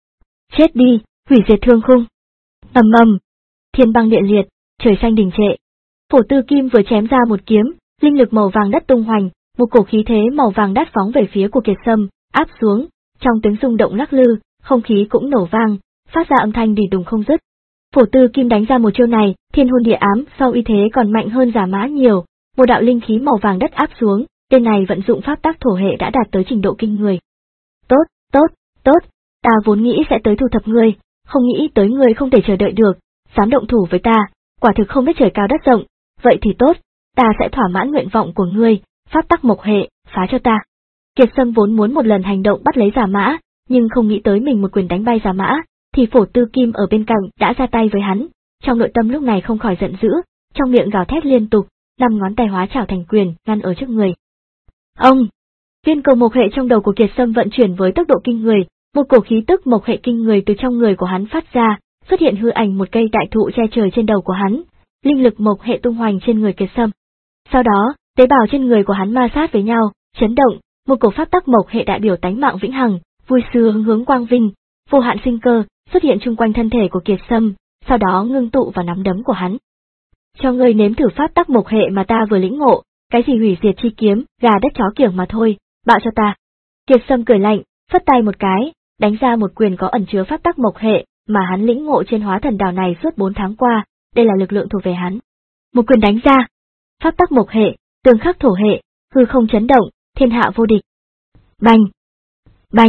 Chết đi, hủy diệt thương khung. Ầm ầm, thiên băng địa liệt, trời xanh đình trệ. Phổ Tư Kim vừa chém ra một kiếm, linh lực màu vàng đất tung hoành, một cổ khí thế màu vàng đất phóng về phía của Kiệt Sâm, áp xuống, trong tiếng rung động lắc lư, không khí cũng nổ vang, phát ra âm thanh đi đùng không dứt. Phổ Tư Kim đánh ra một chiêu này, thiên hôn địa ám, sau uy thế còn mạnh hơn Giả Mã nhiều, một đạo linh khí màu vàng đất áp xuống, tên này vận dụng pháp tắc thổ hệ đã đạt tới trình độ kinh người. Tốt, tốt, tốt, ta vốn nghĩ sẽ tới thu thập ngươi, không nghĩ tới ngươi không thể chờ đợi được, dám động thủ với ta, quả thực không biết trời cao đất rộng, vậy thì tốt, ta sẽ thỏa mãn nguyện vọng của ngươi, pháp tắc mộc hệ, phá cho ta. Kiệt Sâm vốn muốn một lần hành động bắt lấy Giả Mã, nhưng không nghĩ tới mình một quyền đánh bay Giả Mã, thì Phổ Tư Kim ở bên cạnh đã ra tay với hắn, trong nội tâm lúc này không khỏi giận dữ, trong miệng gào thét liên tục, năm ngón tay hóa chảo thành quyền, ngăn ở trước người. Ông! Viên cầu mộc hệ trong đầu của Kiệt Sâm vận chuyển với tốc độ kinh người, một cổ khí tức mộc hệ kinh người từ trong người của hắn phát ra, xuất hiện hư ảnh một cây đại thụ che trời trên đầu của hắn, linh lực mộc hệ tung hoành trên người Kiệt Sâm. Sau đó, tế bào trên người của hắn ma sát với nhau, chấn động, một cổ pháp tắc mộc hệ đại biểu tánh mạng vĩnh hằng, vui sướng hướng quang vinh, vô hạn sinh cơ, xuất hiện chung quanh thân thể của Kiệt Sâm, sau đó ngưng tụ vào nắm đấm của hắn. Cho ngươi nếm thử pháp tắc mộc hệ mà ta vừa lĩnh ngộ, cái gì hủy diệt chi kiếm, gà đất chó kiểng mà thôi, bạo cho ta. Kiệt Sâm cười lạnh, phất tay một cái, đánh ra một quyền có ẩn chứa pháp tắc mộc hệ, mà hắn lĩnh ngộ trên hóa thần đảo này suốt bốn tháng qua, đây là lực lượng thuộc về hắn. Một quyền đánh ra, pháp tắc mộc hệ, tương khắc thổ hệ, hư không chấn động, thiên hạ vô địch. Bành! Bành!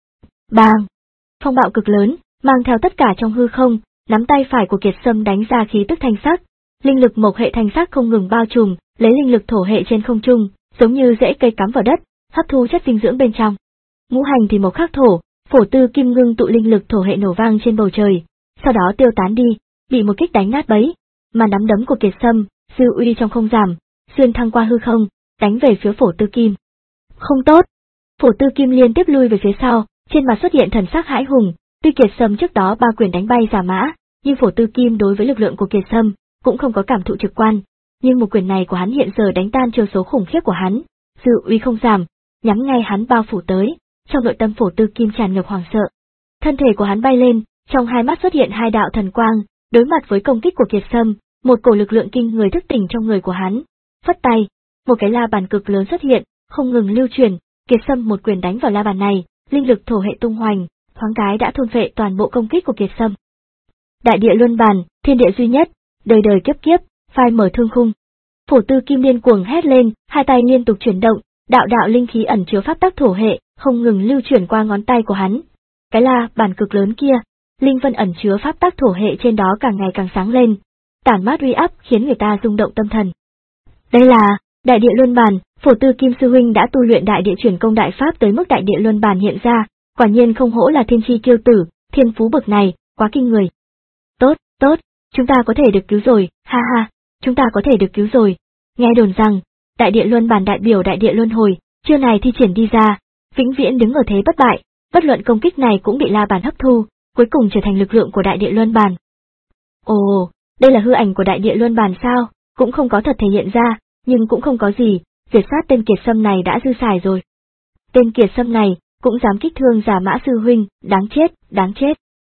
Bang! Phong bạo cực lớn, mang theo tất cả trong hư không, nắm tay phải của Kiệt Sâm đánh ra khí tức thanh sắc, linh lực mộc hệ thanh sắc không ngừng bao trùm, lấy linh lực thổ hệ trên không trung, giống như rễ cây cắm vào đất, hấp thu chất dinh dưỡng bên trong. Ngũ hành thì mộc khắc thổ, Phổ Tư Kim ngưng tụ linh lực thổ hệ nổ vang trên bầu trời, sau đó tiêu tán đi, bị một kích đánh nát bấy, mà nắm đấm của Kiệt Sâm, dư uy trong không giảm, xuyên thăng qua hư không, đánh về phía Phổ Tư Kim. Không tốt! Phổ Tư Kim liên tiếp lui về phía sau, trên mặt xuất hiện thần sắc hãi hùng, tuy Kiệt Sâm trước đó ba quyền đánh bay Giả Mã, nhưng Phổ Tư Kim đối với lực lượng của Kiệt Sâm cũng không có cảm thụ trực quan, nhưng một quyền này của hắn hiện giờ đánh tan chiêu số khủng khiếp của hắn, dư uy không giảm, nhắm ngay hắn bao phủ tới, trong nội tâm Phổ Tư Kim tràn ngập hoảng sợ. Thân thể của hắn bay lên, trong hai mắt xuất hiện hai đạo thần quang, đối mặt với công kích của Kiệt Sâm, một cổ lực lượng kinh người thức tỉnh trong người của hắn. Phất tay, một cái la bàn cực lớn xuất hiện, không ngừng lưu chuyển, Kiệt Sâm một quyền đánh vào la bàn này, linh lực thổ hệ tung hoành, thoáng cái đã thôn phệ toàn bộ công kích của Kiệt Sâm. Đại địa luân bàn, thiên địa duy nhất, đời đời kiếp kiếp, phai mở thương khung. Phổ Tư Kim điên cuồng hét lên, hai tay liên tục chuyển động, đạo đạo linh khí ẩn chứa pháp tắc thổ hệ, không ngừng lưu chuyển qua ngón tay của hắn. Cái la bàn cực lớn kia, linh vân ẩn chứa pháp tắc thổ hệ trên đó càng ngày càng sáng lên, tản mát uy áp khiến người ta rung động tâm thần. Đây là đại địa luân bàn, Phổ Tư Kim sư huynh đã tu luyện đại địa chuyển công đại pháp tới mức đại địa luân bàn hiện ra, quả nhiên không hổ là thiên chi kiêu tử, thiên phú bậc này, quá kinh người. Tốt, tốt, chúng ta có thể được cứu rồi, ha ha, chúng ta có thể được cứu rồi. Nghe đồn rằng, đại địa luân bàn đại biểu đại địa luân hồi, chiêu này thi triển đi ra, vĩnh viễn đứng ở thế bất bại, bất luận công kích này cũng bị la bàn hấp thu, cuối cùng trở thành lực lượng của đại địa luân bàn. Ồ, đây là hư ảnh của đại địa luân bàn sao, cũng không có thật thể hiện ra, nhưng cũng không có gì, diệt sát tên Kiệt Sâm này đã dư xài rồi. Tên Kiệt Sâm này, cũng dám kích thương Giả Mã sư huynh, đáng chết, đáng chết.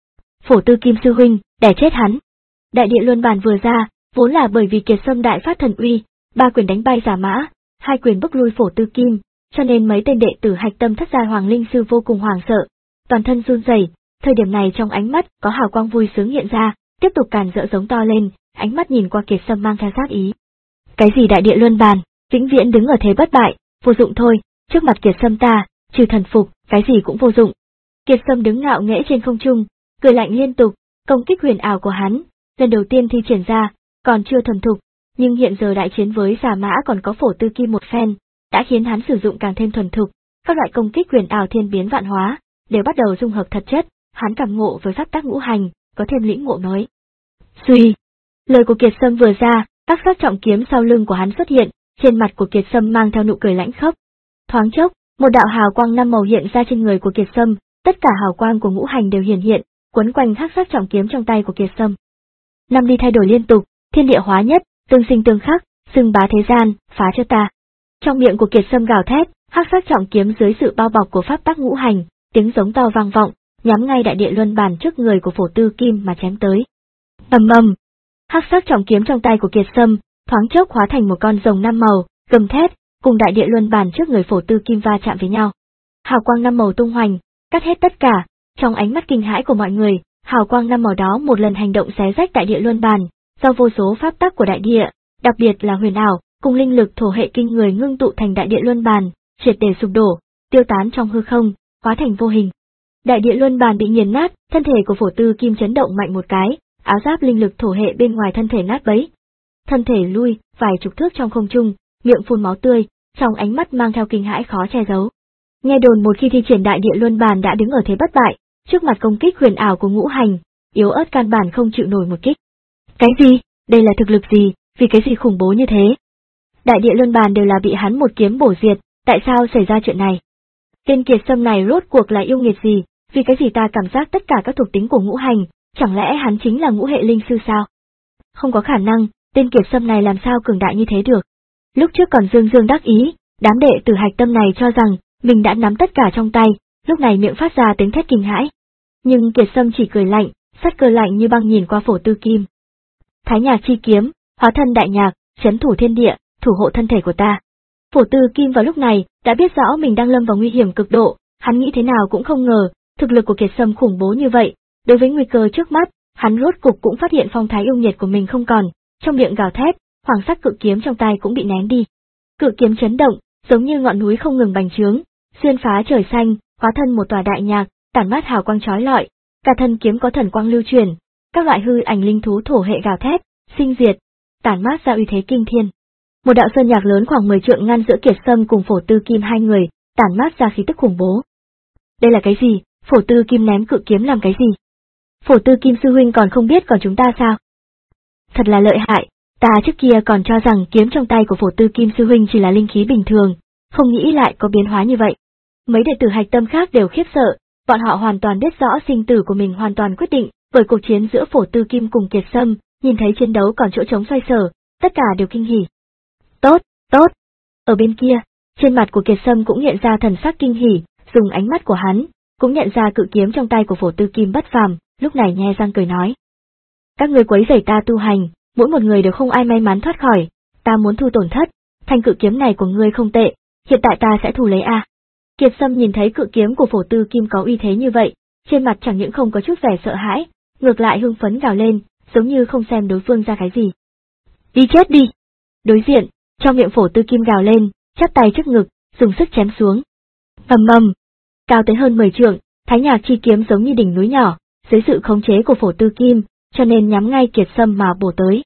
Phổ Tư Kim sư huynh, đè chết hắn. Đại địa luân bàn vừa ra, vốn là bởi vì Kiệt Sâm đại phát thần uy, ba quyền đánh bay Giả Mã, hai quyền bức lui Phổ Tư Kim, cho nên mấy tên đệ tử hạch tâm thất gia Hoàng Linh sư vô cùng hoảng sợ, toàn thân run rẩy. Thời điểm này trong ánh mắt có hào quang vui sướng hiện ra, tiếp tục càn rỡ giống to lên, ánh mắt nhìn qua Kiệt Sâm mang theo sát ý. Cái gì đại địa luân bàn, vĩnh viễn đứng ở thế bất bại, vô dụng thôi, trước mặt Kiệt Sâm ta, trừ thần phục, cái gì cũng vô dụng. Kiệt Sâm đứng ngạo nghễ trên không trung, cười lạnh liên tục, công kích huyền ảo của hắn, lần đầu tiên thi triển ra, còn chưa thuần thục, nhưng hiện giờ đại chiến với Giả Mã còn có Phổ Tư Kim một phen, đã khiến hắn sử dụng càng thêm thuần thục, các loại công kích huyền ảo thiên biến vạn hóa, đều bắt đầu dung hợp thật chất, hắn cảm ngộ với pháp tắc ngũ hành, có thêm lĩnh ngộ mới. Suy, lời của Kiệt Sâm vừa ra, các sắc trọng kiếm sau lưng của hắn xuất hiện, trên mặt của Kiệt Sâm mang theo nụ cười lãnh khốc. Thoáng chốc, một đạo hào quang năm màu hiện ra trên người của Kiệt Sâm, tất cả hào quang của ngũ hành đều hiển hiện, quấn quanh hắc sắc trọng kiếm trong tay của Kiệt Sâm. Năm đi thay đổi liên tục, thiên địa hóa nhất, tương sinh tương khắc, xưng bá thế gian, phá cho ta. Trong miệng của Kiệt Sâm gào thét, hắc sắc trọng kiếm dưới sự bao bọc của pháp tắc ngũ hành, tiếng giống to vang vọng, nhắm ngay đại địa luân bàn trước người của Phổ Tư Kim mà chém tới. Ầm ầm, hắc sắc trọng kiếm trong tay của Kiệt Sâm thoáng chốc hóa thành một con rồng năm màu, gầm thét, cùng đại địa luân bàn trước người Phổ Tư Kim va chạm với nhau. Hào quang năm màu tung hoành, cắt hết tất cả. Trong ánh mắt kinh hãi của mọi người, hào quang năm màu đó một lần hành động xé rách đại địa luân bàn, do vô số pháp tắc của đại địa, đặc biệt là huyền ảo, cùng linh lực thổ hệ kinh người ngưng tụ thành đại địa luân bàn, triệt để sụp đổ, tiêu tán trong hư không, hóa thành vô hình. Đại địa luân bàn bị nghiền nát, thân thể của Phổ Tư Kim chấn động mạnh một cái, áo giáp linh lực thổ hệ bên ngoài thân thể nát bấy. Thân thể lui, vài chục thước trong không trung, miệng phun máu tươi, trong ánh mắt mang theo kinh hãi khó che giấu. Nghe đồn một khi thi triển đại địa luân bàn đã đứng ở thế bất bại, trước mặt công kích huyền ảo của ngũ hành, yếu ớt căn bản không chịu nổi một kích. Cái gì? Đây là thực lực gì? Vì cái gì khủng bố như thế? Đại địa luân bàn đều là bị hắn một kiếm bổ diệt, tại sao xảy ra chuyện này? Tên Kiệt Sâm này rốt cuộc là yêu nghiệt gì? Vì cái gì ta cảm giác tất cả các thuộc tính của ngũ hành, chẳng lẽ hắn chính là ngũ hệ linh sư sao? Không có khả năng, tên Kiệt Sâm này làm sao cường đại như thế được? Lúc trước còn dương dương đắc ý, đám đệ tử hạch tâm này cho rằng mình đã nắm tất cả trong tay, lúc này miệng phát ra tiếng thét kinh hãi. Nhưng Kiệt Sâm chỉ cười lạnh, sát cơ lạnh như băng nhìn qua Phổ Tư Kim. Thái nhạc chi kiếm, hóa thân đại nhạc, trấn thủ thiên địa, thủ hộ thân thể của ta. Phổ Tư Kim vào lúc này đã biết rõ mình đang lâm vào nguy hiểm cực độ, hắn nghĩ thế nào cũng không ngờ, thực lực của Kiệt Sâm khủng bố như vậy. Đối với nguy cơ trước mắt, hắn rốt cục cũng phát hiện phong thái yêu nghiệt của mình không còn, trong miệng gào thét, hoàng sắc cự kiếm trong tay cũng bị nén đi. Cự kiếm chấn động, giống như ngọn núi không ngừng bành trướng, xuyên phá trời xanh, hóa thân một tòa đại nhạc, tản mát hào quang chói lọi, cả thân kiếm có thần quang lưu truyền, các loại hư ảnh linh thú thổ hệ gào thét, sinh diệt, tản mát ra uy thế kinh thiên. Một đạo sơn nhạc lớn khoảng mười trượng ngăn giữa Kiệt Sâm cùng Phổ Tư Kim hai người, tản mát ra khí tức khủng bố. Đây là cái gì? Phổ Tư Kim ném cự kiếm làm cái gì? Phổ Tư Kim sư huynh còn không biết còn chúng ta sao? Thật là lợi hại, ta trước kia còn cho rằng kiếm trong tay của Phổ Tư Kim sư huynh chỉ là linh khí bình thường, không nghĩ lại có biến hóa như vậy. Mấy đệ tử hạch tâm khác đều khiếp sợ, bọn họ hoàn toàn biết rõ sinh tử của mình hoàn toàn quyết định bởi cuộc chiến giữa Phổ Tư Kim cùng Kiệt Sâm, nhìn thấy chiến đấu còn chỗ trống xoay sở, tất cả đều kinh hỉ. Tốt, tốt. Ở bên kia, trên mặt của Kiệt Sâm cũng hiện ra thần sắc kinh hỉ, dùng ánh mắt của hắn, cũng nhận ra cự kiếm trong tay của Phổ Tư Kim bất phàm, lúc này nhe răng cười nói. Các người quấy rầy ta tu hành, mỗi một người đều không ai may mắn thoát khỏi, ta muốn thu tổn thất, thanh cự kiếm này của ngươi không tệ, hiện tại ta sẽ thu lấy a. Kiệt Sâm nhìn thấy cự kiếm của Phổ Tư Kim có uy thế như vậy, trên mặt chẳng những không có chút vẻ sợ hãi, ngược lại hưng phấn gào lên, giống như không xem đối phương ra cái gì. Đi chết đi! Đối diện, trong miệng Phổ Tư Kim gào lên, chắp tay trước ngực, dùng sức chém xuống. Ầm ầm, cao tới hơn mười trượng, Thái nhạc chi kiếm giống như đỉnh núi nhỏ, dưới sự khống chế của Phổ Tư Kim, cho nên nhắm ngay Kiệt Sâm mà bổ tới.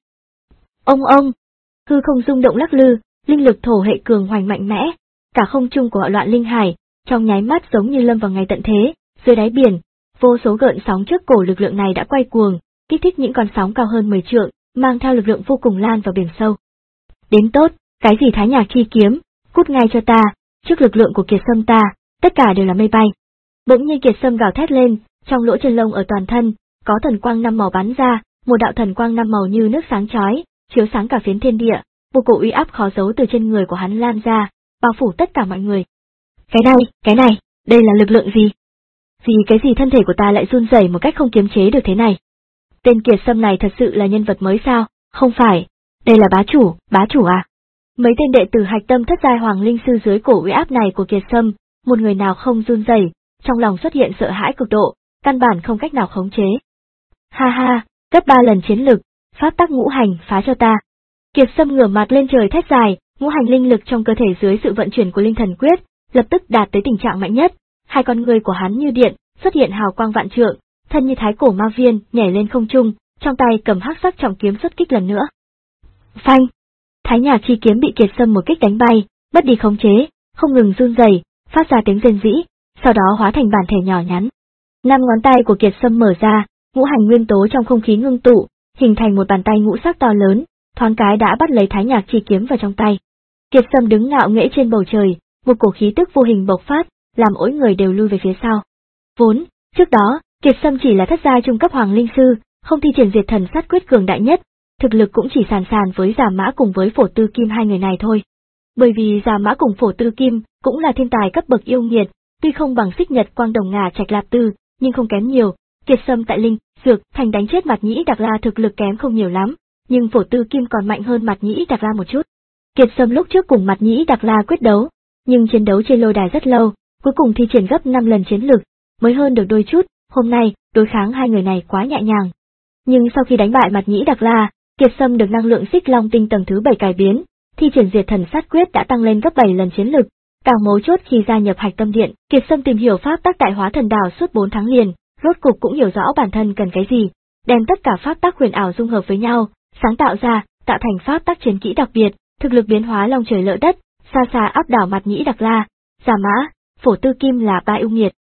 Ông ông, hư không rung động lắc lư, linh lực thổ hệ cường hoành mạnh mẽ, cả không trung của họ loạn linh hải, trong nháy mắt giống như lâm vào ngày tận thế, dưới đáy biển, vô số gợn sóng trước cổ lực lượng này đã quay cuồng, kích thích những con sóng cao hơn mười trượng, mang theo lực lượng vô cùng lan vào biển sâu. Đến tốt, cái gì Thái nhạc chi kiếm, cút ngay cho ta, trước lực lượng của Kiệt Sâm ta, tất cả đều là mây bay. Bỗng nhiên Kiệt Sâm gào thét lên, trong lỗ chân lông ở toàn thân, có thần quang năm màu bắn ra, một đạo thần quang năm màu như nước sáng chói, chiếu sáng cả phiến thiên địa, một cổ uy áp khó giấu từ trên người của hắn lan ra, bao phủ tất cả mọi người. Cái này, cái này, đây là lực lượng gì? Vì cái gì thân thể của ta lại run rẩy một cách không kiềm chế được thế này? Tên Kiệt Sâm này thật sự là nhân vật mới sao? Không phải, đây là bá chủ, bá chủ à? Mấy tên đệ tử hạch tâm thất giai hoàng linh sư dưới cổ uy áp này của Kiệt Sâm, một người nào không run rẩy, trong lòng xuất hiện sợ hãi cực độ, căn bản không cách nào khống chế. Ha ha, gấp ba lần chiến lực, pháp tắc ngũ hành phá cho ta. Kiệt Sâm ngửa mặt lên trời thét dài, ngũ hành linh lực trong cơ thể dưới sự vận chuyển của linh thần quyết, lập tức đạt tới tình trạng mạnh nhất, hai con người của hắn như điện, xuất hiện hào quang vạn trượng, thân như thái cổ ma viên, nhảy lên không trung, trong tay cầm hắc sắc trọng kiếm xuất kích lần nữa. Phanh! Thái nhạc chi kiếm bị Kiệt Sâm một kích đánh bay, mất đi khống chế, không ngừng run rẩy, phát ra tiếng rên rỉ, sau đó hóa thành bản thể nhỏ nhắn. Năm ngón tay của Kiệt Sâm mở ra, ngũ hành nguyên tố trong không khí ngưng tụ, hình thành một bàn tay ngũ sắc to lớn, thoáng cái đã bắt lấy thái nhạc chi kiếm vào trong tay. Kiệt Sâm đứng ngạo nghễ trên bầu trời, một cổ khí tức vô hình bộc phát, làm mỗi người đều lui về phía sau. Vốn, trước đó, Kiệt Sâm chỉ là thất giai trung cấp hoàng linh sư, không thi triển diệt thần sát quyết cường đại nhất, thực lực cũng chỉ sàn sàn với Giả Mã cùng với Phổ Tư Kim hai người này thôi. Bởi vì Giả Mã cùng Phổ Tư Kim cũng là thiên tài cấp bậc yêu nghiệt, tuy không bằng Xích Nhật Quang Đồng Ngà Trạch Lạp Tư, nhưng không kém nhiều. Kiệt Sâm tại linh, dược, thành đánh chết Mạt Nhĩ Đặc La thực lực kém không nhiều lắm, nhưng Phổ Tư Kim còn mạnh hơn Mạt Nhĩ Đặc La một chút. Kiệt Sâm lúc trước cùng Mạt Nhĩ Đặc La quyết đấu, nhưng chiến đấu trên lôi đài rất lâu, cuối cùng thi triển gấp năm lần chiến lực, mới hơn được đôi chút. Hôm nay, đối kháng hai người này quá nhẹ nhàng. Nhưng sau khi đánh bại Mạt Nhĩ Đặc La, Kiệt Sâm được năng lượng Xích Long Tinh tầng thứ bảy cải biến, thi triển diệt thần sát quyết đã tăng lên gấp bảy lần chiến lực. Càng mấu chốt khi gia nhập Hạch Tâm Điện, Kiệt Sâm tìm hiểu pháp tắc tại Hóa Thần Đảo suốt bốn tháng liền, rốt cục cũng hiểu rõ bản thân cần cái gì, đem tất cả pháp tắc huyền ảo dung hợp với nhau, sáng tạo ra, tạo thành pháp tắc chiến kỹ đặc biệt, thực lực biến hóa long trời lỡ đất, xa xa áp đảo Mạt Nhĩ Đặc La, Giả Mã, Phổ Tư Kim là ba yêu nghiệt.